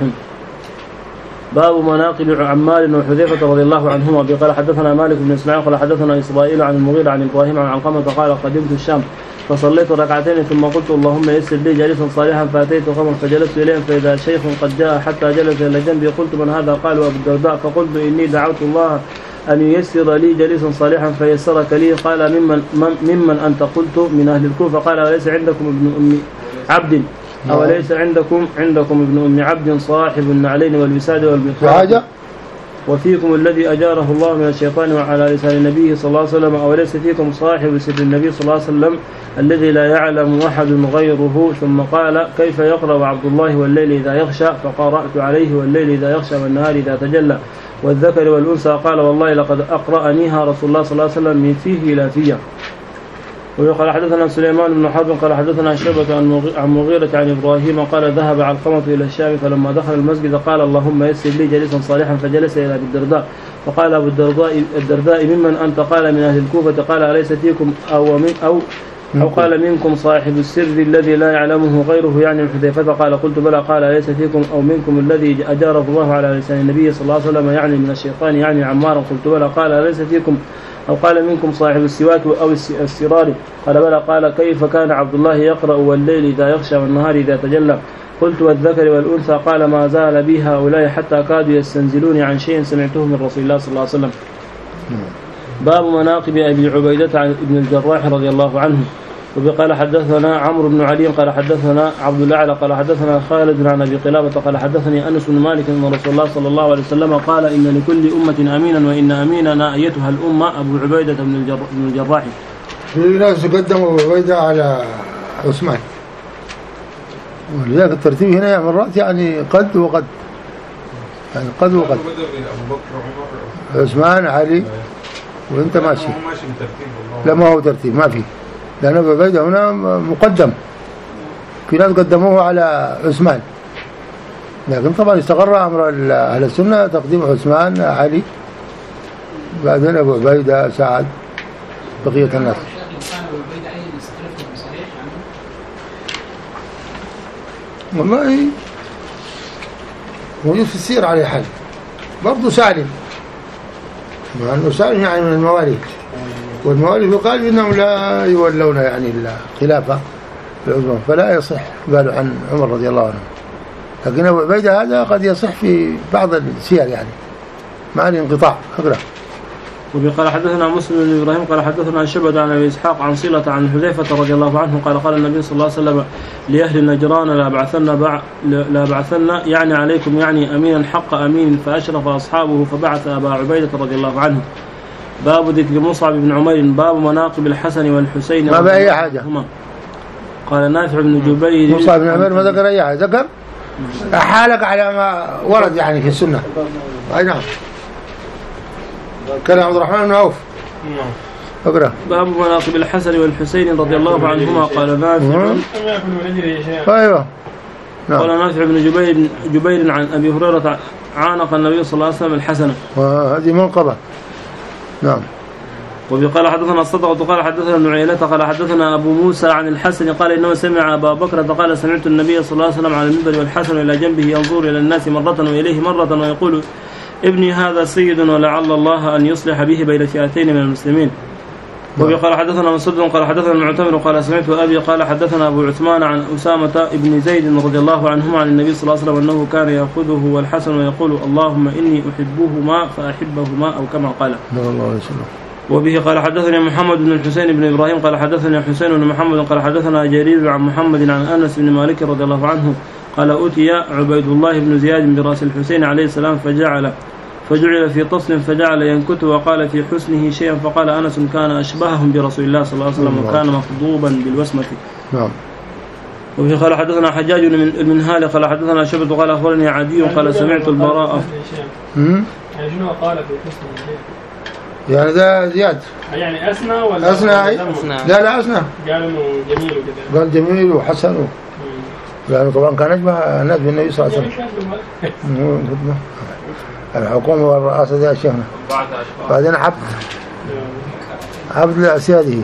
باب مناقب عمار وحذيفة رضي الله عنهما. قال حدثنا مالك بن اسماعيل قال حدثنا إسرائيل عن المغيرة عن إبراهيم عن علقمة قال قدمت الشام فصليت ركعتين ثم قلت اللهم يسر لي جالسا صالحا فأتيت قوما فجلست إليهم فإذا شيخ قد جاء حتى جلس إلى جنبي قلت من هذا؟ قالوا أبو الدرداء فقلت إني دعوت الله أن ييسر لي جليسا صالحا فيسرك لي. قال ممن, ممن أنت؟ قلت من أهل الكوفة. قال وليس عندكم ابن أم عبد أوليس عندكم عندكم ابن أم عبد صاحب النعلين والوساد والمخراج وفيكم الذي أجاره الله من الشيطان وعلى لسان النبي صلى الله عليه وسلم أوليس فيكم صاحب سر النبي صلى الله عليه وسلم الذي لا يعلم أحد غيره. ثم قال كيف يقرأ عبد الله والليل إذا يغشى؟ فقرأت عليه والليل إذا يغشى والنهار إذا تجلى والذكر والأنثى. قال والله لقد أقرأنيها رسول الله صلى الله عليه وسلم من فيه إلى فيه. وقال حدثنا سليمان بن حرب قال حدثنا شعبة عن مغيرة عن إبراهيم قال ذهب علقمة إلى الشام فلما دخل المسجد قال اللهم يسر لي جليسا صالحا فجلس إلى أبي الدرداء فقال أبو الدرداء الدرداء ممن أنت؟ قال من أهل الكوفة. قال أليس فيكم أو من أو أو قال منكم صاحب السر الذي لا يعلمه غيره يعني حذيفة؟ قال قلت بلى. قال أليس فيكم أو منكم الذي أجاره الله على لسان النبي صلى الله عليه وسلم يعني من الشيطان يعني عمارا؟ قلت بلى. قال أليس فيكم أو قال منكم صاحب السواك أو السرار؟ قال بلى. قال كيف كان عبد الله يقرأ والليل إذا يغشى والنهار إذا تجلى؟ قلت والذكر والأنثى؟ قال ما زال بي هؤلاء حتى كادوا يستنزلوني عن شيء سمعته من رسول الله صلى الله عليه وسلم. باب مناقب أبي عبيدة عن ابن الجراح رضي الله عنه. وقال حدثنا عمرو بن علي قال حدثنا عبد الأعلى قال حدثنا خالد عن أبي قلابة قال حدثني أنس بن مالك أن رسول الله صلى الله عليه وسلم قال إن لكل أمة أمينا وإن أميننا أيتها الأمة أبو عبيدة بن الجراح. في ناس قدموا أبو عبيدة على عثمان ولذلك الترتيب هنا مرات يعني قد وقد يعني قد وقد عثمان علي وانت ماشي لا ما هو ترتيب ما فيه لأن أبو عبيدة هنا مقدم في ناس قدموه على عثمان لكن طبعا استقر أمر أهل السنة تقديم عثمان علي بعدين أبو عبيدة سعد بقية الناس. والله موجود في السير عليه حال برضو سالم مع أنه سالم يعني من المواليد والموالد يقال إنهم لا يولون يعني الخلافة العظمى فلا يصح قالوا عن عمر رضي الله عنه. لكن أبو عبيدة هذا قد يصح في بعض السير يعني مع الانقطاع. أقرأ. وقال حدثنا مسلم بن إبراهيم قال حدثنا شعبة عن أبي إسحاق عن صلة عن حذيفة رضي الله عنه قال قال النبي صلى الله عليه وسلم لأهل نجران لا بعثنا بع... لا بعثنا يعني عليكم يعني أمينا حق أمين فأشرف أصحابه فبعث أبا عبيدة رضي الله عنه. باب ذكر مصعب بن عمير. باب مناقب الحسن والحسين ما بأي حاجة. قال نافع بن جبير مصعب بن عمير ما ذكر أي حاجة ذكر حالك على ما ورد يعني في السنة. أي نعم. كان عبد الرحمن بن عوف. اقرأ. باب مناقب الحسن والحسين رضي الله عنهما. قال نافع ايوه نعم. قال نافع بن جبير جبير عن ابي هريره عانق النبي صلى الله عليه وسلم الحسن وهذه منقبه. نعم. وقال حدثنا الصدقة قال حدثنا ابن عيينة قال حدثنا أبو موسى عن الحسن قال إنه سمع أبا بكر قال سمعت النبي صلى الله عليه وسلم على المنبر والحسن إلى جنبه ينظر إلى الناس مرة وإليه مرة ويقول ابني هذا سيد ولعل الله أن يصلح به بين فئتين من المسلمين. وقال حدثنا مسدد قال حدثنا المعتمر قال سمعت أبي قال حدثنا أبو عثمان عن أسامة بن زيد رضي الله عنهما عن النبي صلى الله عليه وسلم أنه كان يأخذه والحسن ويقول اللهم إني أحبهما فأحبهما أو كما قال. وبه قال حدثني محمد بن الحسين بن إبراهيم قال حدثني حسين بن محمد قال حدثنا جرير عن محمد عن أنس بن مالك رضي الله عنه قال أتي عبيد الله بن زياد برأس الحسين عليه السلام فجعل فجعل في طصل فجعل ينكت وقال في حسنه شيئا فقال أنس كان أشبههم برسول الله صلى الله عليه وسلم وكان مخضوبا بالوسمة. نعم. وفي قال حدثنا حجاج من المنهال قال حدثنا شبت قال أخبرني عدي قال سمعت البراء. يعني شنو قال في حسنه؟ يعني ده زياد يعني أسنى ولا أسنى؟ لا لا أسنى. قال إنه جميل وكذا. قال جميل وحسن و... يعني طبعا كان أشبه الناس بالنبي صلى الله عليه وسلم. الحكومة والرئاسة دي أشياء بعدين حب عبد لأسياده.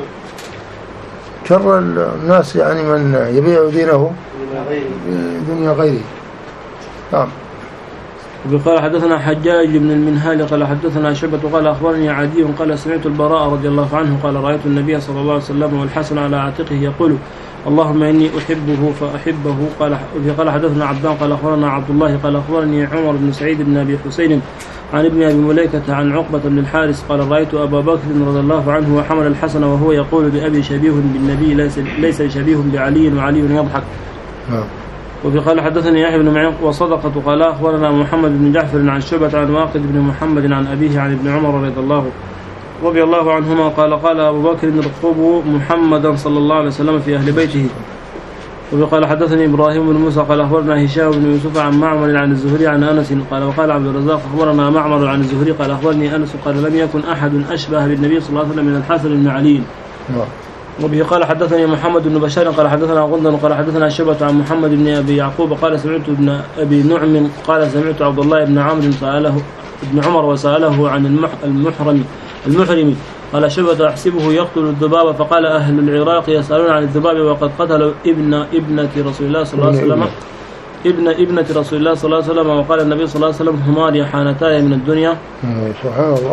شر الناس يعني من يبيع دينه بدنيا غيره. نعم. وقال حدثنا حجاج بن المنهال قال حدثنا شعبة قال أخبرني عدي قال سمعت البراء رضي الله عنه قال رأيت النبي صلى الله عليه وسلم والحسن على عاتقه يقول اللهم إني أحبه فأحبه. قال قال حدثنا عبدان قال أخبرنا عبد الله قال أخبرني عمر بن سعيد بن أبي حسين عن ابن أبي مليكة عن عقبة بن الحارث قال رأيت أبا بكر رضي الله عنه وحمل الحسن وهو يقول بأبي شبيه بالنبي ليس, ليس شبيه بعلي وعلي يضحك. وفي قال حدثني يحيى بن معين وصدقة قال أخبرنا محمد بن جعفر عن شعبة عن واقد بن محمد عن أبيه عن ابن عمر رضي الله رضي الله عنهما قال قال أبو بكر ارقبوا محمدا صلى الله عليه وسلم في أهل بيته. وفي قال حدثني إبراهيم بن موسى قال أخبرنا هشام بن يوسف عن معمر عن الزهري عن أنس قال وقال عبد الرزاق أخبرنا معمر عن الزهري قال أخبرني أنس قال لم يكن أحد أشبه بالنبي صلى الله عليه وسلم من الحسن بن علي. وبه قال حدثني محمد بن بشار قال حدثنا غندر قال حدثنا شعبة عن محمد بن أبي يعقوب قال سمعت ابن أبي نعم قال سمعت عبد الله بن عمرو سأله ابن عمر وسأله عن المحرم المحرم قال شعبة أحسبه يقتل الذباب فقال أهل العراق يسألون عن الذباب وقد قتلوا ابن ابنة رسول الله صلى الله عليه وسلم ابن ابنة رسول الله صلى الله عليه وسلم. وقال النبي صلى الله عليه وسلم هما ريحانتاي من الدنيا. سبحان الله.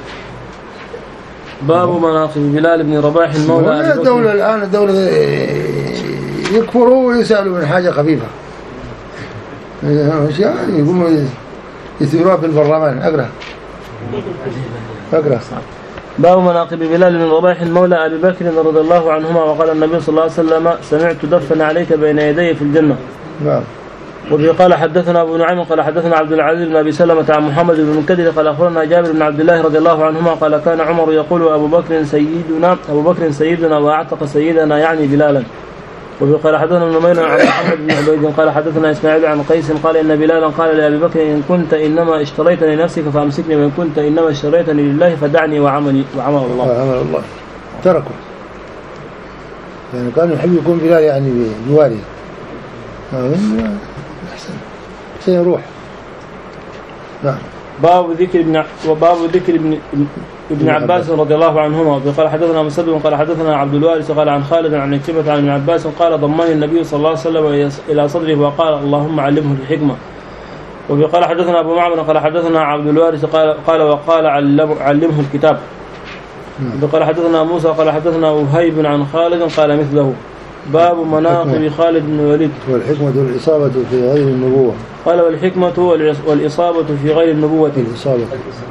باب مناقب بلال بن رباح المولى. الدولة الآن الدولة يكفروا ويسألوا من حاجة خفيفة يعني يقوموا يثيروها في البرلمان. أقرأ أقرأ باب مناقب بلال بن رباح المولى أبي بكر رضي الله عنهما. وقال النبي صلى الله عليه وسلم سمعت دفن عليك بين يدي في الجنة. نعم. وبه قال حدثنا أبو نعيم قال حدثنا عبد العزيز بن أبي سلمة عن محمد بن المنكدر قال أخبرنا جابر بن عبد الله رضي الله عنهما قال كان عمر يقول أبو بكر سيدنا أبو بكر سيدنا وأعتق سيدنا يعني بلالا. وبه قال حدثنا نمير عن محمد بن عبيد قال حدثنا إسماعيل عن قيس قال إن بلالا قال لأبي بكر إن كنت إنما اشتريتني لنفسك فأمسكني وإن كنت إنما اشتريتني لله فدعني وعملي وعمل الله. وعمل الله تركوا يعني كان يحب يكون بلال يعني بجواري أحسن سيروح. نعم. باب ذكر ابن وباب ذكر ابن ابن عباس رضي الله عنهما. وقال حدثنا مسدد قال حدثنا عبد الوارث قال عن خالد عن كتبة عن ابن عباس قال ضمني النبي صلى الله عليه وسلم إلى صدره وقال اللهم علمه الحكمة. وقال حدثنا أبو معمر قال حدثنا عبد الوارث قال قال وقال علم علمه الكتاب. وقال حدثنا موسى قال حدثنا وهيب عن خالد قال مثله. باب مناقب خالد بن الوليد. والحكمة والإصابة في غير النبوة. قال والحكمة والإصابة في غير النبوة. الإصابة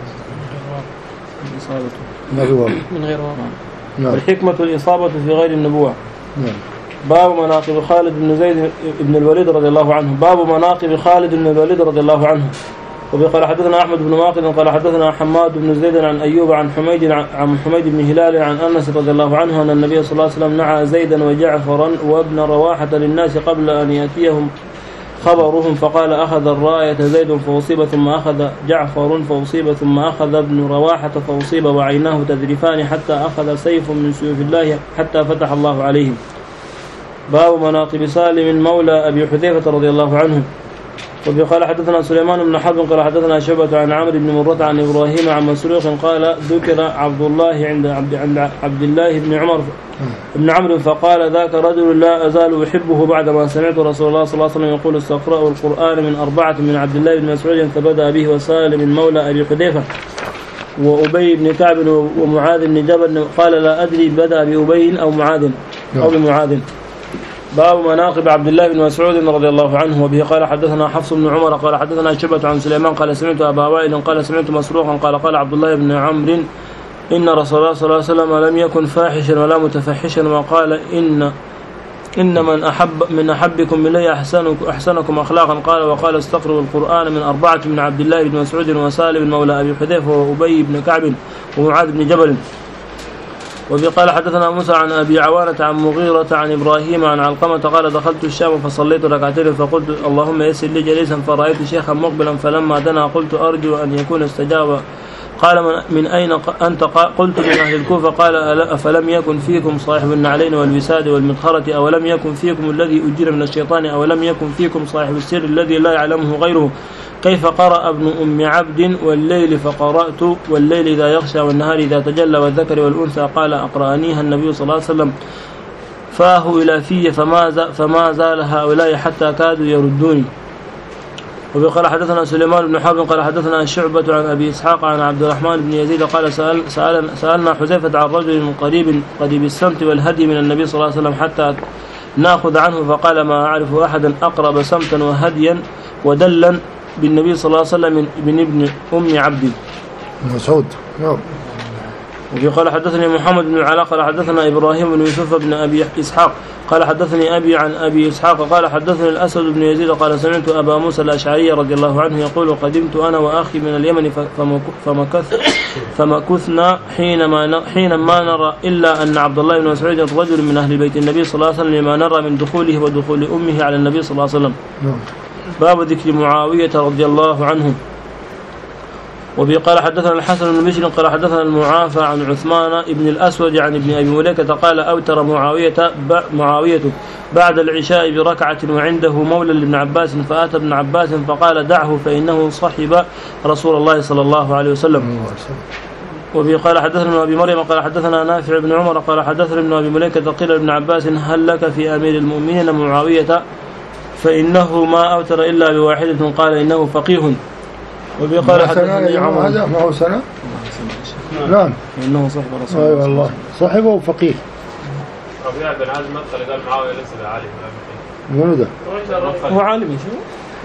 الإصابة من غير واقع. والحكمة والإصابة في غير النبوة. نعم. باب مناقب خالد بن زيد بن الوليد رضي الله عنه. باب مناقب خالد بن الوليد رضي الله عنه. وقال حدثنا أحمد بن واقد قال حدثنا حماد بن زيد عن أيوب عن حميد عن حميد بن هلال عن أنس رضي الله عنه أن النبي صلى الله عليه وسلم نعى زيدا وجعفرا وابن رواحة للناس قبل أن يأتيهم خبرهم فقال أخذ الراية زيد فأصيب ثم أخذ جعفر فأصيب ثم أخذ ابن رواحة فأصيب وعيناه تذرفان حتى أخذ سيف من سيوف الله حتى فتح الله عليهم. باب مناقب سالم مولى أبي حذيفة رضي الله عنه. وقال حدثنا سليمان بن حرب قال حدثنا شعبة عن عمرو بن مرة عن إبراهيم عن مسروق قال ذكر عبد الله عند عبد, عند عبد الله بن عمر بن عمرو فقال ذاك رجل لا أزال أحبه بعدما سمعت رسول الله صلى الله عليه وسلم يقول استقرأوا القرآن من أربعة من عبد الله بن مسعود فبدأ به وسالم مولى أبي حذيفة وأبي بن كعب ومعاذ بن جبل قال لا أدري بدأ بأبي أو معاذ أو بمعاذ. باب مناقب عبد الله بن مسعود رضي الله عنه. وبه قال حدثنا حفص بن عمر قال حدثنا شعبة عن سليمان قال سمعت أبا وائل قال سمعت مسروقا قال قال عبد الله بن عمرو إن رسول الله صلى الله عليه وسلم لم يكن فاحشا ولا متفحشا وقال إن إن من أحب من أحبكم إلي أحسنكم أحسنكم أخلاقا قال وقال استقرأوا القرآن من أربعة من عبد الله بن مسعود وسالم مولى أبي حذيفة وأبي بن كعب ومعاذ بن جبل. وفي قال حدثنا موسى عن أبي عوانة عن مغيرة عن إبراهيم عن علقمة قال دخلت الشام فصليت ركعتين فقلت اللهم يسر لي جليسا فرأيت شيخا مقبلا فلما دنا قلت أرجو أن يكون استجاب قال من, من أين أنت؟ قلت من أهل الكوفة. قال أفلم يكن فيكم صاحب النعلين والوساد والمطهرة؟ أولم يكن فيكم الذي أجر من الشيطان؟ أولم يكن فيكم صاحب السر الذي لا يعلمه غيره؟ كيف قرأ ابن أم عبد والليل فقرأت والليل إذا يغشى والنهار إذا تجلى والذكر والأنثى؟ قال أقرأنيها النبي صلى الله عليه وسلم فاه إلى في فما, فما زال هؤلاء حتى كادوا يردوني. وقال حدثنا سليمان بن حرب قال حدثنا شعبة عن أبي إسحاق عن عبد الرحمن بن يزيد قال سأل سأل سألنا حذيفة عن رجل من قريب قريب السمت والهدي من النبي صلى الله عليه وسلم حتى نأخذ عنه، فقال ما أعرف أحدا أقرب سمتا وهديا ودلا بالنبي صلى الله عليه وسلم من ابن أم عبد. مسعود. وقال حدثني محمد بن العلاء قال حدثنا إبراهيم بن يوسف بن أبي إسحاق قال حدثني أبي عن أبي إسحاق قال حدثني الأسود بن يزيد قال سمعت أبا موسى الأشعري رضي الله عنه يقول قدمت أنا وأخي من اليمن فمكث فمكثنا حينما حينما نرى إلا أن عبد الله بن مسعود رجل من أهل بيت النبي صلى الله عليه وسلم لما نرى من دخوله ودخول أمه على النبي صلى الله عليه وسلم. باب ذكر معاوية رضي الله عنه. وقال حدثنا الحسن بن بشر قال حدثنا المعافى عن عثمان بن الأسود عن ابن أبي مليكة قال أوتر معاوية معاوية بعد العشاء بركعة وعنده مولى لابن عباس فأتى ابن عباس فقال دعه فإنه صحب رسول الله صلى الله عليه وسلم. وقال حدثنا ابن أبي مريم قال حدثنا نافع بن عمر قال حدثنا ابن أبي مليكة قيل ابن عباس هل لك في أمير المؤمنين معاوية فإنه ما أوتر إلا بواحدة قال إنه فقيه. وقال حدثني عمر هذا ما هو سنة نعم إنه صحب رسول الله. أي والله صحبه وفقيه. ربيع بن عازم مثل قال معاوية ليس بعالم. منو ده؟ هو عالم شو؟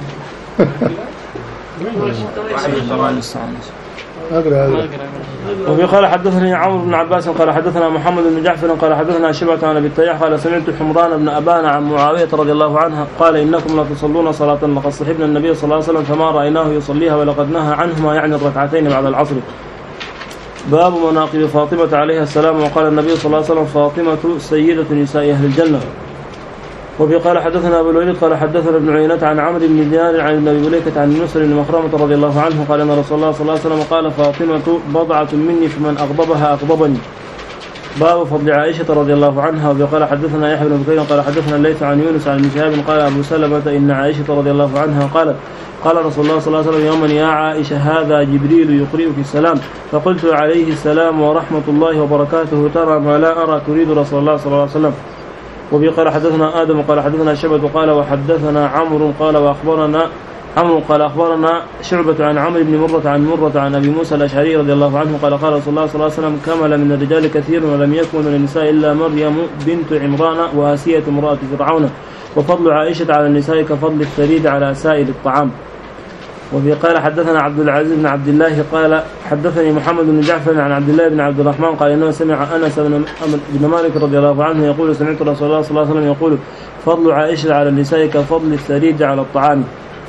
وقال حدثني عمرو بن عباس قال حدثنا محمد بن جعفر قال حدثنا شبعة عن أبي الطياح قال سمعت حمران بن أبان عن معاوية رضي الله عنها قال إنكم لا تصلون صلاة لقد صحبنا النبي صلى الله عليه وسلم فما رأيناه يصليها ولقد نهى عنهما يعني الركعتين بعد العصر. باب مناقب فاطمة عليها السلام. وقال النبي صلى الله عليه وسلم فاطمة سيدة نساء أهل الجنة. وقال حدثنا أبو الوليد قال حدثنا ابن عيينة عن عمرو بن دينار عن ابن أبي مليكة عن مسر بن مخرمة رضي الله عنه قال أن رسول الله صلى الله عليه وسلم قال فاطمة بضعة مني فمن أغضبها أغضبني. باب فضل عائشة رضي الله عنها. وقال حدثنا يحيى بن بكير قال حدثنا الليث عن يونس عن ابن شهاب قال أبو سلمة إن عائشة رضي الله عنها قالت قال رسول الله صلى الله عليه وسلم يوما يا عائشة هذا جبريل يقرئك السلام فقلت عليه السلام ورحمة الله وبركاته ترى ما لا أرى تريد رسول الله صلى الله عليه وسلم. وبي قال حدثنا آدم قال حدثنا شعبة قال وحدثنا عمرو قال وأخبرنا عمرو قال أخبرنا شعبة عن عمرو بن مرة عن مرة عن أبي موسى الأشعري رضي الله عنه قال قال رسول الله صلى الله عليه وسلم كمل من الرجال كثير ولم يكن من النساء إلا مريم بنت عمران وآسية امرأة فرعون وفضل عائشة على النساء كفضل الثريد على سائر الطعام. وفي قال حدثنا عبد العزيز بن عبد الله قال حدثني محمد بن جعفر عن عبد الله بن عبد الرحمن قال إنه سمع أنس بن مالك رضي الله عنه يقول سمعت رسول الله صلى الله عليه وسلم يقول فضل عائشة على النساء كفضل الثريد على الطعام.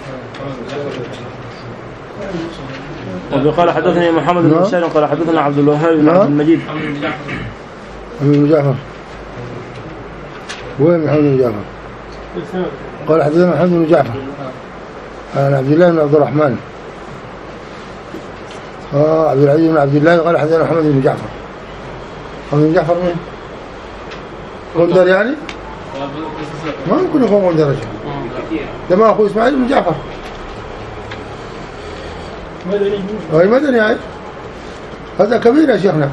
وفي قال حدثني محمد بن بشار قال حدثنا عبد الوهاب بن عبد المجيد. محمد بن جعفر وين محمد بن جعفر؟ قال حدثنا محمد بن جعفر عن عبد الله بن عبد الرحمن اه عبد العزيز بن عبد الله قال حدثنا محمد بن جعفر. محمد بن جعفر مين؟ غندر يعني؟ ما ممكن يكون غندر ده ما اخوه اسماعيل بن جعفر مدني هاي مدني هاي هذا كبير يا شيخنا.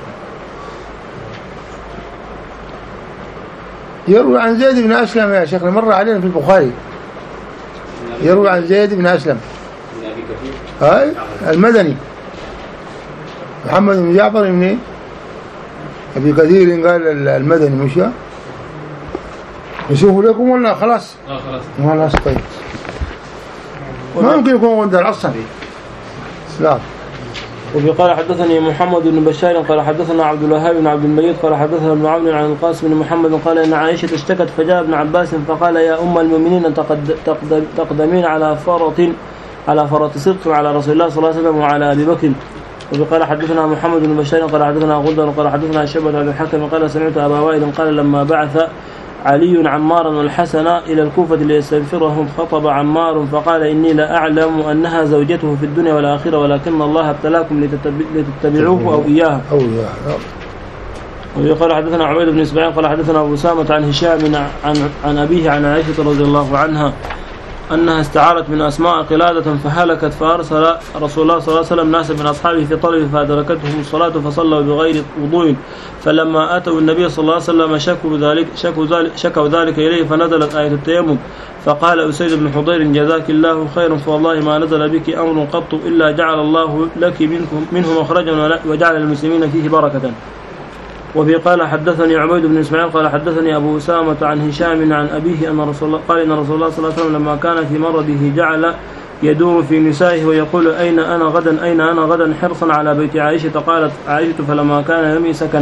يروي عن زيد بن أسلم يا شيخنا مر علينا في البخاري يروي عن زيد بن أسلم هاي المدني محمد بن جعفر من أبي كثير قال المدني مش يشوفوا لكم ولا خلاص اه خلاص خلاص طيب ما ممكن يكون غندر أصلا لا. وقال حدثني محمد بن بشار قال حدثنا عبد الوهاب بن عبد المجيد قال حدثنا ابن عون عن القاسم بن محمد قال إن عائشة اشتكت فجاء ابن عباس فقال يا أم المؤمنين تقدم تقدمين على فرط على فرط صدق على رسول الله صلى الله عليه وسلم وعلى أبي بكر. وقال حدثنا محمد بن بشار قال حدثنا غندر قال حدثنا شعبة عن الحكم قال سمعت أبا وائل قال لما بعث علي عمارا والحسن إلى الكوفة ليستغفرهم، خطب عمار فقال إني لا أعلم أنها زوجته في الدنيا والآخرة ولكن الله ابتلاكم لتتبعوه أو إياها. أو إياها. وقال حدثنا عبيد بن إسماعيل قال حدثنا أبو أسامة عن هشام عن, عن أبيه عن عائشة رضي الله عنها أنها استعارت من أسماء قلادة فهلكت، فأرسل رسول الله صلى الله عليه وسلم ناسا من أصحابه في طلب فأدركتهم الصلاة فصلوا بغير وضوء، فلما أتوا النبي صلى الله عليه وسلم شكوا ذلك شكوا ذلك, شكوا ذلك إليه فنزلت آية التيمم، فقال أسيد بن حضير جزاك الله خيرا فوالله ما نزل بك أمر قط إلا جعل الله لك منه مخرجا وجعل المسلمين فيه بركة. وفي قال حدثني عبيد بن إسماعيل قال حدثني أبو أسامة عن هشام عن أبيه أن رسول الله قال إن رسول الله صلى الله عليه وسلم لما كان في مرضه جعل يدور في نسائه ويقول أين أنا غدا أين أنا غدا حرصا على بيت عائشة. قالت عائشة فلما كان يمي سكن.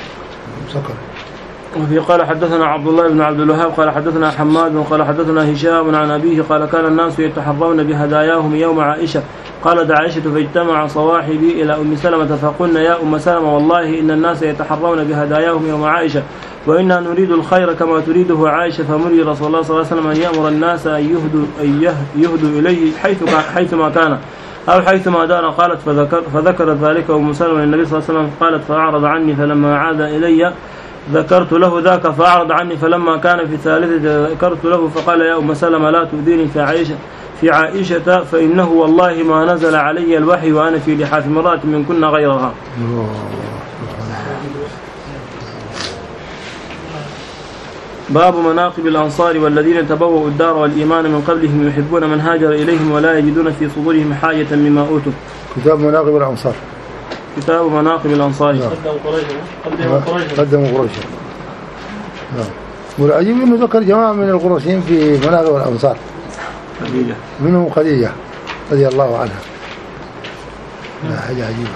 وفي قال حدثنا عبد الله بن عبد الوهاب قال حدثنا حماد قال حدثنا هشام عن أبيه قال كان الناس يتحرون بهداياهم يوم عائشة. قالت عائشة فاجتمع صواحبي إلى أم سلمة فقلنا يا أم سلمة والله إن الناس يتحرون بهداياهم يوم عائشة وإنا نريد الخير كما تريده عائشة، فمري رسول الله صلى الله عليه وسلم أن يأمر الناس أن يهدوا, أن يهدوا إليه حيث حيثما كان أو حيثما دار. قالت فذكر فذكرت ذلك أم سلمة للنبي صلى الله عليه وسلم قالت فأعرض عني فلما عاد إلي ذكرت له ذاك فأعرض عني فلما كان في الثالثة ذكرت له فقال يا أم سلمة لا تؤذيني في عائشة في عائشة فإنه والله ما نزل علي الوحي وأنا في لحاف امرأة من كنا غيرها. باب مناقب الأنصار والذين تبوأوا الدار والإيمان من قبلهم يحبون من هاجر إليهم ولا يجدون في صدورهم حاجة مما أوتوا. كتاب مناقب الأنصار. كتاب مناقب الأنصار. قدموا قريشا. قدموا قريشا. والعجيب إنه ذكر جماعة من القرشين في مناقب الأنصار. خديجة. منهم خديجة رضي الله عنها. لا حاجة عجيبة.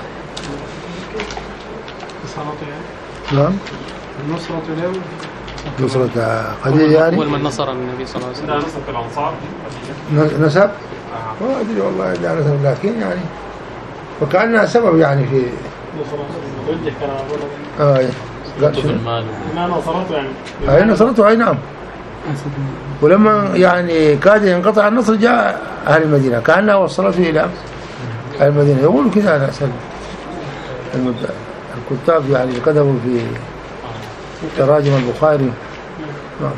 نعم. النصرة له. نصرة خديجة يعني. أول من نصر النبي صلى الله عليه وسلم. نصرة الأنصار. نسب. ما أدري والله إلا نسب لكن يعني وكأنها سبب يعني في. وجه كلام. آه. قال شو؟ ما نصرته يعني. أي نصرته أي نعم. ولما يعني كاد ينقطع النصر جاء أهل المدينة كأنها وصلته إلى أهل المدينة. يقولوا كذا أنا أسأل الكتاب يعني كتبوا في تراجم البخاري. نعم.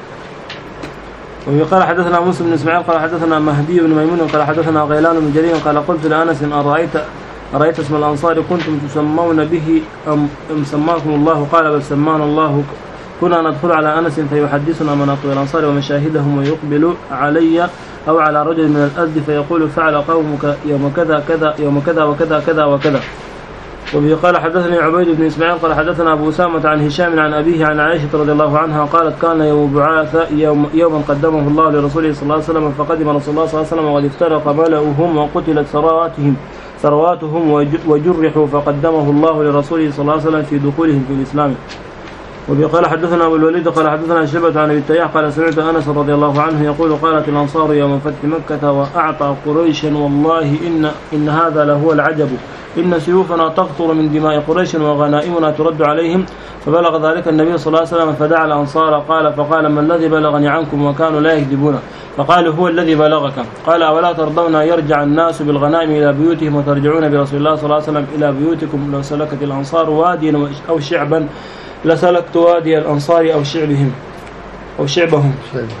وقال حدثنا موسى بن إسماعيل قال حدثنا مهدي بن ميمون قال حدثنا غيلان بن جرير قال قلت لأنس إن أرأيت أرأيت اسم الأنصار كنتم تسمون به أم سماكم الله؟ قال بل سمانا الله. كنا ندخل على أنس فيحدثنا مناقب الأنصار ومشاهدهم ويقبل علي أو على رجل من الأزد فيقول فعل قومك يوم كذا كذا يوم كذا وكذا كذا وكذا. وبه قال حدثني عبيد بن إسماعيل قال حدثنا أبو أسامة عن هشام عن أبيه عن عائشة رضي الله عنها قالت كان يوم بعاث يوم يوما قدمه الله لرسوله صلى الله عليه وسلم فقدم رسول الله صلى الله عليه وسلم وقد افترق ملأهم وقتلت ثرواتهم ثرواتهم وجرحوا فقدمه الله لرسوله صلى الله عليه وسلم في دخولهم في الإسلام. وبه قال حدثنا أبو الوليد قال حدثنا شعبة عن أبي التياح قال سمعت أنس رضي الله عنه يقول قالت الأنصار يوم فتح مكة وأعطى قريشا والله إن إن هذا لهو العجب إن سيوفنا تقطر من دماء قريش وغنائمنا ترد عليهم. فبلغ ذلك النبي صلى الله عليه وسلم فدعا الأنصار قال فقال ما الذي بلغني عنكم وكانوا لا يكذبون؟ فقال هو الذي بلغك. قال أولا ترضون يرجع الناس بالغنائم إلى بيوتهم وترجعون برسول الله صلى الله عليه وسلم إلى بيوتكم؟ لو سلكت الأنصار واديا أو شعبا لسلكت وادي الأنصار أو شعبهم أو شعبهم.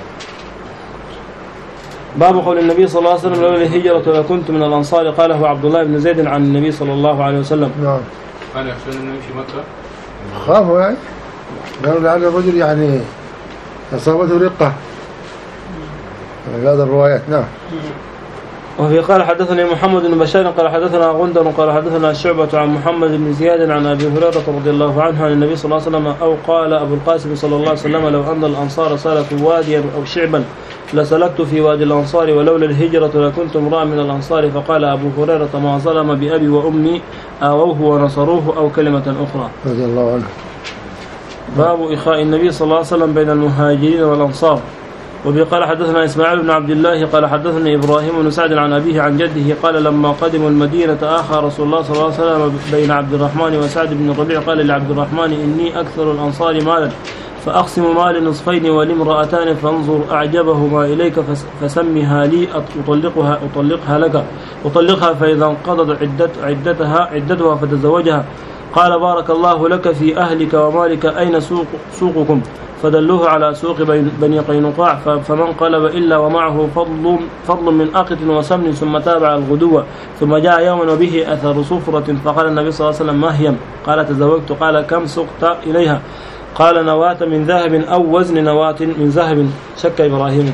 باب قول النبي صلى الله عليه وسلم لولا الهجرة لكنت من الأنصار. قاله عبد الله بن زيد عن النبي صلى الله عليه وسلم. نعم. قال يخشون أنه يمشي مكة. خافوا يعني قالوا لعل الرجل يعني أصابته رقة في هذا الروايات. نعم. وفي قال حدثني محمد بن بشار قال حدثنا غندر قال حدثنا شعبة عن محمد بن زياد عن أبي هريرة رضي الله عنه عن النبي صلى الله عليه وسلم أو قال أبو القاسم صلى الله عليه وسلم لو أن الأنصار سلكوا واديا أو شعبا لسلكت في وادي الأنصار ولولا الهجرة لكنت امرأ من الأنصار. فقال أبو هريرة ما ظلم بأبي وأمي آووه ونصروه أو كلمة أخرى. رضي الله عنه. باب إخاء النبي صلى الله عليه وسلم بين المهاجرين والأنصار. وبه قال حدثنا إسماعيل بن عبد الله قال حدثني إبراهيم بن سعد عن أبيه عن جده قال لما قدموا المدينة آخى رسول الله صلى الله عليه وسلم بين عبد الرحمن وسعد بن الربيع قال لعبد الرحمن إني أكثر الأنصار مالا فأقسم مالي نصفين ولامرأتان فانظر أعجبهما إليك فسمها لي أطلقها أطلقها لك أطلقها فإذا انقضت عدت عدتها عدتها فتزوجها. قال بارك الله لك في أهلك ومالك أين سوق سوقكم؟ فدلوه على سوق بني قينقاع فمن قلب إلا ومعه فضل, فضل من أقط وسمن ثم تابع الغدو ثم جاء يوما وبه أثر صفرة فقال النبي صلى الله عليه وسلم ما هي؟ قال تزوجت. قال كم سقت إليها؟ قال نواة من ذهب أو وزن نواة من ذهب. شك إبراهيم.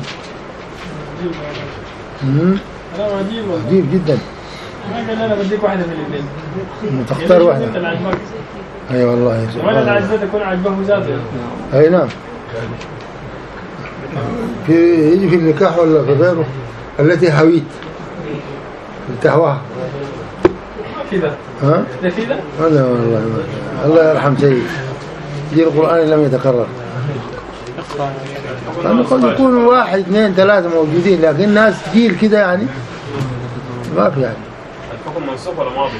عجيب جدا. أنا بديك واحدة من الاثنين. تختار واحدة. أي أيوة والله. وأنا العزة تكون عجبه ذاته. أي نعم. في يجي في النكاح ولا في غيره التي هويت تهواها. كذا. ها؟ كذا. هذا والله الله يرحم سيد. دي القرآن لم يتكرر. يعني قد يكون واحد اثنين ثلاثة موجودين لكن الناس جيل كده يعني ما في يعني. الحكم منصوب ولا ماضي؟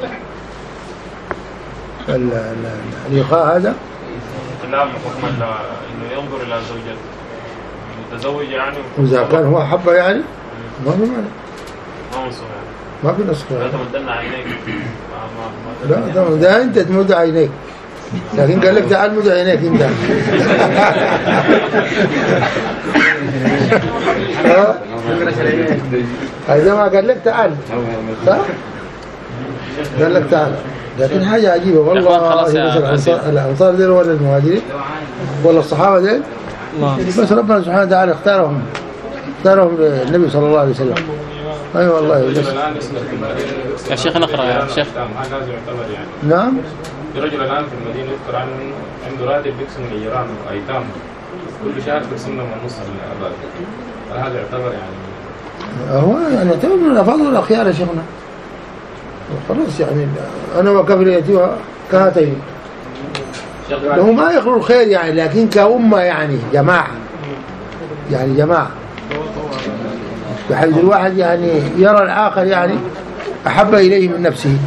اللقاء هذا؟ لا حكم انه ينظر الى زوجته متزوج يعني. وإذا كان هو حبه يعني ما في معنى. ما منصوب يعني. ما في نسخ. لا تمدلنا عينيك. لا ده, ده انت تمد عينيك. لكن قال لك تعال مد عينيك انت. هذا ما قال لك تعال صح؟ قال لك تعال. لكن حاجة عجيبة والله. الأنصار ديل ولا المهاجرين ولا الصحابة ديل بس ربنا سبحانه وتعالى اختارهم اختارهم النبي صلى الله عليه وسلم. أي أيوة والله. يا شيخ نقرأ يا شيخ. نعم. في رجل الآن في المدينة يذكر عنه عنده راتب بيقسم الجيران أيتام كل شهر بيقسم لهم النص من الأبد. هذا يعتبر يعني هو يعني يعتبر من الأفاضل الأخيار يا شيخنا. خلاص يعني أنا وكفريتي كهاتين له ما يخلو الخير يعني لكن كأمة يعني جماعة يعني جماعة بحيث الواحد يعني يرى الآخر يعني أحب إليه من نفسه.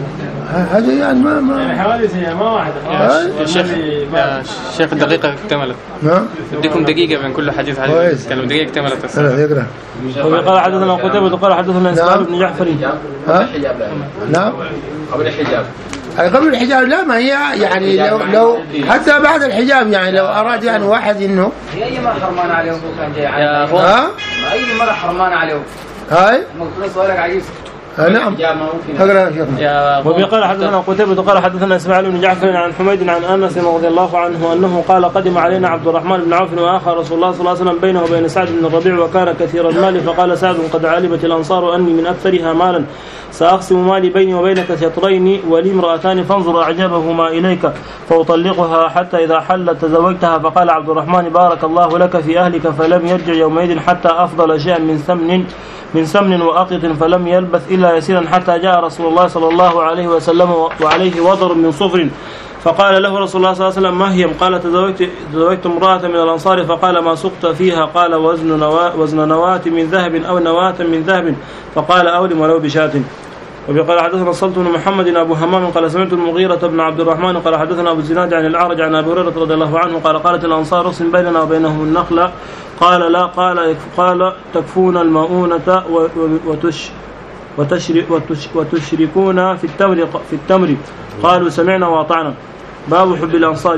هذا يعني ما ما يعني حوادث هي ما واحدة. يا شيخ يا شيخ الدقيقة اكتملت. نعم. بديكم دقيقة بين كل حديث حديث. كلام دقيقة اكتملت. لا يقرأ. وقال حدثنا قتيبة قال حدثنا إسماعيل بن جعفر. ها؟ نعم. قبل الحجاب. أي قبل الحجاب لا ما هي يعني لو لو حتى بعد الحجاب يعني لو أراد يعني واحد إنه. هي أي مرة حرمان عليه كان جاي. ها؟ أي مرة حرمان عليه. هاي. مقبل سؤالك عجيب. نعم. اقرا يا وبي قال حدثنا قتيبة قال حدثنا اسماعيل بن جعفر عن حميد عن انس رضي الله عنه انه قال قدم علينا عبد الرحمن بن عوف واخى رسول الله صلى الله عليه وسلم بينه وبين سعد بن الربيع وكان كثير المال فقال سعد قد علمت الانصار اني من اكثرها مالا ساقسم مالي بيني وبينك شطرين ولي امرأتان فانظر اعجبهما اليك فاطلقها حتى اذا حلت تزوجتها. فقال عبد الرحمن بارك الله لك في اهلك فلم يرجع يومئذ حتى افضل شيئا من ثمن من سمن وأقط فلم يلبث إلا يسيرا حتى جاء رسول الله صلى الله عليه وسلم وعليه وضر من صفر فقال له رسول الله صلى الله عليه وسلم ما هي؟ قال تزوجت, تزوجت امرأة من الأنصار فقال ما سقت فيها؟ قال وزن نواة, وزن نواة من ذهب أو نواة من ذهب فقال أولم ولو بشاة. وقال حدثنا الصلت بن محمد أبو همام قال سمعت المغيرة بن عبد الرحمن قال حدثنا أبو الزناد عن الأعرج عن أبي هريرة رضي الله عنه قال قالت الأنصار اقسم بيننا وبينهم النخلة قال لا قال قال تكفون المؤونة وتش وتشرك وتش وتشركون في التمر في التمر قالوا سمعنا وأطعنا. باب حب الأنصار.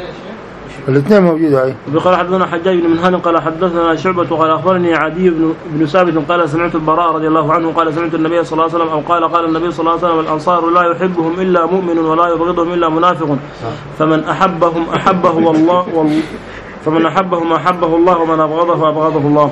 الاثنين موجودة أي. وقال حدثنا حجاج بن منهل قال حدثنا شعبة قال أخبرني عدي بن بن ثابت قال سمعت البراء رضي الله عنه قال سمعت النبي صلى الله عليه وسلم أو قال قال النبي صلى الله عليه وسلم الأنصار لا يحبهم إلا مؤمن ولا يبغضهم إلا منافق فمن أحبهم أحبه والله وال فمن أحبهم أحبه الله ومن أبغضه أبغضه الله.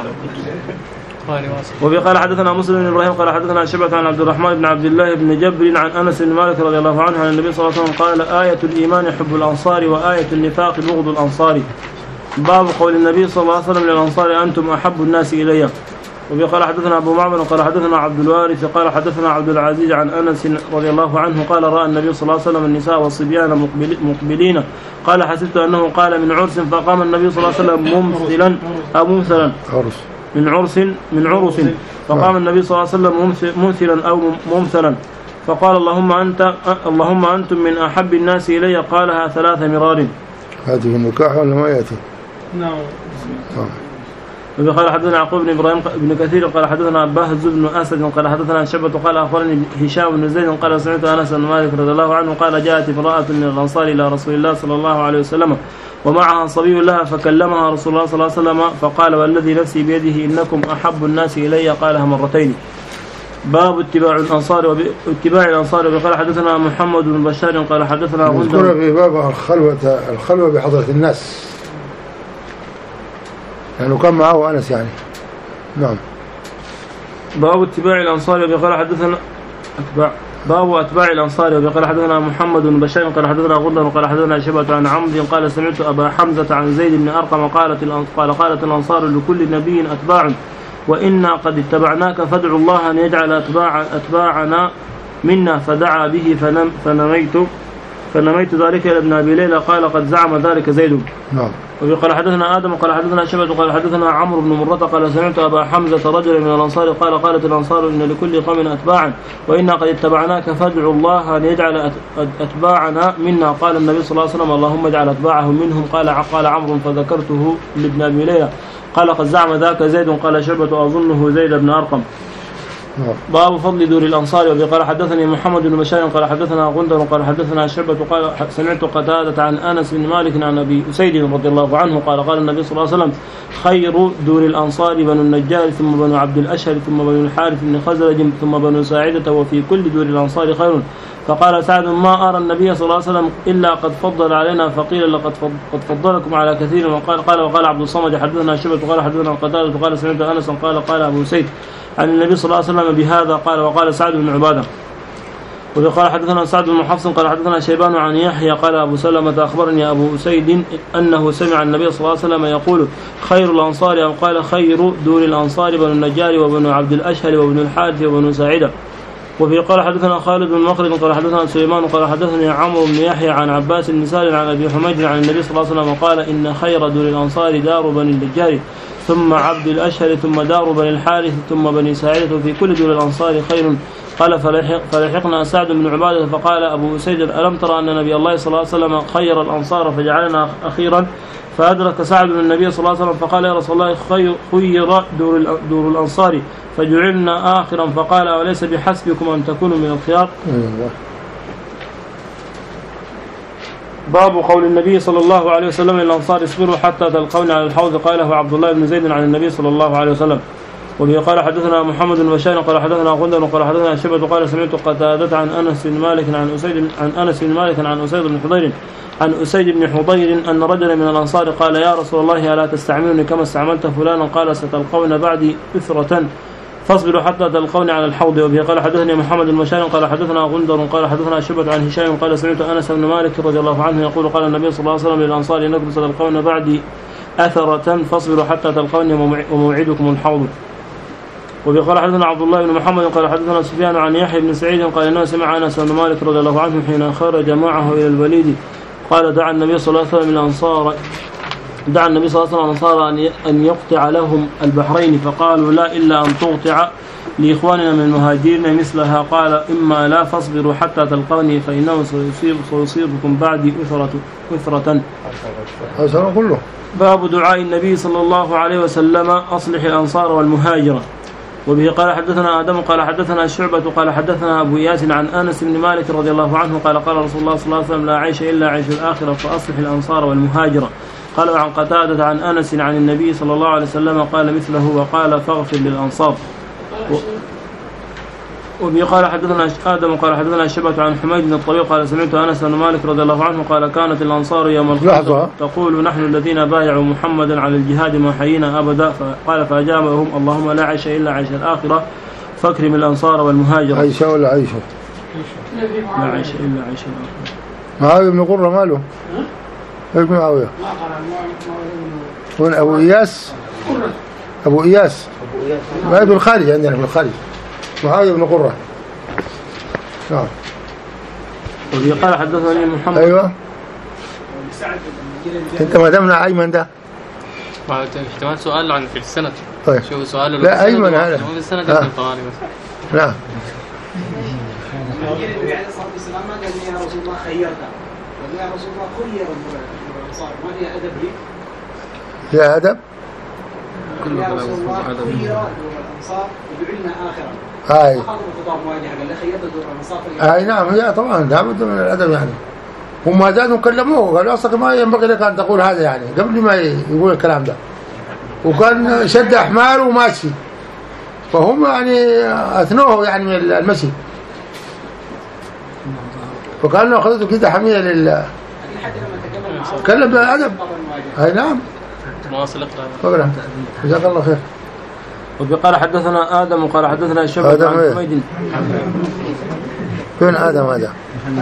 وفي قال حدثنا مسلم بن إبراهيم قال حدثنا شعبة عن عبد الرحمن بن عبد الله بن جبر عن أنس بن مالك رضي الله عنه عن النبي صلى الله عليه وسلم قال آية الإيمان حب الأنصار وآية النفاق بغض الأنصار. باب قول النبي صلى الله عليه وسلم للأنصار أنتم أحب الناس إلي. وفي قال حدثنا أبو معمر قال حدثنا عبد الوارث قال حدثنا عبد العزيز عن أنس رضي الله عنه قال رأى النبي صلى الله عليه وسلم النساء والصبيان مقبلين قال حسبت أنه قال من عرس فقام النبي صلى الله عليه وسلم ممثلا أو ممثلا من عرس من عرس فقام النبي صلى الله عليه وسلم ممثلا أو ممثلا فقال اللهم أنت اللهم أنتم من أحب الناس إلي قالها ثلاث مرار. هذه في النكاح ولا ما يأتي؟ نعم. وبه قال حدثنا يعقوب بن ابراهيم بن كثير قال حدثنا باهز بن اسد قال حدثنا شعبة قال اخبرني هشام بن زيد قال سمعت انس بن مالك رضي الله عنه قال جاءت امرأة من الانصار الى رسول الله صلى الله عليه وسلم ومعها صبي لها فكلمها رسول الله صلى الله عليه وسلم فقال والذي نفسي بيده انكم احب الناس الي قالها مرتين. باب اتباع الانصار واتباع الانصار وقال حدثنا محمد بن بشار قال حدثنا غندر في باب الخلوة الخلوة بحضرة الناس يعني كان معه أنس يعني. نعم. باب اتباع الأنصار وقال حدثنا أتباع باب أتباع الأنصار وقال حدثنا محمد بن بشار قال حدثنا غندر وقال حدثنا شعبة عن عمرو قال سمعت أبا حمزة عن زيد بن أرقم قالت قال قالت الأنصار لكل نبي أتباع وإنا قد اتبعناك فادعوا الله أن يجعل أتباع أتباعنا منا فدعا به فنم فنميت فنميت ذلك إلى ابن أبي ليلى قال قد زعم ذلك زيد. نعم. وقال حدثنا آدم قال حدثنا شعبة قال حدثنا عمرو بن مرة قال سمعت أبا حمزة رجلا من الأنصار قال قالت الأنصار إن لكل قوم أتباعا وإنا قد اتبعناك فادعوا الله أن يجعل أتباعنا منا قال النبي صلى الله عليه وسلم اللهم اجعل أتباعهم منهم قال قال عمرو فذكرته لابن أبي ليلى قال قد زعم ذاك زيد قال شعبة أظنه زيد بن أرقم. باب فضل دور الأنصار وقال حدثني محمد بن بشار قال حدثنا غندر قال حدثنا شعبة قال سمعت قتادة عن أنس بن مالك عن أبي أسيد رضي الله عنه قال قال النبي صلى الله عليه وسلم خير دور الأنصار بنو النجار ثم بنو عبد الأشهر ثم بنو الحارث بن خزرج ثم بنو ساعدة وفي كل دور الأنصار خير. فقال سعد ما أرى النبي صلى الله عليه وسلم إلا قد فضل علينا فقيل لقد قد فضلكم على كثير وقال قال وقال عبد الصمد حدثنا شعبة قال حدثنا قتادة قال سمعت أنس قال قال أبو أسيد عن النبي صلى الله عليه وسلم بهذا قال وقال سعد بن عبادة. وقال حدثنا سعد بن حفص قال حدثنا شيبان عن يحيى قال أبو سلمة أخبرني أبو أسيد أنه سمع النبي صلى الله عليه وسلم يقول خير الأنصار أو قال خير دور الأنصار بنو النجار وبنو عبد الأشهر وبنو الحارث وبنو ساعدة. وفي قال حدثنا خالد بن مخلد قال حدثنا سليمان قال حدثني عمرو بن يحيى عن عباس بن سالم عن أبي حميد عن النبي صلى الله عليه وسلم قال إن خير دور الأنصار دار بني النجار ثم عبد الأشهر ثم دار بني الحارث ثم بني ساعدة في كل دور الأنصار خير. قال فلحق فلحقنا سعد بن عبادة فقال أبو أسيد ألم ترى أن نبي الله صلى الله عليه وسلم خير الأنصار فجعلنا أخيرا فأدرك سعد بن النبي صلى الله عليه وسلم فقال يا رسول الله خير دور, دور الأنصار فجعلنا آخرا فقال وليس بحسبكم أن تكونوا من الخيار. باب قول النبي صلى الله عليه وسلم للأنصار اصبروا حتى تلقوني على الحوض قاله عبد الله بن زيد عن النبي صلى الله عليه وسلم. وبه قال حدثنا محمد بن بشار قال حدثنا غندر قال حدثنا شعبة قال سمعت قتادة عن أنس بن مالك عن أسيد عن أنس بن مالك عن أسيد بن حضير عن أسيد بن حضير أن رجلا من الأنصار قال يا رسول الله ألا تستعملني كما استعملت فلانا قال ستلقون بعدي أثرة فاصبروا حتى تلقوني على الحوض. وبه قال حدثني محمد بن بشار قال حدثنا غندر قال حدثنا شعبة عن هشام قال سمعت أنس بن مالك رضي الله عنه يقول قال النبي صلى الله عليه وسلم للأنصار إنكم ستلقون بعدي أثرة فاصبروا حتى تلقوني وموعدكم الحوض. وبقال حدثنا عبد الله بن محمد قال حدثنا سفيان عن يحيى بن سعيد قال انه سمع انس بن مالك رضي الله عنه حين خرج معه الى الوليد قال دعا النبي صلى الله عليه وسلم الانصار دعا النبي صلى الله عليه وسلم الانصار ان يقطع لهم البحرين فقالوا لا الا ان تقطع لاخواننا من المهاجرين مثلها قال اما لا فاصبروا حتى تلقوني فانه سيصيب سيصيبكم بعدي اثرة اثرة. هذا كله. باب دعاء النبي صلى الله عليه وسلم اصلح الانصار والمهاجر. وبه قال حدثنا آدم قال حدثنا شعبة قال حدثنا أبو إياس عن أنس بن مالك رضي الله عنه قال قال رسول الله صلى الله عليه وسلم لا عيش إلا عيش الآخرة فأصلح الأنصار والمهاجرة. قال عن قتادة عن أنس عن النبي صلى الله عليه وسلم قال مثله وقال فاغفر للأنصار. وبه قال حدثنا آدم قال حدثنا شعبة عن حميد بن الطويل قال سمعت أنس بن مالك رضي الله عنه قال كانت الأنصار يوم الخندق تقول نحن الذين بايعوا محمدا على الجهاد ما حيينا أبدا قال فأجابهم اللهم لا عيش إلا عيش الآخرة فاكرم الأنصار والمهاجر. عيش ولا عيش؟ لا عيش إلا عيش الآخرة. معاوية بن قرة ماله؟ ايش معاوية؟ وين أبو إياس؟ أبو إياس ما يدو الخارج عندنا في الخارج معاوية بن قرة. نعم. وفي قال حدثني محمد. أيوة. أنت ما دمنا أيمن ده. احتمال سؤال عن في السنة. طيب. شو سؤاله؟ لا أيمن هذا. في السنة ده طوالي بس. نعم. النبي عليه الصلاة والسلام ما قال يا رسول الله خيرنا، قال يا رسول الله خير الأنصار ما فيها أدب لي؟ فيها أدب؟ يا رسول الله خير دور الأنصار وجعلنا آخرا. هاي. ما خاطب الخطاب مواجهة قال له خيرت دور الأنصار. هاي نعم هي طبعا لابد من الأدب يعني. هم زادوا كلموه قالوا أصلا ما ينبغي لك أن تقول هذا يعني قبل ما يقول الكلام ده. وكان شد أحماره وماشي. فهم يعني أثنوه يعني من المشي. فكانوا أخذته كده حمية لله. تكلم بأدب. هاي نعم. واصل اقرأ. جزاك الله خير. وقال حدثنا آدم وقال حدثنا شعبة عن حميد. فين آدم هذا؟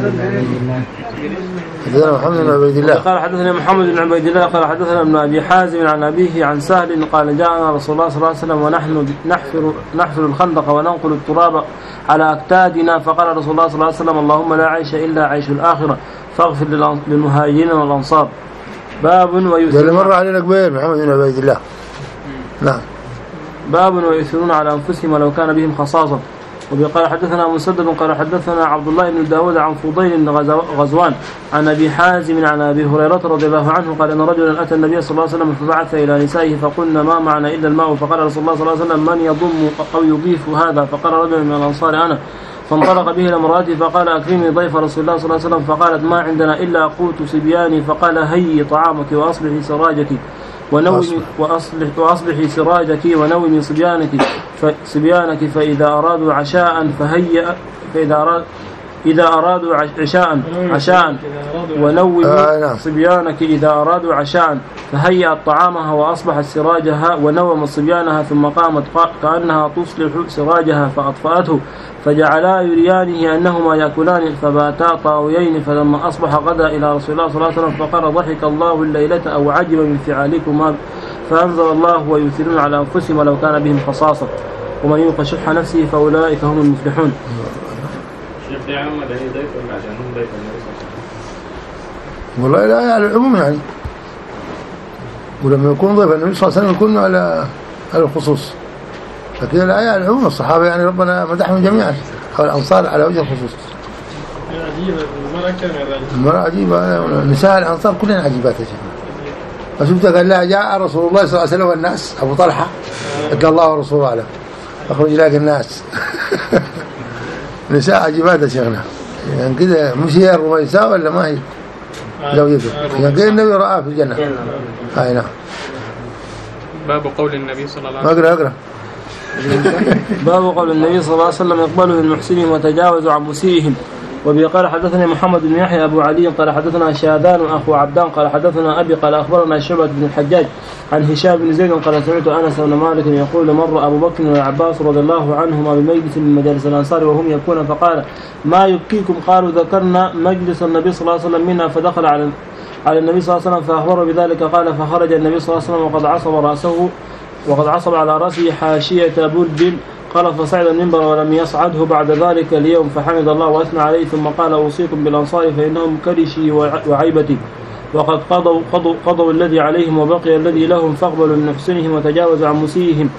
حدثنا محمد بن عبيد الله. قال حدثنا محمد بن عبيد الله قال حدثنا ابن أبي حازم عن أبيه عن سهل قال جاءنا رسول الله صلى الله عليه وسلم ونحن نحفر نحفر الخندق وننقل التراب على أكتادنا فقال رسول الله صلى الله عليه وسلم اللهم لا عيش إلا عيش الآخرة فاغفر للمهاجرين والأنصار. باب ويؤثرون. اللي مر علينا قبيل محمد بن عبيد الله. نعم. باب ويؤثرون على أنفسهم ولو كان بهم خصاصة. وقال حدثنا مسدد قال حدثنا عبد الله بن داود عن فضيل بن غزوان عن أبي حازم عن أبي هريرة رضي الله عنه قال أن رجلا أتى النبي صلى الله عليه وسلم فبعث إلى نسائه فقلنا ما معنا إلا الماء فقال رسول الله صلى الله عليه وسلم من يضم أو يضيف هذا فقال رجل من الأنصار أنا فانطلق به إلى امرأته فقال أكرمي ضيف رسول الله صلى الله عليه وسلم فقالت ما عندنا إلا قوت صبياني فقال هيي طعامك وأصلحي سراجك ونومي وأصلح وأصلحي سراجك ونومي صبيانك صبيانك فإذا أرادوا عشاء فهيأ فإذا أراد إذا أرادوا عشاء عشاء ونومي صبيانك إذا أرادوا عشاء فهيأت طعامها وأصبحت سراجها ونوم صبيانها ثم قامت كأنها تصلح سراجها فأطفأته فجعلا يريانه أنهما يأكلان فباتا طاويين فلما أصبح غدا إلى رسول الله صلى الله عليه وسلم فقال ضحك الله الليلة أو عجب من فعالكما فأنزل الله ويؤثرون على أنفسهم ولو كان بهم خصاصة ومن يوق شح نفسه فأولئك هم المفلحون. والله لا على العموم يعني ولما يكون ضيف النبي صلى الله عليه وسلم يكون على على الخصوص لكن الآية على العموم الصحابة يعني ربنا مدحهم جميعا أو الأنصار على وجه الخصوص. المرأة عجيبة نساء الأنصار كلنا عجيبات يا شيخ. فشفت قال لا جاء رسول الله صلى الله عليه وسلم والناس أبو طلحة قال الله ورسوله أعلم أخرج يلاقي الناس نساء عجيبات يا شيخنا يعني كده مش هي الرميساء ولا ما هي زوجته يعني كده النبي رآه في الجنة. هاي نعم. باب قول النبي صلى الله عليه وسلم. أقرأ أقرأ. باب قول النبي صلى الله عليه وسلم يقبله المحسنين وتجاوزوا عن مسيئهم. وبه قال حدثنا محمد بن يحيى أبو علي قال حدثنا شاذان أخو عبدان قال حدثنا أبي قال أخبرنا شعبة بن الحجاج عن هشام بن زيد قال سمعت أنس بن مالك يقول مر أبو بكر والعباس رضي الله عنهما بمجلس من مجالس الأنصار وهم يبكون فقال ما يبكيكم قالوا ذكرنا مجلس النبي صلى الله عليه وسلم منا فدخل على على النبي صلى الله عليه وسلم فأخبره بذلك قال فخرج النبي صلى الله عليه وسلم وقد عصب رأسه وقد عصب على رأسه حاشية برد قال فصعد المنبر ولم يصعده بعد ذلك اليوم فحمد الله وأثنى عليه ثم قال أوصيكم بالأنصار فإنهم كرشي وعيبتي وقد قضوا, قضوا, قضوا الذي عليهم وبقي الذي لهم فاقبلوا من محسنهم وتجاوزوا عن مسيئهم.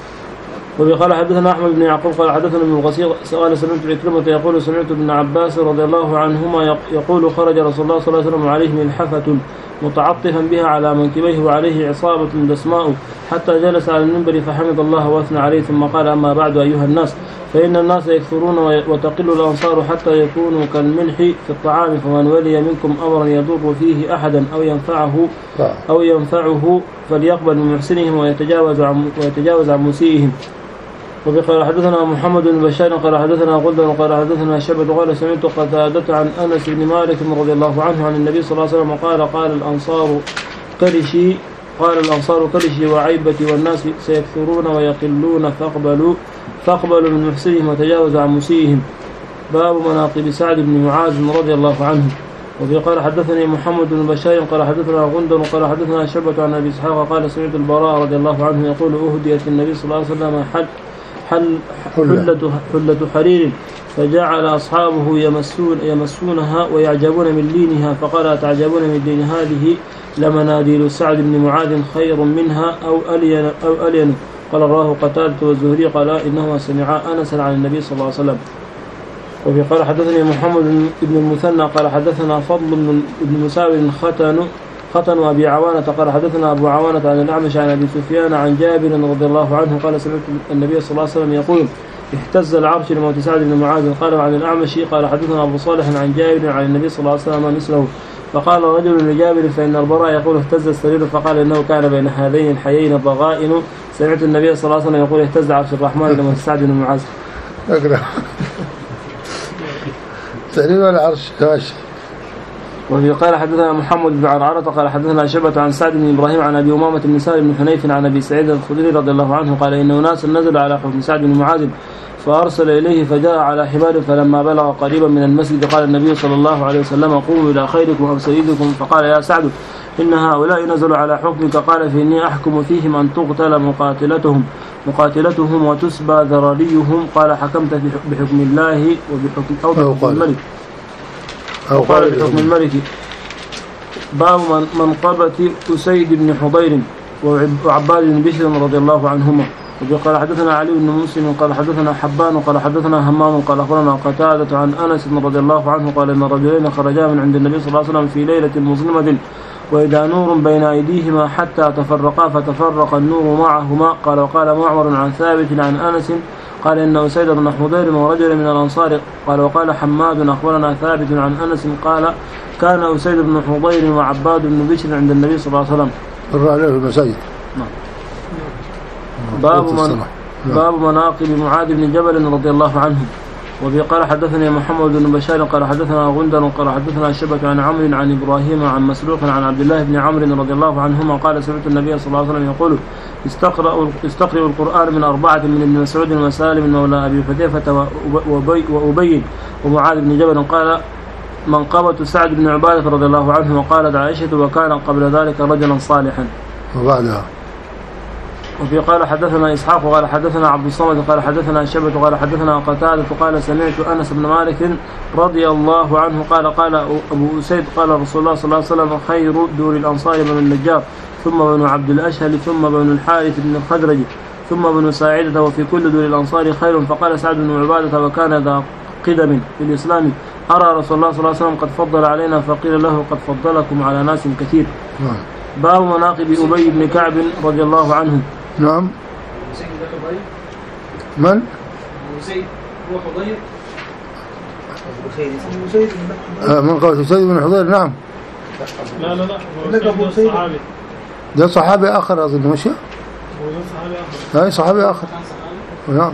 وقال حدثنا أحمد بن يعقوب قال حدثنا ابن الغسيل قال سمعت عكرمة يقول سمعت ابن عباس رضي الله عنهما يقول خرج رسول الله صلى الله عليه وسلم عليه ملحفة متعطفا بها على منكبيه وعليه عصابة دسماء حتى جلس على المنبر فحمد الله وأثنى عليه ثم قال أما بعد أيها الناس فإن الناس يكثرون وتقل الأنصار حتى يكونوا كالملح في الطعام فمن ولي منكم أمرا يضر فيه أحدا أو ينفعه أو ينفعه فليقبل من محسنهم ويتجاوز عن ويتجاوز عن مسيئهم. وقال حدثنا محمد بن بشار قال حدثنا غندر وقال حدثنا شعبة قال سمعت قتادة عن أنس بن مالك رضي الله عنه عن النبي صلى الله عليه وسلم قال قال الأنصار كرشي قال الأنصار كرشي وعيبتي والناس سيكثرون ويقلون فاقبلوا فاقبلوا من محسنهم وتجاوزوا عن مسيئهم. باب مناقب سعد بن معاذ رضي الله عنه. وقال حدثني محمد بن بشار قال حدثنا غندر وقال حدثنا شعبة عن أبي إسحاق قال سمعت البراء رضي الله عنه يقول أهديت النبي صلى الله عليه وسلم حل حل حلة حلة حرير فجعل أصحابه يمسون يمسونها ويعجبون من لينها فقال أتعجبون من لين هذه لمناديل سعد بن معاذ خير منها أو ألين أو ألين قال الله قتادة والزهري قال إنهما سمعا أنسا عن النبي صلى الله عليه وسلم. وفي قال حدثني محمد بن المثنى قال حدثنا فضل بن مساوي ختن خطن وأبي عوانة قال حدثنا أبو عوانة عن الأعمش عن أبي سفيان عن جابر رضي الله عنه قال سمعت النبي صلى الله عليه وسلم يقول اهتز العرش لموت سعد بن معاذ. قال عن الأعمش قال حدثنا أبو صالح عن جابر عن النبي صلى الله عليه وسلم مثله. فقال رجل لجابر فإن البراء يقول اهتز السرير، فقال إنه كان بين هذين الحيين ضغائن. سمعت النبي صلى الله عليه وسلم يقول اهتز عرش الرحمن لموت سعد بن معاذ. أقرأ سرير ولا عرش كاش. وفي قال حدثنا محمد بن عرعرة قال حدثنا شعبة عن سعد بن إبراهيم عن أبي أمامة بن سالم بن حنيف عن أبي سعيد الخدري رضي الله عنه قال إن أناس نزلوا على حكم سعد بن معاذ فأرسل إليه فجاء على حمار، فلما بلغ قريبا من المسجد قال النبي صلى الله عليه وسلم قوموا إلى خيركم أو سيدكم. فقال يا سعد إن هؤلاء نزلوا على حكمك. قال فإني أحكم فيهم أن تقتل مقاتلتهم مقاتلتهم وتسبى ذراريهم. قال حكمت بحكم الله وبحكم أو بحكم الملك أو قال بحكم الملك. باب منقبة أسيد بن حضير وعباد بن بشر رضي الله عنهما. قال حدثنا علي بن مسلم قال حدثنا حبان قال حدثنا همام قال أخبرنا قتادة عن أنس رضي الله عنه قال إن رجلين خرجا من عند النبي صلى الله عليه وسلم في ليلة مظلمة وإذا نور بين أيديهما حتى تفرقا فتفرق النور معهما. قال وقال معمر عن ثابت عن أنس قال إن أسيد بن حضير ورجل من الأنصار. قال وقال حماد أخبرنا ثابت عن أنس قال كان أسيد بن حضير وعباد بن بشر عند النبي صلى الله عليه وسلم. الرأي في المساجد. باب من باب مناقب معاذ بن جبل رضي الله عنه. وفي قال حدثني محمد بن بشار قال حدثنا غندر قال حدثنا شبك عن عمرو عن إبراهيم عن مسروق عن عبد الله بن عمرو رضي الله عنهما قال سمعت النبي صلى الله عليه وسلم يقول استقرأوا استقرأوا القرآن من أربعة من ابن مسعود وسالم مولى أبي حذيفة وأبي ومعاذ بن جبل. قال منقبة سعد بن عبادة رضي الله عنه. وقالت عائشة وكان قبل ذلك رجلا صالحا. وبعدها وفي قال حدثنا إسحاق قال حدثنا عبد الصمد قال حدثنا شبة قال حدثنا قتادة قال سمعت أنس بن مالك رضي الله عنه قال قال أبو أسيد قال رسول الله صلى الله عليه وسلم خير دور الأنصار بن النجار ثم بن عبد الأشهل ثم بن الحارث بن الخزرج ثم بن ساعدة وفي كل دور الأنصار خير. فقال سعد بن عبادة وكان ذا قدم في الإسلام أرى رسول الله صلى الله عليه وسلم قد فضل علينا فقيل له قد فضلكم على ناس كثير. باب مناقب أبي بن كعب رضي الله عنه. نعم. من؟ أسيد هو حضير. من قال أسيد بن حضير؟ نعم. لا لا لا هو صحابي. ده صحابي آخر أظن مش؟ هو صحابي آخر. هاي صحابي آخر. نعم.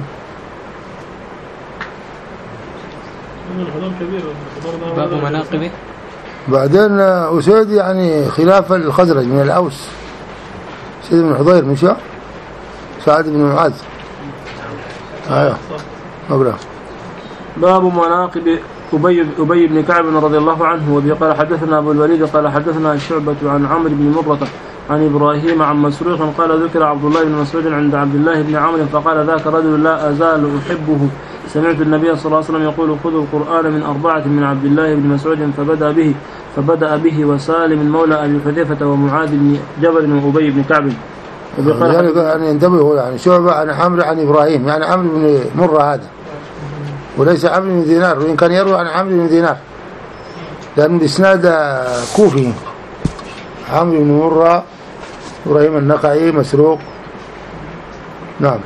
باب مناقبه. بعدين أسيد يعني خلاف الخزرج من الأوس. أسيد بن حضير مش؟ سعد بن معاذ. ايوه أقرأ. باب مناقب أبي أبي بن كعب رضي الله عنه. وبه قال حدثنا أبو الوليد قال حدثنا شعبة عن عمرو بن مرة عن إبراهيم عن مسروق قال ذكر عبد الله بن مسعود عند عبد الله بن عمرو فقال ذاك رجل لا أزال أحبه. سمعت النبي صلى الله عليه وسلم يقول خذوا القرآن من أربعة من عبد الله بن مسعود فبدأ به فبدأ به وسالم مولى أبي حذيفة ومعاذ بن جبل وأبي بن كعب. يعني انتبهوا يعني شعبة عن عمرو عن إبراهيم يعني عمرو بن مرة هذا وليس عمرو بن دينار وإن كان يروي عن عمرو بن دينار لأن الإسناد كوفي. عمرو بن مرة إبراهيم النقعي مسروق. نعم.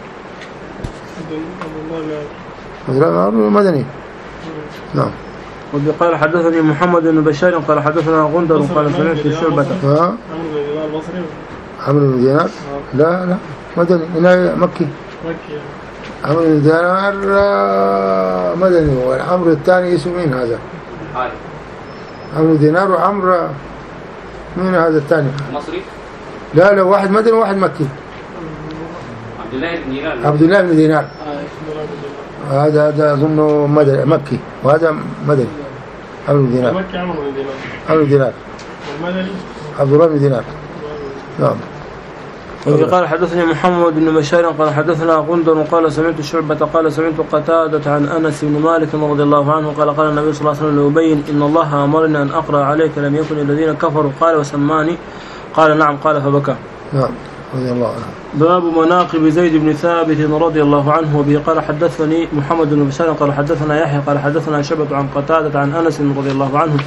مدني. نعم. وقال حدثني محمد بن بشار قال حدثنا غندر قال سمعت شعبة. ها عمرو بن دينار لا لا مدني هنا مكي. مكي. عمرو بن دينار مدني والعمرو الثاني اسمه مين هذا؟ هاي عمرو دينار وعمرو مين هذا الثاني؟ مصري؟ لا لا واحد مدني وواحد مكي. عبد الله بن دينار. عبد الله بن دينار هذا هذا أظنه مدني مكي وهذا مدني. عمرو بن دينار. مكي عمرو بن دينار. عمرو بن دينار. والمدني عبد الله بن دينار. نعم. قال حدثني محمد بن بشار قال حدثنا غندر قال سمعت شعبة قال سمعت قتادة عن أنس بن مالك رضي الله عنه قال قال النبي صلى الله عليه وسلم لأبي إن الله أمرنا أن أقرأ عليك لم يكن الذين كفروا قال وسماني قال نعم قال فبكى. نعم رضي الله عنه. باب مناقب زيد بن ثابت رضي الله عنه. وبه قال حدثني محمد بن بشار قال حدثنا يحيى قال حدثنا شعبة عن قتادة عن أنس رضي الله عنه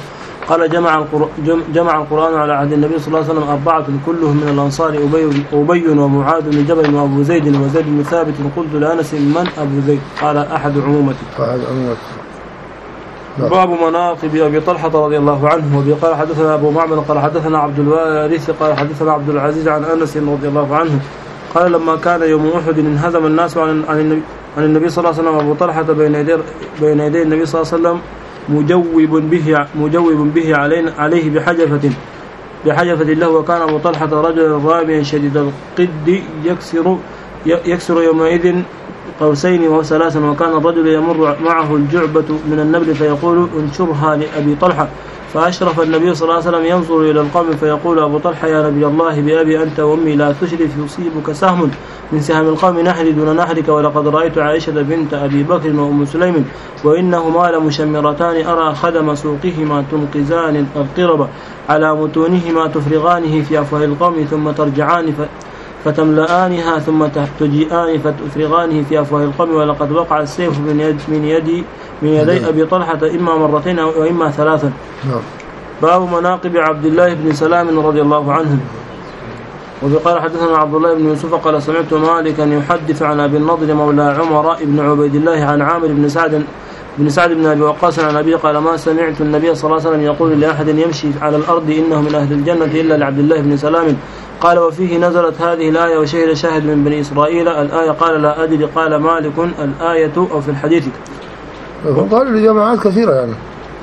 قال جمع القرآن, جمع القرآن على عهد النبي صلى الله عليه وسلم أربعة كلهم من الأنصار أبي, أبي ومعاذ بن جبل وأبو زيد وزيد بن ثابت. قلت لأنس من أبو زيد؟ قال أحد عمومته. أحد عمومته. باب مناقب أبي طلحة رضي الله عنه. وبه قال حدثنا أبو معمر قال حدثنا عبد الوارث قال حدثنا عبد العزيز عن أنس رضي الله عنه قال لما كان يوم أحد انهزم الناس عن عن النبي, عن النبي صلى الله عليه وسلم. أبو طلحة بين يدي بين يدي النبي صلى الله عليه وسلم مجوب به مجوب به عليه عليه بحجفة بحجفة له. وكان أبو طلحة رجلا راميا شديد القد يكسر يكسر يومئذ قوسين وثلاثا. وكان الرجل يمر معه الجعبة من النبل فيقول انشرها لأبي طلحة. فأشرف النبي صلى الله عليه وسلم ينظر إلى القوم فيقول أبو طلحة يا نبي الله بأبي أنت وأمي لا تشرف يصيبك سهم من سهم القوم نحر دون نحرك. ولقد رأيت عائشة بنت أبي بكر وأم سليم وإنهما لمشمرتان أرى خدم سوقهما تنقزان القرب على متونهما تفرغانه في أفواه القوم ثم ترجعان فتملآنها ثم تجيئان فتفرغانه في أفواه القوم. ولقد وقع السيف من يد من يدي من يدي أبي طلحة إما مرتين وإما ثلاثا. باب مناقب عبد الله بن سلام رضي الله عنه. وقال حدثنا عبد الله بن يوسف قال سمعت مالكا يحدث عن أبي النضر مولى عمر بن عبيد الله عن عامر بن سعد بن سعد بن أبي وقاص عن أبي قال ما سمعت النبي صلى الله عليه وسلم يقول لأحد يمشي على الأرض إنه من أهل الجنة إلا لعبد الله بن سلام. قال وفيه نزلت هذه الآية وشهد شاهد من بني إسرائيل. الآية قال لا أدري قال مالك الآية أو في الحديث. قال لجماعات كثيرة يعني.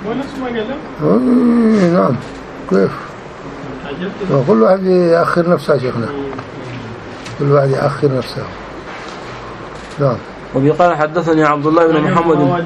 نعم كيف كل واحد يأخر نفسه شيخنا كل واحد يأخر نفسه. نعم. وبقال حدثني عبد الله بن محمد.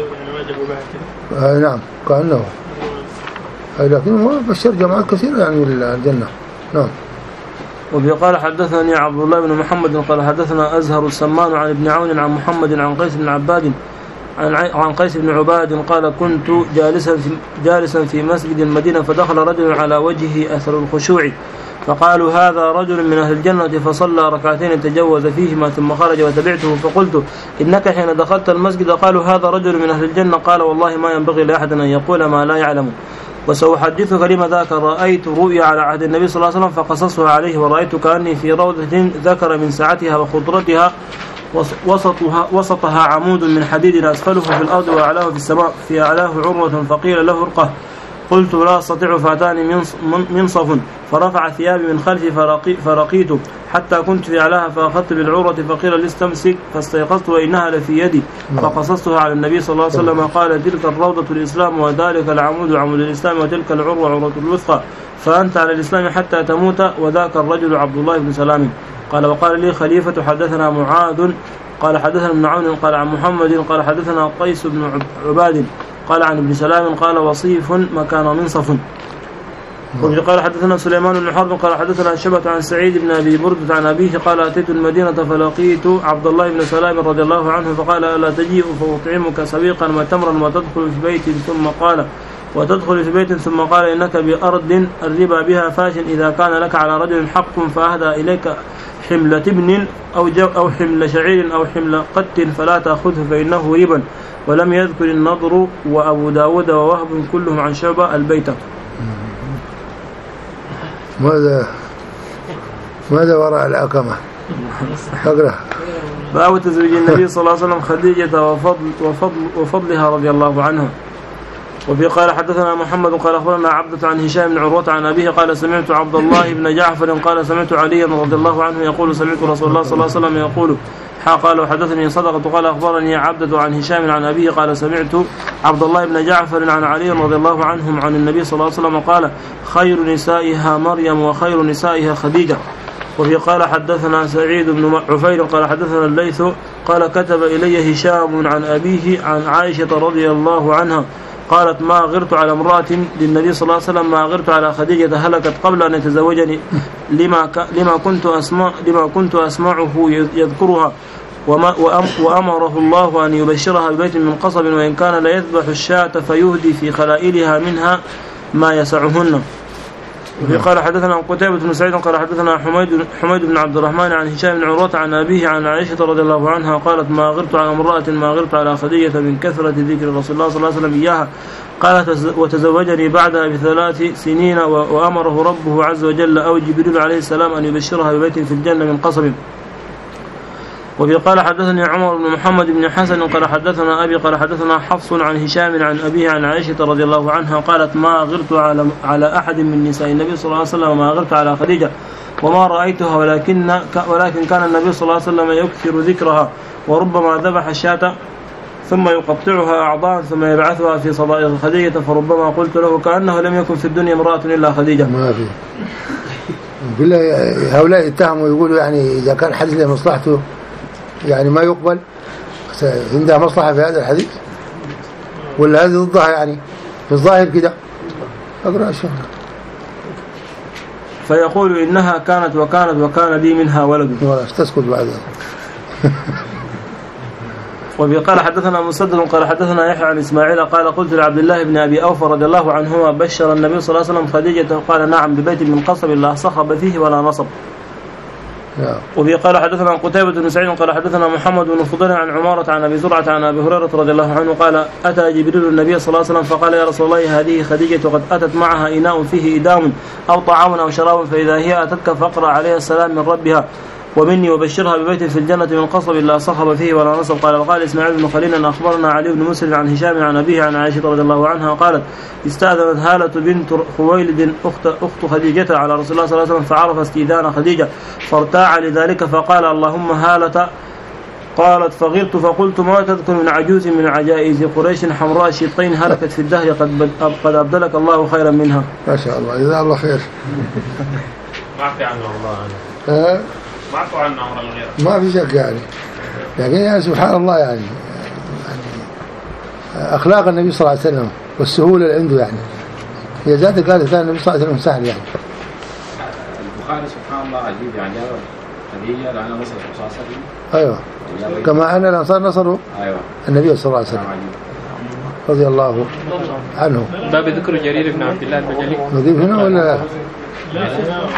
آه نعم كأنه آه لكن هو بشر جماعات كثيرة يعني من الجنة. نعم. وبقال حدثني عبد الله بن محمد قال حدثنا أزهر السمان عن ابن عون عن محمد عن قيس بن عباد عن قيس بن عباد قال كنت جالسا في, جالسا في مسجد المدينة فدخل رجل على وجهه أثر الخشوع فقالوا هذا رجل من أهل الجنة فصلى ركعتين تجوز فيهما ثم خرج وتبعته فقلت إنك حين دخلت المسجد قالوا هذا رجل من أهل الجنة قال والله ما ينبغي لأحد أن يقول ما لا يعلم. وسأحدثك لما ذاك رأيت رؤيا على عهد النبي صلى الله عليه وسلم فقصصها عليه ورأيت كأني في روضة ذكر من سعتها وخضرتها وسطها, وسطها عمود من حديد أسفله في الأرض وأعلاه في السماء في أعلاه عروة فقيل له ارقه. قلت لا أستطيع فأتاني منصف فرفع ثيابي من خلفي فرقي فرقيت حتى كنت في أعلاها فأخذت بالعروة فقيل لي استمسك فاستيقظت وإنها لفي يدي فقصصتها على النبي صلى الله عليه وسلم قال تلك الروضة الإسلام وذلك العمود عمود الإسلام وتلك العروة عروة الوثقى فأنت على الإسلام حتى تموت وذاك الرجل عبد الله بن سلام. قال وقال لي خليفة حدثنا معاذ قال حدثنا ابن عون قال عن محمد قال حدثنا قيس بن عباد قال عن ابن سلام قال وصيف مكان منصف. وقال حدثنا سليمان بن حرب قال حدثنا شبة عن سعيد بن أبي بردة عن أبيه قال أتيت المدينة فلقيت عبد الله بن سلام رضي الله عنه فقال ألا تجيء فأطعمك سبيقا وتمرا وتدخل في بيت ثم قال وتدخل في بيت ثم قال إنك بأرض الربا بها فاش إذا كان لك على رجل حق فأهدى إليك حملة ابن أو, أو حمل شعير أو حمل قت فلا تأخذه فإنه ربا. ولم يذكر النضر وأبو داود ووهب كلهم عن شعبة البيت. ماذا ماذا وراء الأكمة أقرأ. باب تزويج النبي صلى الله عليه وسلم خديجة وفضل وفضل وفضلها رضي الله عنها. وفي قال حدثنا محمد قال أخبرنا عبدة عن هشام بن عروة عن أبيه قال سمعت عبد الله بن جعفر قال سمعت علي رضي الله عنه يقول سمعت رسول الله صلى الله عليه وسلم يقول حا قال وحدثني صدقة قال أخبرني عبدة عن هشام عن أبيه قال سمعت عبد الله بن جعفر عن علي رضي الله عنهم عن النبي صلى الله عليه وسلم قال خير نسائها مريم وخير نسائها خديجة. وفي قال حدثنا سعيد بن عفير قال حدثنا الليث قال كتب إلي هشام عن أبيه عن عائشة رضي الله عنها قالت ما غرت على امرأة للنبي صلى الله عليه وسلم ما غرت على خديجة هلكت قبل أن يتزوجني لما لما كنت أسمع لما كنت أسمعه يذكرها وما وأمره الله أن يبشرها ببيت من قصب وإن كان لا يذبح الشاة فيهدي في خلائلها منها ما يسعهن. وفي قال حدثنا قتيبة بن سعيد قال حدثنا حميد حميد بن عبد الرحمن عن هشام بن عروة عن أبيه عن عائشة رضي الله عنها قالت ما غرت على امرأة ما غرت على خديجة من كثرة ذكر رسول الله صلى الله عليه وسلم إياها قالت وتزوجني بعدها بثلاث سنين وأمره ربه عز وجل أو جبريل عليه السلام أن يبشرها ببيت في الجنة من قصب. وفي قال حدثني عمر بن محمد بن حسن قال حدثنا أبي قال حدثنا حفص عن هشام عن أبيه عن عائشة رضي الله عنها قالت ما غرت على على أحد من نساء النبي صلى الله عليه وسلم وما غرت على خديجة وما رأيتها ولكن ولكن كان النبي صلى الله عليه وسلم يكثر ذكرها وربما ذبح الشاة ثم يقطعها أعضاء ثم يبعثها في صدائق خديجة فربما قلت له كأنه لم يكن في الدنيا امرأة إلا خديجة. ما في بالله هؤلاء يتهموا ويقولوا يعني إذا كان حديث لمصلحته يعني ما يقبل عندها مصلحة في هذا الحديث ولا هذه ضدها يعني في الظاهر كده أقرأ الشهر فيقول إنها كانت وكانت وكان لي منها ولد ولا تسكت بعدها. وفي قال حدثنا مسدد قال حدثنا يحيى عن إسماعيل قال قلت لعبد الله بن أبي أوفى رضي الله عنهما بشر النبي صلى الله عليه وسلم خديجة قال نعم ببيت من قصب لا صخب فيه ولا نصب. وفي قال حدثنا قتيبة بن سعيد قال حدثنا محمد بن فضيل عن عمارة عن أبي زرعة عن أبي هريرة رضي الله عنه قال أتى جبريل النبي صلى الله عليه وسلم فقال يا رسول الله هذه خديجة قد أتت معها إناء فيه إدام أو طعام أو شراب فإذا هي أتتك فاقرأ عليها السلام من ربها ومني وبشرها ببيت في الجنة من قصب لا صخب فيه ولا نصب. قال وقال إسماعيل بن خليل أخبرنا علي بن مسلم عن هشام عن أبيه عن عائشة رضي الله عنها قالت استأذنت هالة بنت خويلد أخت, أخت خديجة على رسول الله صلى الله عليه وسلم فعرف استئذان خديجة فارتاع لذلك فقال اللهم هالة. قالت فغرت فقلت ما تذكر من عجوز من عجائز قريش حمراء شطين هلكت في الدهر قد, قد أبدلك الله خيرا منها. ما شاء الله جزاه الله خير. ما في عنه الله ما في عنه أمر الغير ما في شك يعني لكن يعني سبحان الله يعني, يعني أخلاق النبي صلى الله عليه وسلم والسهولة اللي عنده يعني هي ذاتها قالت كان النبي صلى الله عليه وسلم سهل يعني. البخاري سبحان الله عجيب يعني خديجة لأنها نصر صلى الله عليه وسلم. أيوة كما أن الأنصار نصروا أيوة النبي صلى الله عليه وسلم رضي الله عنه. باب ذكر جرير بن عبد الله البجلي نضيف هنا ولا لا؟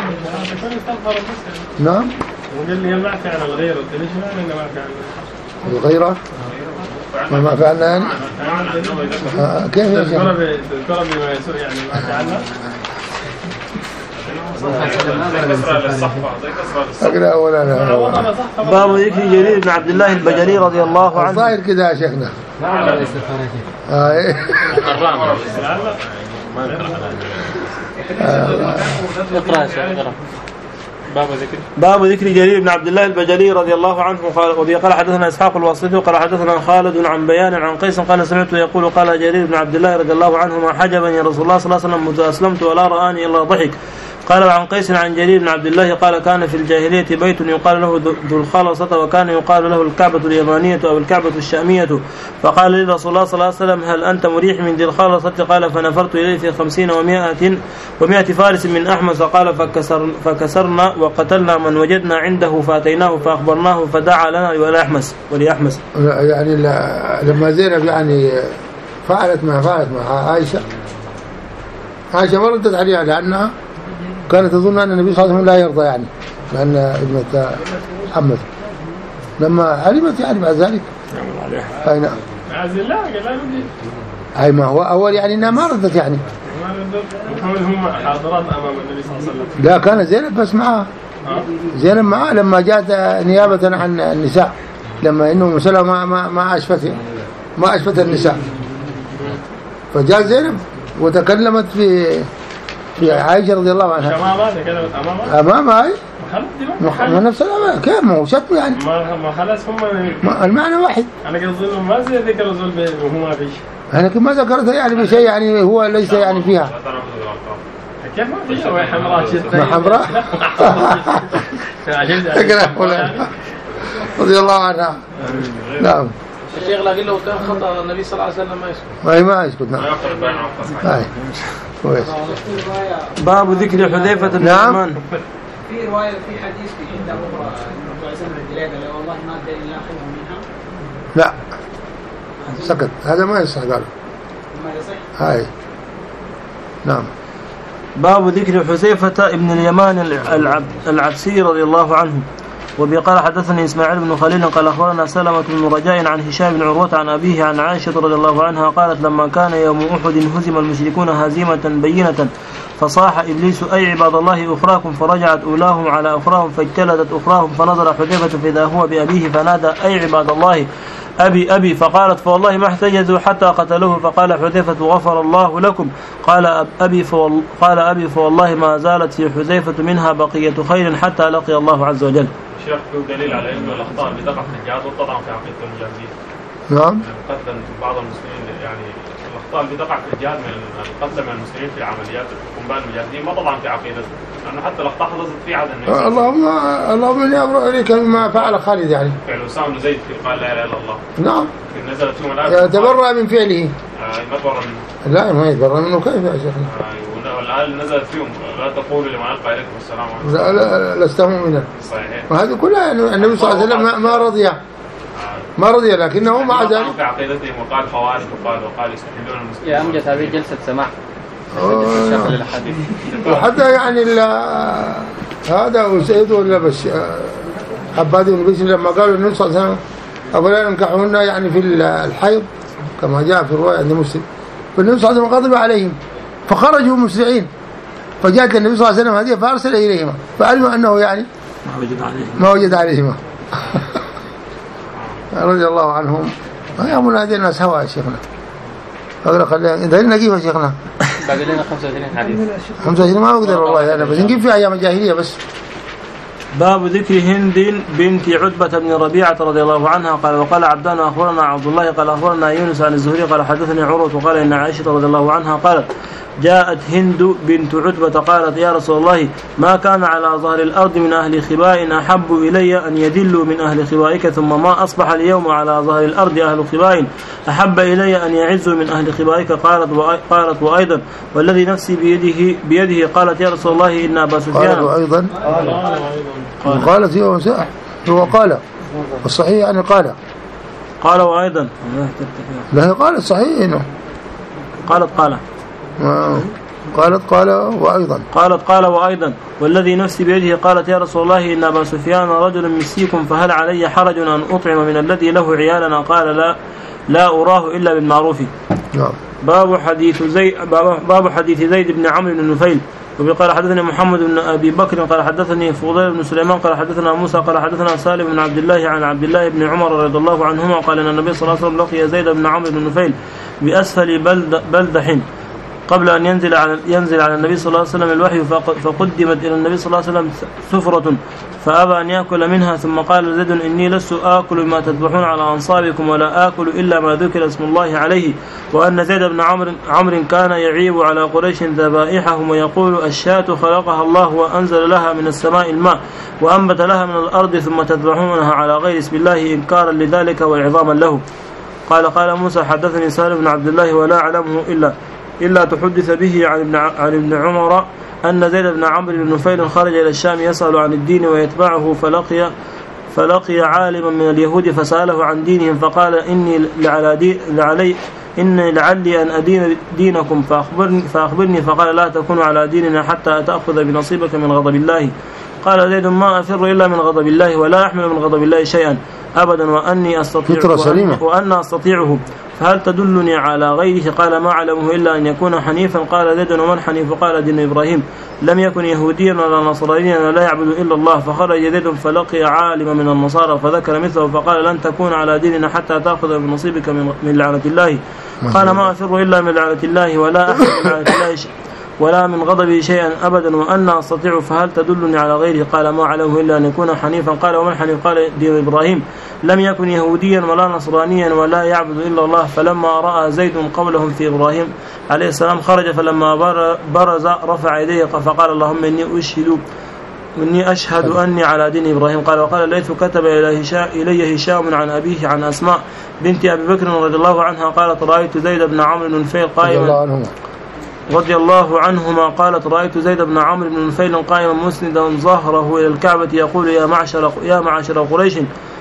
نعم وقال لي ما في عن الغيرة ليش ما ما في عن الغيرة ما ما فعلنا يعني آه كيف يا شيخ تذكر بما يسوء يعني ما في عنها أقرأ ولا لا. باب ذكر جرير بن عبد الله البجلي رضي الله عنه. الظاهر كده يا شيخنا اقرأ اقرأ باب ذكر باب ذكر جرير بن عبد الله البجلي رضي الله عنه قال وبي قال حدثنا اسحاق الواسطي قال حدثنا خالد عن بيان عن قيس قال سمعت يقول قال جرير بن عبد الله رضي الله عنه ما حجبني رسول الله صلى الله عليه وسلم مذ اسلمت ولا رآني الا ضحك. قال عن قيس عن جرير بن عبد الله قال كان في الجاهلية بيت يقال له ذو الخلصة وكان يقال له الكعبة اليمانية أو الكعبة الشامية فقال لي رسول الله صلى الله عليه وسلم هل أنت مريح من ذي الخلصة؟ قال فنفرت إليه في خمسين ومائة ومائة فارس من أحمس قال فكسر فكسرنا وقتلنا من وجدنا عنده فأتيناه فأخبرناه فدعا لنا ولأحمس ولأحمس. يعني لما زينب يعني فعلت ما فعلت مع عائشة عائشة ما ردت عليها لأنها كانت تظن أن النبي صلى الله عليه وسلم لا يرضى يعني لأن ابنة محمد لما علمت يعني بعد ذلك أي نعم أي ما هو أول يعني إنها ما ردت يعني هم حاضرات أمام النبي صلى الله عليه وسلم. لا كان زينب بس معها زينب معها لما جاءت نيابة عن النساء لما إنه مسألة ما ما ما أشفت ما أشفت النساء فجاء زينب وتكلمت في في عائشة رضي الله عنها أمامها أمامها أي ما نفس الأمام كيف ما هو شتم يعني ما ما خلاص هم المعنى واحد. أنا قصدي ما زي ذكر الرسول وهو ما فيش أنا كما ذكرتها يعني بشيء يعني هو ليس يعني فيها كيف ما فيش هو حمراء ما حمراء رضي الله عنها. نعم الشيخ لكن لو كان خطأ النبي صلى الله عليه وسلم ما يسكت ما ما يسكت. نعم هاي كويس. باب ذكر حذيفة بن اليمان. في رواية في حديث في عند أبو الجلاد لا والله ما أدري إلا أخذه منها. لا سكت هذا ما يصح قال ما يصح. هاي نعم. باب ذكر حذيفة ابن اليمان العبسي رضي الله عنه. وبقال حدثني إسماعيل بن خليل قال أخبرنا سلمة بن رجاء عن هشام بن عروة عن أبيه عن عائشة رضي الله عنها قالت لما كان يوم أحد هزم المشركون هزيمة بينة فصاح إبليس أي عباد الله أخراكم فرجعت أولاهم على أخراهم فاجتلدت أخراهم فنظر حذيفة فإذا هو بأبيه فنادى أي عباد الله أبي أبي فقالت فوالله ما احتجزوا حتى قتلوه فقال حذيفة غفر الله لكم قال أبي فوال قال أبي فوالله ما زالت في حذيفة منها بقية خير حتى لقي الله عز وجل. شيخ في دليل على أن الأخطاء اللي تقع في الجهاد والطبع في عقيدة المجاهدين. نعم. قتل بعض المسلمين يعني الأخطاء اللي تقع في الجهاد من القتل من المسلمين في عمليات قنبال المجاهدين ما طبعا في عقيدته لأنه حتى الأخطاء حدثت في عدن. اللهم اللهم إني أبرأ إليك مما فعل خالد يعني. فعل أسامة بن زيد قال لا إله إلا الله. نعم. نزلت فيهم الآية. تبرأ من فعله. آه ما تبرأ منه. لا ما يتبرأ منه كيف يا شيخنا؟ آه والآية نزلت فيهم لا تقولوا لمن ألقى إليكم السلام عليكم. لا لا لست مؤمنا. صحيح. وهذه كلها النبي صلى الله عليه وسلم ما رضي. ما رضي لكنه مع ذلك في عقيدتهم وقال خوارج وقال وقال يستحلون المسلمين. يا أمجد هذه جلسة سماع. وحتى يعني هذا وسيد ولا بس عباد بن بشر لما قالوا النبي صلى الله عليه وسلم أولا ننكحهن يعني في الحيض كما جاء في رواية عند مسلم فالنبي صلى الله عليه وسلم غضب عليهم فخرجوا مسرعين فجاءت النبي صلى الله عليه وسلم هذه فأرسل إليهما فعلموا أنه يعني ما وجد عليهما ما وجد عليهما رضي الله عنهم. يا منادي الناس هوا يا شيخنا أقول خلينا إذا نجيبها شيخنا باقي لنا خمسة وعشرين حديث خمسة وعشرين ما أقدر والله أنا بس نجيب في أيام الجاهلية بس. باب ذكر هند بنت عتبة بن ربيعة رضي الله عنها قال وقال عبدان أخبرنا عبد الله قال أخبرنا يونس عن الزهري قال حدثني عروة وقال إن عائشة رضي الله عنها قالت جاءت هند بنت عتبة قالت يا رسول الله ما كان على ظهر الأرض من أهل خباء أحب إلي أن يدلوا من أهل خبائك ثم ما أصبح اليوم على ظهر الأرض أهل خباء أحب إلي أن يعزوا من أهل خبائك قالت قالت وأيضا والذي نفسي بيده بيده قالت يا رسول الله إن أبا سفيان قالت وأيضا قالت هو مساح هو قال الصحيح يعني قال قال وأيضا لا هي قالت صحيح إنه قالت قال قالت قال وأيضا قالت قال وأيضا والذي نفسي بيده قالت يا رسول الله إن أبا سفيان رجل مسيكم فهل علي حرج أن أطعم من الذي له عيالنا قال لا لا أراه إلا بالمعروف. نعم. باب حديث زيد باب حديث زيد بن عمرو بن نفيل وقال حدثني محمد بن أبي بكر قال حدثني فضيل بن سليمان قال حدثنا موسى قال حدثنا سالم بن عبد الله عن عبد الله بن عمر رضي الله عنهما قال أن النبي صلى الله عليه وسلم لقي زيد بن عمرو بن نفيل بأسفل بلد بلدح قبل أن ينزل على ينزل على النبي صلى الله عليه وسلم الوحي فقدمت إلى النبي صلى الله عليه وسلم سفرة فأبى أن يأكل منها ثم قال زيد إني لست آكل ما تذبحون على أنصابكم ولا آكل إلا ما ذكر اسم الله عليه وأن زيد بن عمرو عمرو كان يعيب على قريش ذبائحهم ويقول الشاة خلقها الله وأنزل لها من السماء الماء وأنبت لها من الأرض ثم تذبحونها على غير اسم الله إنكارا لذلك وإعظاما له. قال قال موسى حدثني سالم بن عبد الله ولا أعلمه إلا إلا تحدث به عن ابن عن ابن عمر أن زيد بن عمرو بن نفيل خرج إلى الشام يسأل عن الدين ويتبعه فلقي فلقي عالما من اليهود فسأله عن دينهم فقال إني لعلى دي لعلي إني لعلي أن أدين دينكم فأخبرني فأخبرني فقال لا تكون على ديننا حتى تأخذ بنصيبك من غضب الله. قال زيد ما أفر إلا من غضب الله ولا أحمل من غضب الله شيئا أبدا وأني أستطيع وأن أستطيعه فهل تدلني على غيره؟ قال ما علمه إلا أن يكون حنيفا. قال زيد ومن حنيف؟ قال دين إبراهيم لم يكن يهوديا ولا نصرانيا ولا يعبد إلا الله. فخرج زيد فلقي عالما من النصارى فذكر مثله فقال لن تكون على ديننا حتى تأخذ بنصيبك من لعنة الله. قال ما أفر إلا من لعنة الله ولا أحد من لعنة الله ولا من غضبه شيئا أبدا وأن أستطيع فهل تدلني على غيره؟ قال ما علمه إلا أن يكون حنيفا. قال ومن حنيف؟ قال دين إبراهيم لم يكن يهوديا ولا نصرانيا ولا يعبد إلا الله. فلما رأى زيد قولهم في إبراهيم عليه السلام خرج فلما برز رفع يديه فقال اللهم إني أشهد إني أشهد أني على دين إبراهيم. قال وقال الليث كتب إلي هشام عن أبيه عن أسماء بنت أبي بكر رضي الله عنها قالت رأيت زيد بن عمرو بن نفيل قائما رضي الله عنهما قالت رأيت زيد بن عمرو بن نفيل قائما مسندا ظهره إلى الكعبة يقول يا معشر يا معشر قريش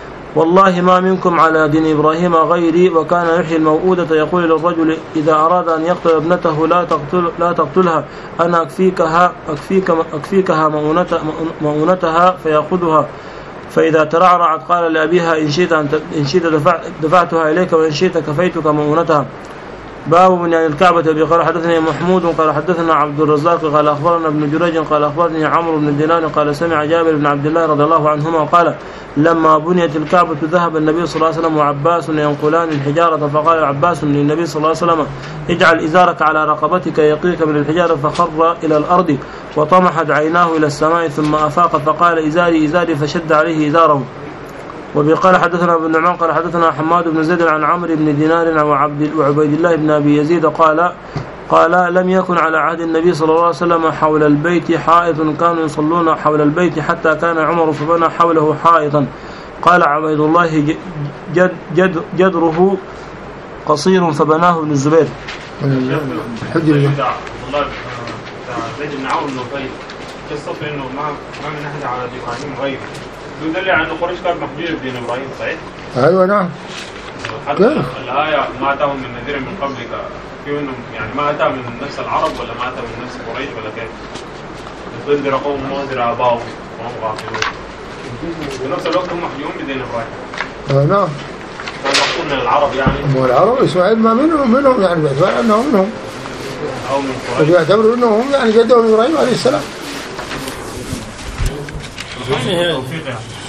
والله ما منكم على دين إبراهيم غيري. وكان يحيي الموؤودة يقول للرجل إذا أراد أن يقتل ابنته لا تقتل لا تقتلها أنا أكفيكها أكفيك أكفيكها مؤونتها فيأخذها فإذا ترعرعت قال لأبيها إن شئت إن شئت دفعتها إليك وإن شئت كفيتك مؤونتها. باب من يعني الكعبة. قال حدثني محمود قال حدثنا عبد الرزاق قال أخبرنا ابن جريج قال أخبرني عمرو بن دينار قال سمع جابر بن عبد الله رضي الله عنهما قال لما بنيت الكعبة ذهب النبي صلى الله عليه وسلم وعباس ينقلان الحجارة فقال عباس للنبي صلى الله عليه وسلم اجعل إزارك على رقبتك يقيك من الحجارة فخر إلى الأرض وطمحت عيناه إلى السماء ثم أفاق فقال إزاري إزاري فشد عليه إزاره. وبقال حدثنا ابن نعمان قال حدثنا حماد بن زيد عن عمرو بن دينار وعبيد الله بن أبي يزيد قال قال لم يكن على عهد النبي صلى الله عليه وسلم حول البيت حائط كانوا يصلون حول البيت حتى كان عمر فبنى حوله حائطا. قال عبيد الله جد جد جدره قصير فبناه ابن الزبير. حجر الله زيد بن عمرو بن نفيل قصة إنه ما ما من أحد على إبراهيم غيره يدل على أن قريش كان محجوب بدين إبراهيم صحيح؟ أيوة نعم. حتى الآية ما أتاهم من نذير من قبلك في إنه يعني ما أتى من نفس العرب ولا ما أتى من نفس قريش ولا كيف؟ ينذر قوم منذر آباؤهم وهم غافلون. في نفس الوقت هم محجوبون بدين إبراهيم. نعم. فالمقصود من العرب يعني. هو العرب إسماعيل ما منهم منهم يعني باعتبار أنهم منهم. أو من قريش. ويعتبروا أنهم يعني جدهم إبراهيم عليه السلام. توفيق يعني.